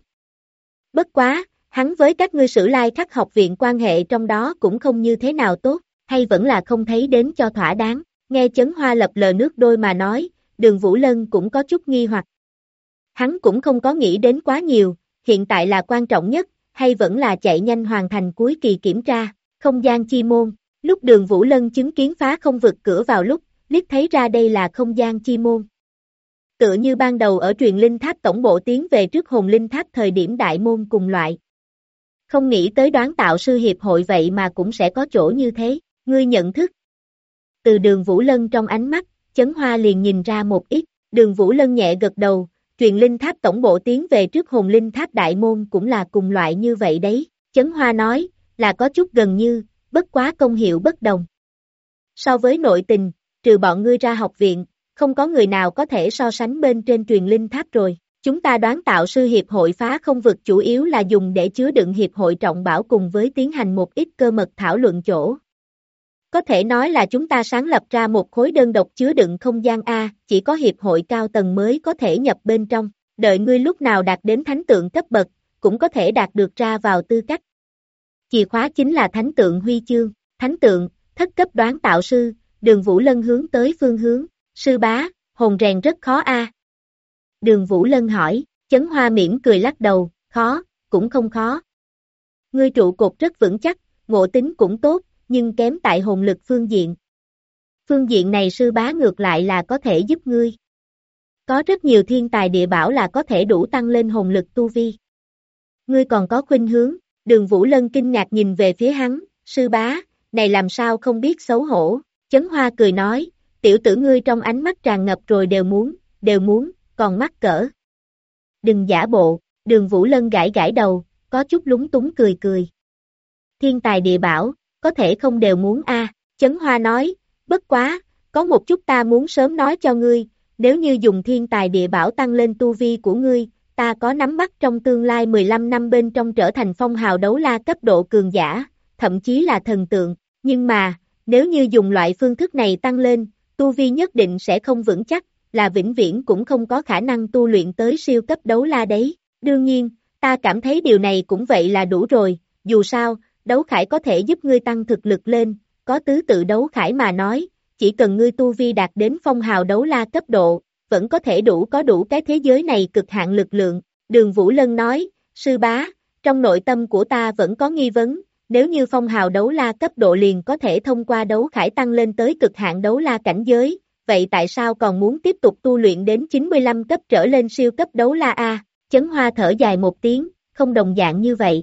Bất quá, hắn với các ngươi Sử Lai Khắc học viện quan hệ trong đó cũng không như thế nào tốt, hay vẫn là không thấy đến cho thỏa đáng. Nghe Chấn Hoa lập lờ nước đôi mà nói, Đường Vũ Lân cũng có chút nghi hoặc. Hắn cũng không có nghĩ đến quá nhiều, hiện tại là quan trọng nhất, hay vẫn là chạy nhanh hoàn thành cuối kỳ kiểm tra, không gian chi môn. Lúc Đường Vũ Lân chứng kiến phá không vực cửa vào lúc, liếc thấy ra đây là không gian chi môn. Tựa như ban đầu ở truyền linh tháp tổng bộ tiến về trước hồn linh tháp thời điểm đại môn cùng loại. Không nghĩ tới đoán tạo sư hiệp hội vậy mà cũng sẽ có chỗ như thế, ngươi nhận thức. Từ Đường Vũ Lân trong ánh mắt, Chấn Hoa liền nhìn ra một ít, Đường Vũ Lân nhẹ gật đầu, truyền linh tháp tổng bộ tiến về trước hồn linh tháp đại môn cũng là cùng loại như vậy đấy, Chấn Hoa nói, là có chút gần như, bất quá công hiệu bất đồng. So với nội tình, trừ bọn ngươi ra học viện, không có người nào có thể so sánh bên trên truyền linh tháp rồi. Chúng ta đoán tạo sư hiệp hội phá không vực chủ yếu là dùng để chứa đựng hiệp hội trọng bảo cùng với tiến hành một ít cơ mật thảo luận chỗ. Có thể nói là chúng ta sáng lập ra một khối đơn độc chứa đựng không gian A, chỉ có hiệp hội cao tầng mới có thể nhập bên trong, đợi ngươi lúc nào đạt đến thánh tượng cấp bậc, cũng có thể đạt được ra vào tư cách. Chìa khóa chính là thánh tượng huy chương, thánh tượng, thất cấp đoán tạo sư, Đường Vũ Lân hướng tới phương hướng, sư bá, hồn rèn rất khó a. Đường Vũ Lân hỏi, Chấn Hoa mỉm cười lắc đầu, khó, cũng không khó. Ngươi trụ cột rất vững chắc, ngộ tính cũng tốt, nhưng kém tại hồn lực phương diện. Phương diện này sư bá ngược lại là có thể giúp ngươi. Có rất nhiều thiên tài địa bảo là có thể đủ tăng lên hồn lực tu vi. Ngươi còn có khuynh hướng, Đường Vũ Lân kinh ngạc nhìn về phía hắn, sư bá, này làm sao không biết xấu hổ. Chấn Hoa cười nói, tiểu tử ngươi trong ánh mắt tràn ngập rồi đều muốn, còn mắc cỡ. Đừng giả bộ, Đường Vũ Lân gãi gãi đầu, có chút lúng túng cười cười. Thiên tài địa bảo, có thể không đều muốn a. Chấn Hoa nói, bất quá, có một chút ta muốn sớm nói cho ngươi, nếu như dùng thiên tài địa bảo tăng lên tu vi của ngươi, ta có nắm bắt trong tương lai 15 năm bên trong trở thành phong hào đấu la cấp độ cường giả, thậm chí là thần tượng, nhưng mà, nếu như dùng loại phương thức này tăng lên, tu vi nhất định sẽ không vững chắc, là vĩnh viễn cũng không có khả năng tu luyện tới siêu cấp đấu la đấy. Đương nhiên, ta cảm thấy điều này cũng vậy là đủ rồi, dù sao, đấu khải có thể giúp ngươi tăng thực lực lên, có tứ tự đấu khải mà nói, chỉ cần ngươi tu vi đạt đến phong hào đấu la cấp độ, vẫn có thể có đủ cái thế giới này cực hạn lực lượng. Đường Vũ Lân nói, sư bá, trong nội tâm của ta vẫn có nghi vấn, nếu như phong hào đấu la cấp độ liền có thể thông qua đấu khải tăng lên tới cực hạn đấu la cảnh giới, vậy tại sao còn muốn tiếp tục tu luyện đến 95 cấp trở lên siêu cấp đấu la A? Chấn Hoa thở dài một tiếng, không đồng dạng như vậy.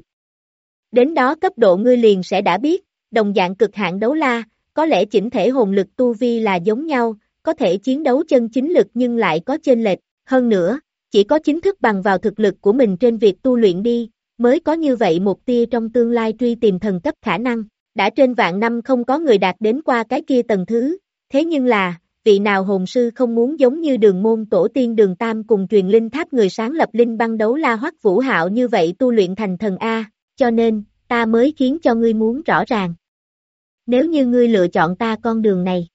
Đến đó cấp độ ngươi liền sẽ đã biết, đồng dạng cực hạn đấu la, có lẽ chỉnh thể hồn lực tu vi là giống nhau, có thể chiến đấu chân chính lực nhưng lại có chênh lệch, hơn nữa, chỉ có chính thức bằng vào thực lực của mình trên việc tu luyện đi, mới có như vậy một tia trong tương lai truy tìm thần cấp khả năng, đã trên vạn năm không có người đạt đến qua cái kia tầng thứ, thế nhưng là, vị nào hồn sư không muốn giống như Đường môn tổ tiên Đường Tam cùng truyền linh tháp người sáng lập linh băng đấu la Hoắc Vũ Hạo như vậy tu luyện thành thần A, cho nên, ta mới khiến cho ngươi muốn rõ ràng. Nếu như ngươi lựa chọn ta con đường này,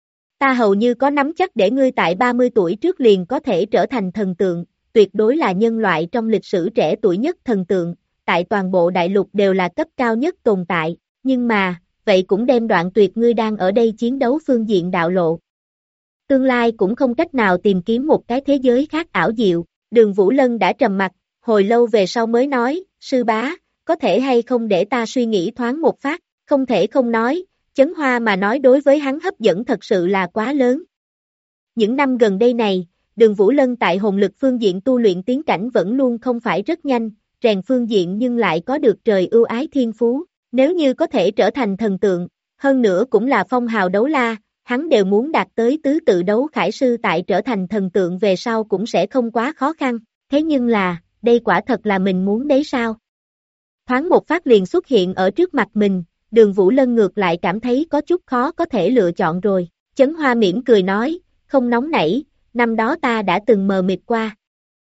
ta hầu như có nắm chắc để ngươi tại 30 tuổi trước liền có thể trở thành thần tượng, tuyệt đối là nhân loại trong lịch sử trẻ tuổi nhất thần tượng, tại toàn bộ đại lục đều là cấp cao nhất tồn tại, nhưng mà, vậy cũng đem đoạn tuyệt ngươi đang ở đây chiến đấu phương diện đạo lộ. Tương lai cũng không cách nào tìm kiếm một cái thế giới khác ảo diệu, Đường Vũ Lân đã trầm mặt, hồi lâu về sau mới nói, sư bá, có thể hay không để ta suy nghĩ thoáng một phát, không thể không nói, Chấn Hoa mà nói đối với hắn hấp dẫn thật sự là quá lớn. Những năm gần đây này, Đường Vũ Lân tại hồn lực phương diện tu luyện tiến cảnh vẫn luôn không phải rất nhanh, rèn phương diện nhưng lại có được trời ưu ái thiên phú, nếu như có thể trở thành thần tượng, hơn nữa cũng là phong hào đấu la, hắn đều muốn đạt tới tứ tự đấu khải sư tại trở thành thần tượng về sau cũng sẽ không quá khó khăn, thế nhưng là, đây quả thật là mình muốn đấy sao? Thoáng một phát liền xuất hiện ở trước mặt mình, Đường Vũ Lân ngược lại cảm thấy có chút khó có thể lựa chọn rồi, Chấn Hoa mỉm cười nói, không nóng nảy, năm đó ta đã từng mờ mịt qua.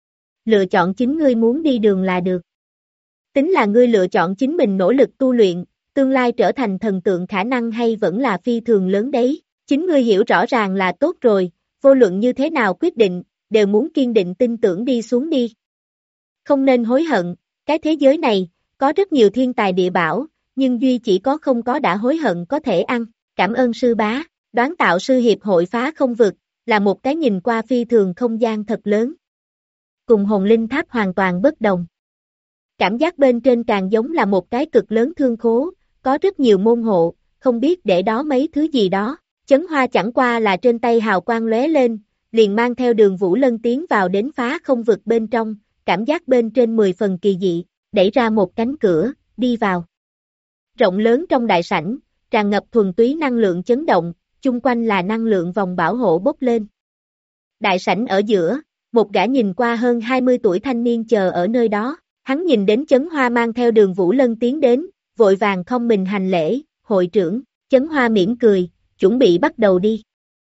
Lựa chọn chính ngươi muốn đi đường là được. Tính là ngươi lựa chọn chính mình nỗ lực tu luyện, tương lai trở thành thần tượng khả năng hay vẫn là phi thường lớn đấy, chính ngươi hiểu rõ ràng là tốt rồi, vô luận như thế nào quyết định, đều muốn kiên định tin tưởng đi xuống đi. Không nên hối hận, cái thế giới này, có rất nhiều thiên tài địa bảo, nhưng duy chỉ có không có đã hối hận có thể ăn, cảm ơn sư bá, đoán tạo sư hiệp hội phá không vực, là một cái nhìn qua phi thường không gian thật lớn. Cùng hồn linh tháp hoàn toàn bất đồng. Cảm giác bên trên càng giống là một cái cực lớn thương khố, có rất nhiều môn hộ, không biết để đó mấy thứ gì đó. Chấn Hoa chẳng qua là trên tay hào quang lóe lên, liền mang theo Đường Vũ Lân tiến vào đến phá không vực bên trong, cảm giác bên trên 10 phần kỳ dị, đẩy ra một cánh cửa, đi vào. Rộng lớn trong đại sảnh, tràn ngập thuần túy năng lượng chấn động, chung quanh là năng lượng vòng bảo hộ bốc lên. Đại sảnh ở giữa, một gã nhìn qua hơn 20 tuổi thanh niên chờ ở nơi đó, hắn nhìn đến Chấn Hoa mang theo Đường Vũ Lân tiến đến, vội vàng không mình hành lễ, hội trưởng, Chấn Hoa mỉm cười, chuẩn bị bắt đầu đi.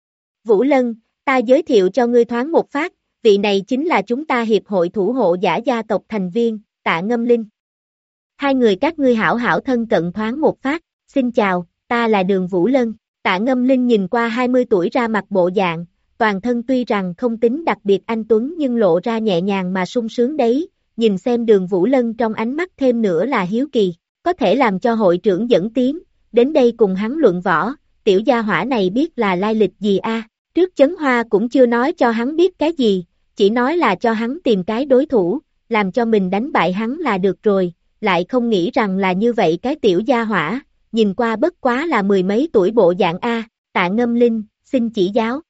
Vũ Lân, ta giới thiệu cho ngươi thoáng một phát, vị này chính là chúng ta hiệp hội thủ hộ giả gia tộc thành viên, Tạ Ngâm Linh. Hai người các ngươi hảo hảo thân cận thoáng một phát, xin chào, ta là Đường Vũ Lân. Tạ Ngâm Linh nhìn qua 20 tuổi ra mặt bộ dạng, toàn thân tuy rằng không tính đặc biệt anh tuấn nhưng lộ ra nhẹ nhàng mà sung sướng đấy, nhìn xem Đường Vũ Lân trong ánh mắt thêm nữa là hiếu kỳ, có thể làm cho hội trưởng dẫn tiến, đến đây cùng hắn luận võ, tiểu gia hỏa này biết là lai lịch gì a? Trước Chấn Hoa cũng chưa nói cho hắn biết cái gì, chỉ nói là cho hắn tìm cái đối thủ, làm cho mình đánh bại hắn là được rồi, lại không nghĩ rằng là như vậy cái tiểu gia hỏa, nhìn qua bất quá là mười mấy tuổi bộ dạng a. Tạ Ngâm Linh, xin chỉ giáo.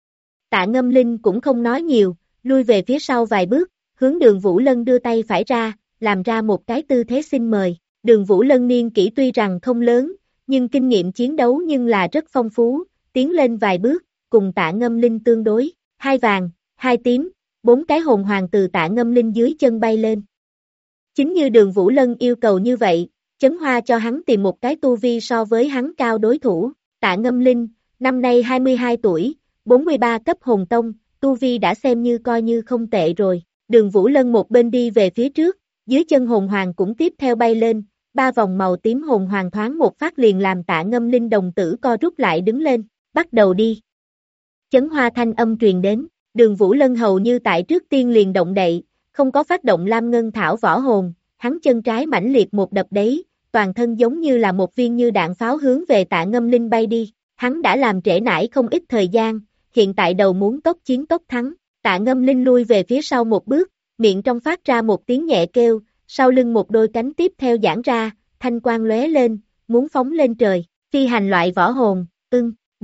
Tạ Ngâm Linh cũng không nói nhiều, lui về phía sau vài bước, hướng Đường Vũ Lân đưa tay phải ra, làm ra một cái tư thế xin mời. Đường Vũ Lân niên kỷ tuy rằng không lớn, nhưng kinh nghiệm chiến đấu nhưng là rất phong phú, tiến lên vài bước, cùng Tạ Ngâm Linh tương đối, hai vàng, hai tím, bốn cái hồn hoàng từ Tạ Ngâm Linh dưới chân bay lên. Chính như Đường Vũ Lân yêu cầu như vậy, Chấn Hoa cho hắn tìm một cái tu vi so với hắn cao đối thủ, Tạ Ngâm Linh, năm nay 22 tuổi, 43 cấp hồn tông, tu vi đã xem như coi như không tệ rồi. Đường Vũ Lân một bên đi về phía trước, dưới chân hồn hoàng cũng tiếp theo bay lên, ba vòng màu tím hồn hoàng thoáng một phát liền làm Tạ Ngâm Linh đồng tử co rút lại đứng lên, bắt đầu đi. Chấn Hoa thanh âm truyền đến, Đường Vũ Lân hầu như tại trước tiên liền động đậy, không có phát động Lam Ngân Thảo võ hồn, hắn chân trái mãnh liệt một đập đấy, toàn thân giống như là một viên như đạn pháo hướng về Tạ Ngâm Linh bay đi, hắn đã làm trễ nải không ít thời gian, hiện tại đầu muốn tốc chiến tốc thắng, Tạ Ngâm Linh lui về phía sau một bước, miệng trong phát ra một tiếng nhẹ kêu, sau lưng một đôi cánh tiếp theo giãn ra, thanh quang lóe lên, muốn phóng lên trời, phi hành loại võ hồn,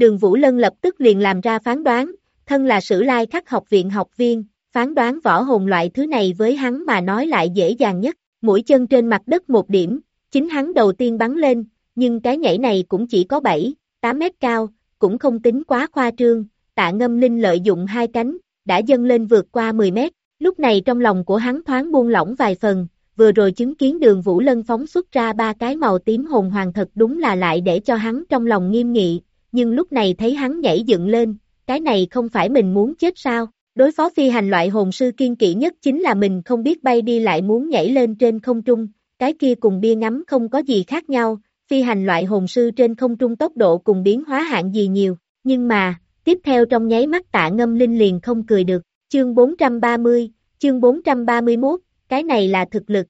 Đường Vũ Lân lập tức liền làm ra phán đoán, thân là Sử Lai Khắc học viện học viên, phán đoán võ hồn loại thứ này với hắn mà nói lại dễ dàng nhất, mũi chân trên mặt đất một điểm, chính hắn đầu tiên bắn lên, nhưng cái nhảy này cũng chỉ có 7-8 mét cao, cũng không tính quá khoa trương, Tạ Ngâm Linh lợi dụng hai cánh, đã dâng lên vượt qua 10 mét, lúc này trong lòng của hắn thoáng buông lỏng vài phần, vừa rồi chứng kiến Đường Vũ Lân phóng xuất ra 3 cái màu tím hồn hoàng thật đúng là lại để cho hắn trong lòng nghiêm nghị, nhưng lúc này thấy hắn nhảy dựng lên, cái này không phải mình muốn chết sao? Đối phó phi hành loại hồn sư kiên kỵ nhất chính là mình không biết bay đi lại muốn nhảy lên trên không trung, cái kia cùng bia ngắm không có gì khác nhau, phi hành loại hồn sư trên không trung tốc độ cùng biến hóa hạng gì nhiều, nhưng mà, tiếp theo trong nháy mắt Tạ Ngâm Linh liền không cười được, chương 430, chương 431, cái này là thực lực.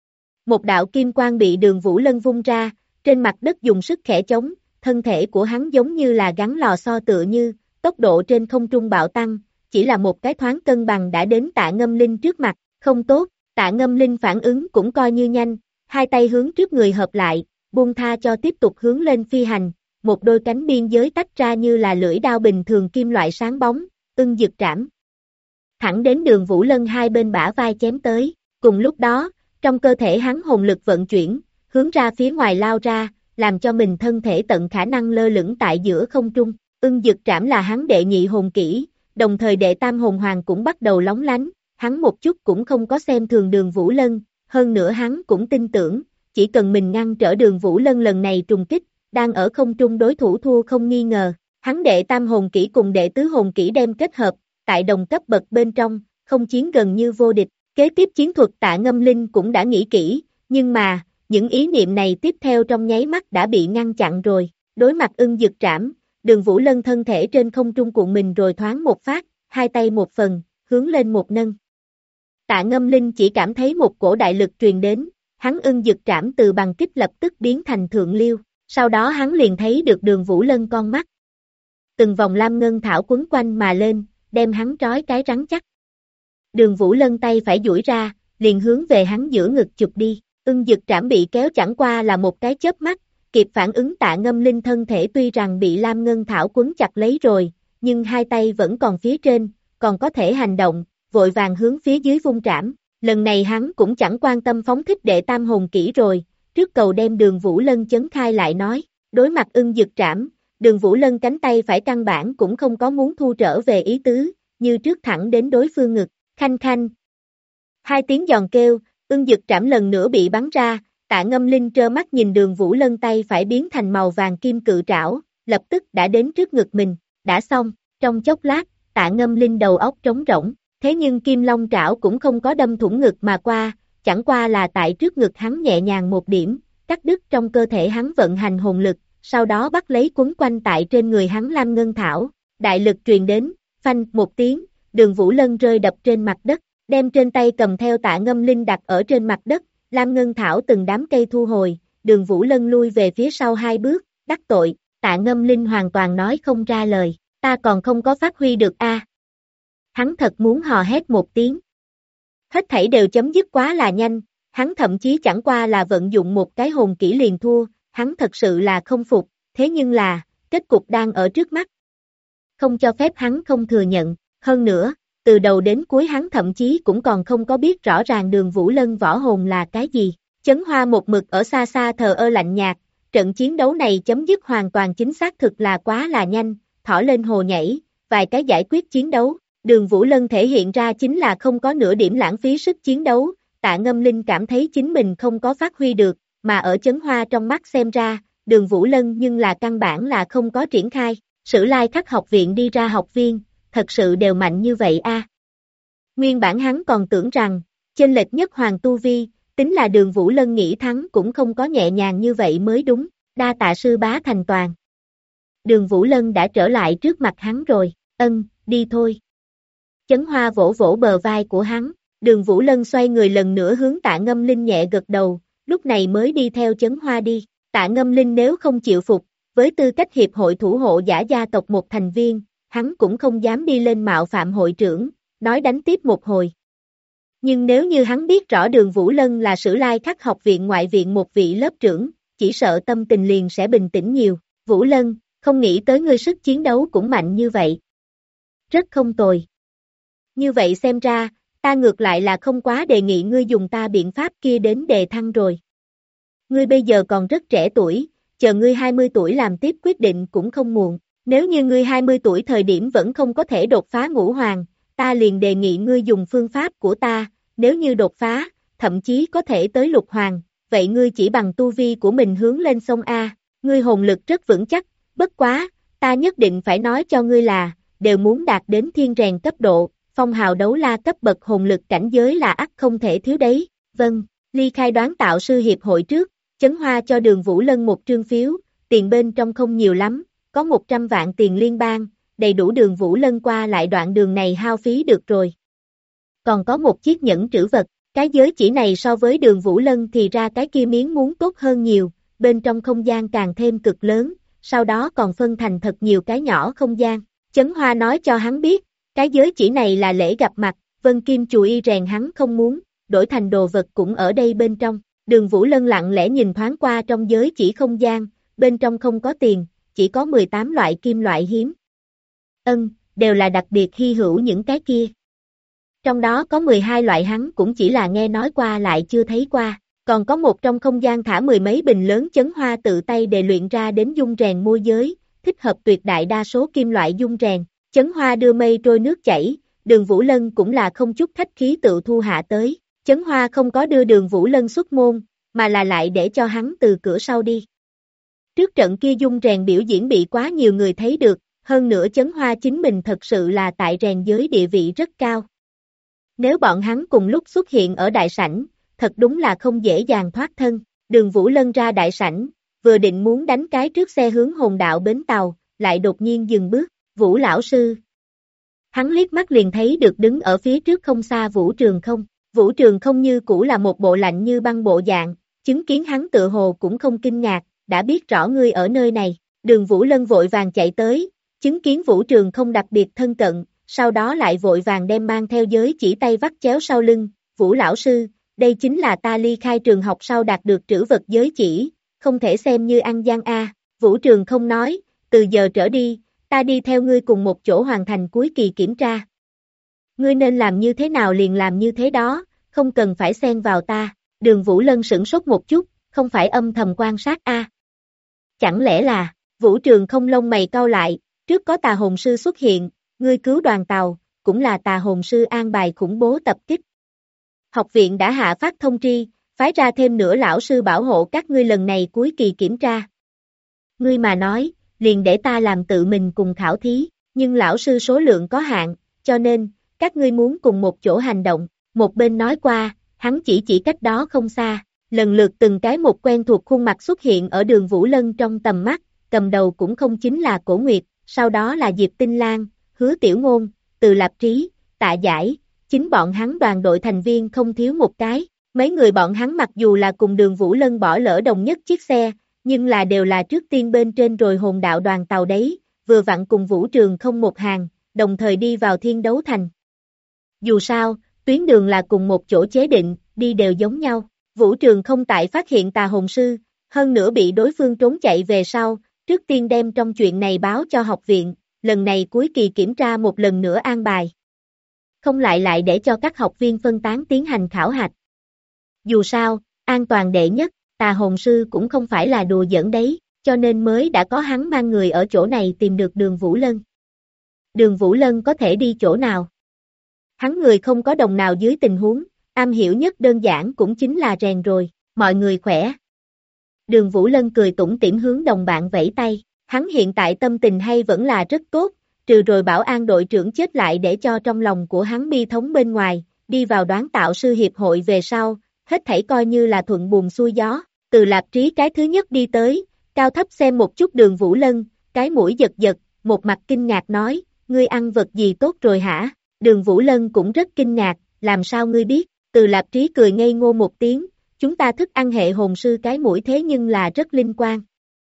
Một đạo kim quang bị Đường Vũ Lân vung ra, trên mặt đất dùng sức khẽ chống, thân thể của hắn giống như là gắn lò xo tựa như, tốc độ trên không trung bạo tăng, chỉ là một cái thoáng cân bằng đã đến Tạ Ngâm Linh trước mặt, không tốt, Tạ Ngâm Linh phản ứng cũng coi như nhanh, hai tay hướng trước người hợp lại, buông tha cho tiếp tục hướng lên phi hành, một đôi cánh biên giới tách ra như là lưỡi đao bình thường kim loại sáng bóng, ưng dực trảm. Thẳng đến Đường Vũ Lân hai bên bả vai chém tới, cùng lúc đó, trong cơ thể hắn hồn lực vận chuyển, hướng ra phía ngoài lao ra, làm cho mình thân thể tận khả năng lơ lửng tại giữa không trung, ưng dực trảm là hắn đệ nhị hồn kỹ, đồng thời đệ tam hồn hoàng cũng bắt đầu lóng lánh, hắn một chút cũng không có xem thường Đường Vũ Lân, hơn nữa hắn cũng tin tưởng, chỉ cần mình ngăn trở Đường Vũ Lân lần này trùng kích, đang ở không trung đối thủ thua không nghi ngờ, hắn đệ tam hồn kỹ cùng đệ tứ hồn kỹ đem kết hợp, tại đồng cấp bậc bên trong, không chiến gần như vô địch, kế tiếp chiến thuật Tạ Ngâm Linh cũng đã nghĩ kỹ, nhưng mà, những ý niệm này tiếp theo trong nháy mắt đã bị ngăn chặn rồi, đối mặt ưng dực trảm, Đường Vũ Lân thân thể trên không trung cuộn mình rồi thoáng một phát, hai tay một phần, hướng lên một nâng. Tạ Ngâm Linh chỉ cảm thấy một cổ đại lực truyền đến, hắn ưng dực trảm từ bằng kích lập tức biến thành thượng liêu, sau đó hắn liền thấy được Đường Vũ Lân con mắt. Từng vòng lam ngân thảo quấn quanh mà lên, đem hắn trói cái rắn chắc. Đường Vũ Lân tay phải duỗi ra, liền hướng về hắn giữa ngực chụp đi, ưng dực trảm bị kéo chẳng qua là một cái chớp mắt, kịp phản ứng Tạ Ngâm Linh thân thể tuy rằng bị lam ngân thảo quấn chặt lấy rồi, nhưng hai tay vẫn còn phía trên, còn có thể hành động, vội vàng hướng phía dưới vung trảm, lần này hắn cũng chẳng quan tâm phóng thích đệ tam hồn kỹ rồi, trước cầu đem Đường Vũ Lân chấn khai lại nói, đối mặt ưng dực trảm, Đường Vũ Lân cánh tay phải căn bản cũng không có muốn thu trở về ý tứ, như trước thẳng đến đối phương ngực, khanh khanh. Hai tiếng giòn kêu, ưng dực trảm lần nữa bị bắn ra, Tạ Ngâm Linh trơ mắt nhìn Đường Vũ Lân tay phải biến thành màu vàng kim cự trảo, lập tức đã đến trước ngực mình, đã xong, trong chốc lát, Tạ Ngâm Linh đầu óc trống rỗng, thế nhưng kim long trảo cũng không có đâm thủng ngực mà qua, chẳng qua là tại trước ngực hắn nhẹ nhàng một điểm, cắt đứt trong cơ thể hắn vận hành hồn lực, sau đó bắt lấy quấn quanh tại trên người hắn lam ngân thảo, đại lực truyền đến, phanh một tiếng, Đường Vũ Lân rơi đập trên mặt đất, đem trên tay cầm theo Tạ Ngâm Linh đặt ở trên mặt đất, lam ngân thảo từng đám cây thu hồi, Đường Vũ Lân lui về phía sau hai bước, đắc tội, Tạ Ngâm Linh hoàn toàn nói không ra lời, ta còn không có phát huy được a. Hắn thật muốn hò hét một tiếng. Hết thảy đều chấm dứt quá là nhanh, hắn thậm chí chẳng qua là vận dụng một cái hồn kỹ liền thua, hắn thật sự là không phục, thế nhưng là, kết cục đang ở trước mắt. Không cho phép hắn không thừa nhận, hơn nữa, từ đầu đến cuối hắn thậm chí cũng còn không có biết rõ ràng Đường Vũ Lân võ hồn là cái gì. Chấn Hoa một mực ở xa xa thờ ơ lạnh nhạt, trận chiến đấu này chấm dứt hoàn toàn chính xác thực là quá là nhanh, thỏ lên hồ nhảy, vài cái giải quyết chiến đấu. Đường Vũ Lân thể hiện ra chính là không có nửa điểm lãng phí sức chiến đấu, Tạ Ngâm Linh cảm thấy chính mình không có phát huy được, mà ở Chấn Hoa trong mắt xem ra, Đường Vũ Lân nhưng là căn bản là không có triển khai, Sử Lai Khắc học viện đi ra học viên, thật sự đều mạnh như vậy a. Nguyên bản hắn còn tưởng rằng, chênh lệch nhất hoàng tu vi, tính là Đường Vũ Lân nghĩ thắng cũng không có nhẹ nhàng như vậy mới đúng, đa tạ sư bá thành toàn. Đường Vũ Lân đã trở lại trước mặt hắn rồi, đi thôi. Chấn Hoa vỗ vỗ bờ vai của hắn, Đường Vũ Lân xoay người lần nữa hướng Tạ Ngâm Linh nhẹ gật đầu, lúc này mới đi theo Chấn Hoa đi. Tạ Ngâm Linh nếu không chịu phục, với tư cách hiệp hội thủ hộ giả gia tộc một thành viên, hắn cũng không dám đi lên mạo phạm hội trưởng, nói đánh tiếp một hồi. Nhưng nếu như hắn biết rõ Đường Vũ Lân là Sử Lai Khắc học viện ngoại viện một vị lớp trưởng, chỉ sợ tâm tình liền sẽ bình tĩnh nhiều. Vũ Lân, không nghĩ tới ngươi sức chiến đấu cũng mạnh như vậy. Rất không tồi. Như vậy xem ra, ta ngược lại là không quá đề nghị ngươi dùng ta biện pháp kia đến đề thăng rồi. Ngươi bây giờ còn rất trẻ tuổi, chờ ngươi 20 tuổi làm tiếp quyết định cũng không muộn. Nếu như ngươi 20 tuổi thời điểm vẫn không có thể đột phá ngũ hoàng, ta liền đề nghị ngươi dùng phương pháp của ta, nếu như đột phá, thậm chí có thể tới lục hoàng, vậy ngươi chỉ bằng tu vi của mình hướng lên sông A, ngươi hồn lực rất vững chắc, bất quá, ta nhất định phải nói cho ngươi là, đều muốn đạt đến thiên rèn cấp độ, phong hào đấu la cấp bậc hồn lực cảnh giới là ắt không thể thiếu đấy, vâng, ly khai đoán tạo sư hiệp hội trước, Chấn Hoa cho Đường Vũ Lân một trương phiếu, tiền bên trong không nhiều lắm, có 100 vạn tiền liên bang, đầy đủ Đường Vũ Lân qua lại đoạn đường này hao phí được rồi. Còn có một chiếc nhẫn trữ vật, cái giới chỉ này so với Đường Vũ Lân thì ra cái kia miếng muốn tốt hơn nhiều, bên trong không gian càng thêm cực lớn, sau đó còn phân thành thật nhiều cái nhỏ không gian. Chấn Hoa nói cho hắn biết, cái giới chỉ này là lễ gặp mặt, Vân Kim Chù Y rèn hắn không muốn, đổi thành đồ vật cũng ở đây bên trong. Đường Vũ Lân lặng lẽ nhìn thoáng qua trong giới chỉ không gian, bên trong không có tiền, chỉ có 18 loại kim loại hiếm. Đều là đặc biệt hy hữu những cái kia. Trong đó có 12 loại hắn cũng chỉ là nghe nói qua lại chưa thấy qua, còn có một trong không gian thả 10 mấy bình lớn Chấn Hoa tự tay đề luyện ra đến dung rèn môi giới, thích hợp tuyệt đại đa số kim loại dung rèn. Chấn Hoa đưa mây trôi nước chảy, Đường Vũ Lân cũng là không chút khách khí tự thu hạ tới. Chấn Hoa không có đưa Đường Vũ Lân xuất môn, mà là lại để cho hắn từ cửa sau đi. Trước trận kia dung rèn biểu diễn bị quá nhiều người thấy được, hơn nữa Chấn Hoa chính mình thật sự là tại rèn giới địa vị rất cao. Nếu bọn hắn cùng lúc xuất hiện ở đại sảnh, thật đúng là không dễ dàng thoát thân. Đường Vũ Lân ra đại sảnh, vừa định muốn đánh cái trước xe hướng hồn đạo bến tàu, lại đột nhiên dừng bước, Vũ lão sư. Hắn liếc mắt liền thấy được đứng ở phía trước không xa Vũ Trường Không. Vũ Trường Không như cũ là một bộ lạnh như băng bộ dạng, chứng kiến hắn tự hồ cũng không kinh ngạc, đã biết rõ ngươi ở nơi này. Đường Vũ Lân vội vàng chạy tới, chứng kiến Vũ Trường Không đặc biệt thân cận, sau đó lại vội vàng đem mang theo giới chỉ tay vắt chéo sau lưng, Vũ lão sư, đây chính là ta ly khai trường học sau đạt được trữ vật giới chỉ, không thể xem như ăn gian a. Vũ Trường Không nói, từ giờ trở đi, ta đi theo ngươi cùng một chỗ hoàn thành cuối kỳ kiểm tra. Ngươi nên làm như thế nào liền làm như thế đó, không cần phải xen vào ta. Đường Vũ Lân sửng sốt một chút, không phải âm thầm quan sát a? Chẳng lẽ là, Vũ Trường Không lông mày cau lại, trước có tà hồn sư xuất hiện, ngươi cứu đoàn tàu, cũng là tà hồn sư an bài khủng bố tập kích. Học viện đã hạ phát thông tri, phái ra thêm nữa lão sư bảo hộ các ngươi lần này cuối kỳ kiểm tra. Ngươi mà nói, liền để ta làm tự mình cùng khảo thí, nhưng lão sư số lượng có hạn, cho nên, các ngươi muốn cùng một chỗ hành động. Một bên nói qua, hắn chỉ cách đó không xa, lần lượt từng cái một quen thuộc khuôn mặt xuất hiện ở Đường Vũ Lân trong tầm mắt, cầm đầu cũng không chính là Cổ Nguyệt, sau đó là Diệp Tinh Lan, Hứa Tiểu Ngôn, Từ Lạp Trí, Tạ Giải, chính bọn hắn đoàn đội thành viên không thiếu một cái. Mấy người bọn hắn mặc dù là cùng Đường Vũ Lân bỏ lỡ đồng nhất chiếc xe, nhưng là đều là trước tiên bên trên rồi hồn đạo đoàn tàu đấy, vừa vặn cùng Vũ Trường Không một hàng, đồng thời đi vào Thiên Đấu Thành. Dù sao, tuyến đường là cùng một chỗ chế định, đi đều giống nhau. Vũ Trường Không tại phát hiện tà hồn sư, hơn nữa bị đối phương trốn chạy về sau, trước tiên đem trong chuyện này báo cho học viện, lần này cuối kỳ kiểm tra một lần nữa an bài. Không lại để cho các học viên phân tán tiến hành khảo hạch. Dù sao, an toàn đệ nhất, tà hồn sư cũng không phải là đùa giỡn đấy, cho nên mới đã có hắn mang người ở chỗ này tìm được Đường Vũ Lân. Đường Vũ Lân có thể đi chỗ nào? Hắn người không có đồng nào dưới tình huống, am hiểu nhất đơn giản cũng chính là rèn rồi, mọi người khỏe. Đường Vũ Lân cười tủm tỉm hướng đồng bạn vẫy tay, hắn hiện tại tâm tình hay vẫn là rất tốt, trừ rồi bảo an đội trưởng chết lại để cho trong lòng của hắn bi thống bên ngoài, đi vào đoán tạo sư hiệp hội về sau, hết thảy coi như là thuận buồm xuôi gió. Từ Lạp Trí cái thứ nhất đi tới, cao thấp xem một chút Đường Vũ Lân, cái mũi giật giật, một mặt kinh ngạc nói, ngươi ăn vật gì tốt rồi hả? Đường Vũ Lân cũng rất kinh ngạc, làm sao ngươi biết? Từ Lạp Trí cười ngây ngô một tiếng, chúng ta thức ăn hệ hồn sư cái mũi thế nhưng là rất linh quan.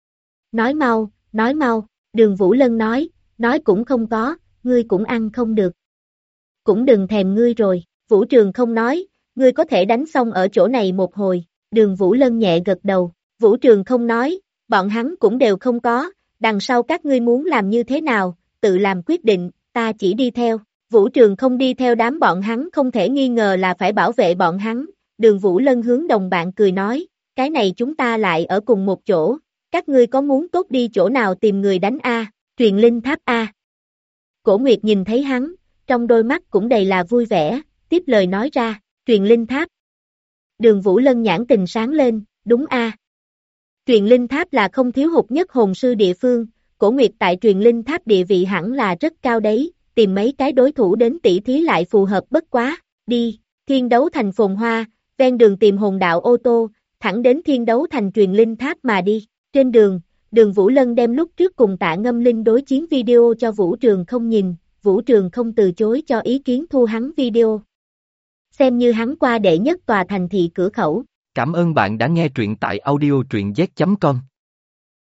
Nói mau, Đường Vũ Lân nói cũng không có, ngươi cũng ăn không được. Cũng đừng thèm ngươi rồi, Vũ Trường Không nói, ngươi có thể đánh xong ở chỗ này một hồi. Đường Vũ Lân nhẹ gật đầu, Vũ Trường Không nói, bọn hắn cũng đều không có, Đằng sau các ngươi muốn làm như thế nào, tự làm quyết định, ta chỉ đi theo. Vũ Trường không đi theo đám bọn hắn không thể nghi ngờ là phải bảo vệ bọn hắn. Đường Vũ Lân hướng đồng bạn cười nói, cái này chúng ta lại ở cùng một chỗ, các ngươi có muốn tốt đi chỗ nào tìm người đánh a? Truyền linh tháp a. Cổ Nguyệt nhìn thấy hắn, trong đôi mắt cũng đầy là vui vẻ, tiếp lời nói ra, truyền linh tháp. Đường Vũ Lân nhãn tình sáng lên, đúng a. Truyền linh tháp là không thiếu hụt nhất hồn sư địa phương, Cổ Nguyệt tại truyền linh tháp địa vị hẳn là rất cao đấy, tìm mấy cái đối thủ đến tỷ thí lại phù hợp bất quá, đi, Thiên Đấu Thành phồn hoa, ven đường tìm hồn đạo ô tô, thẳng đến Thiên Đấu Thành truyền linh tháp mà đi. Trên đường, Đường Vũ Lân đem lúc trước cùng Tạ Ngâm Linh đối chiến video cho Vũ Trường không nhìn, Vũ Trường không từ chối cho ý kiến thu hắn video. Xem như hắn qua đệ nhất tòa thành thị cửa khẩu. Cảm ơn bạn đã nghe truyện tại audio truyện z.com.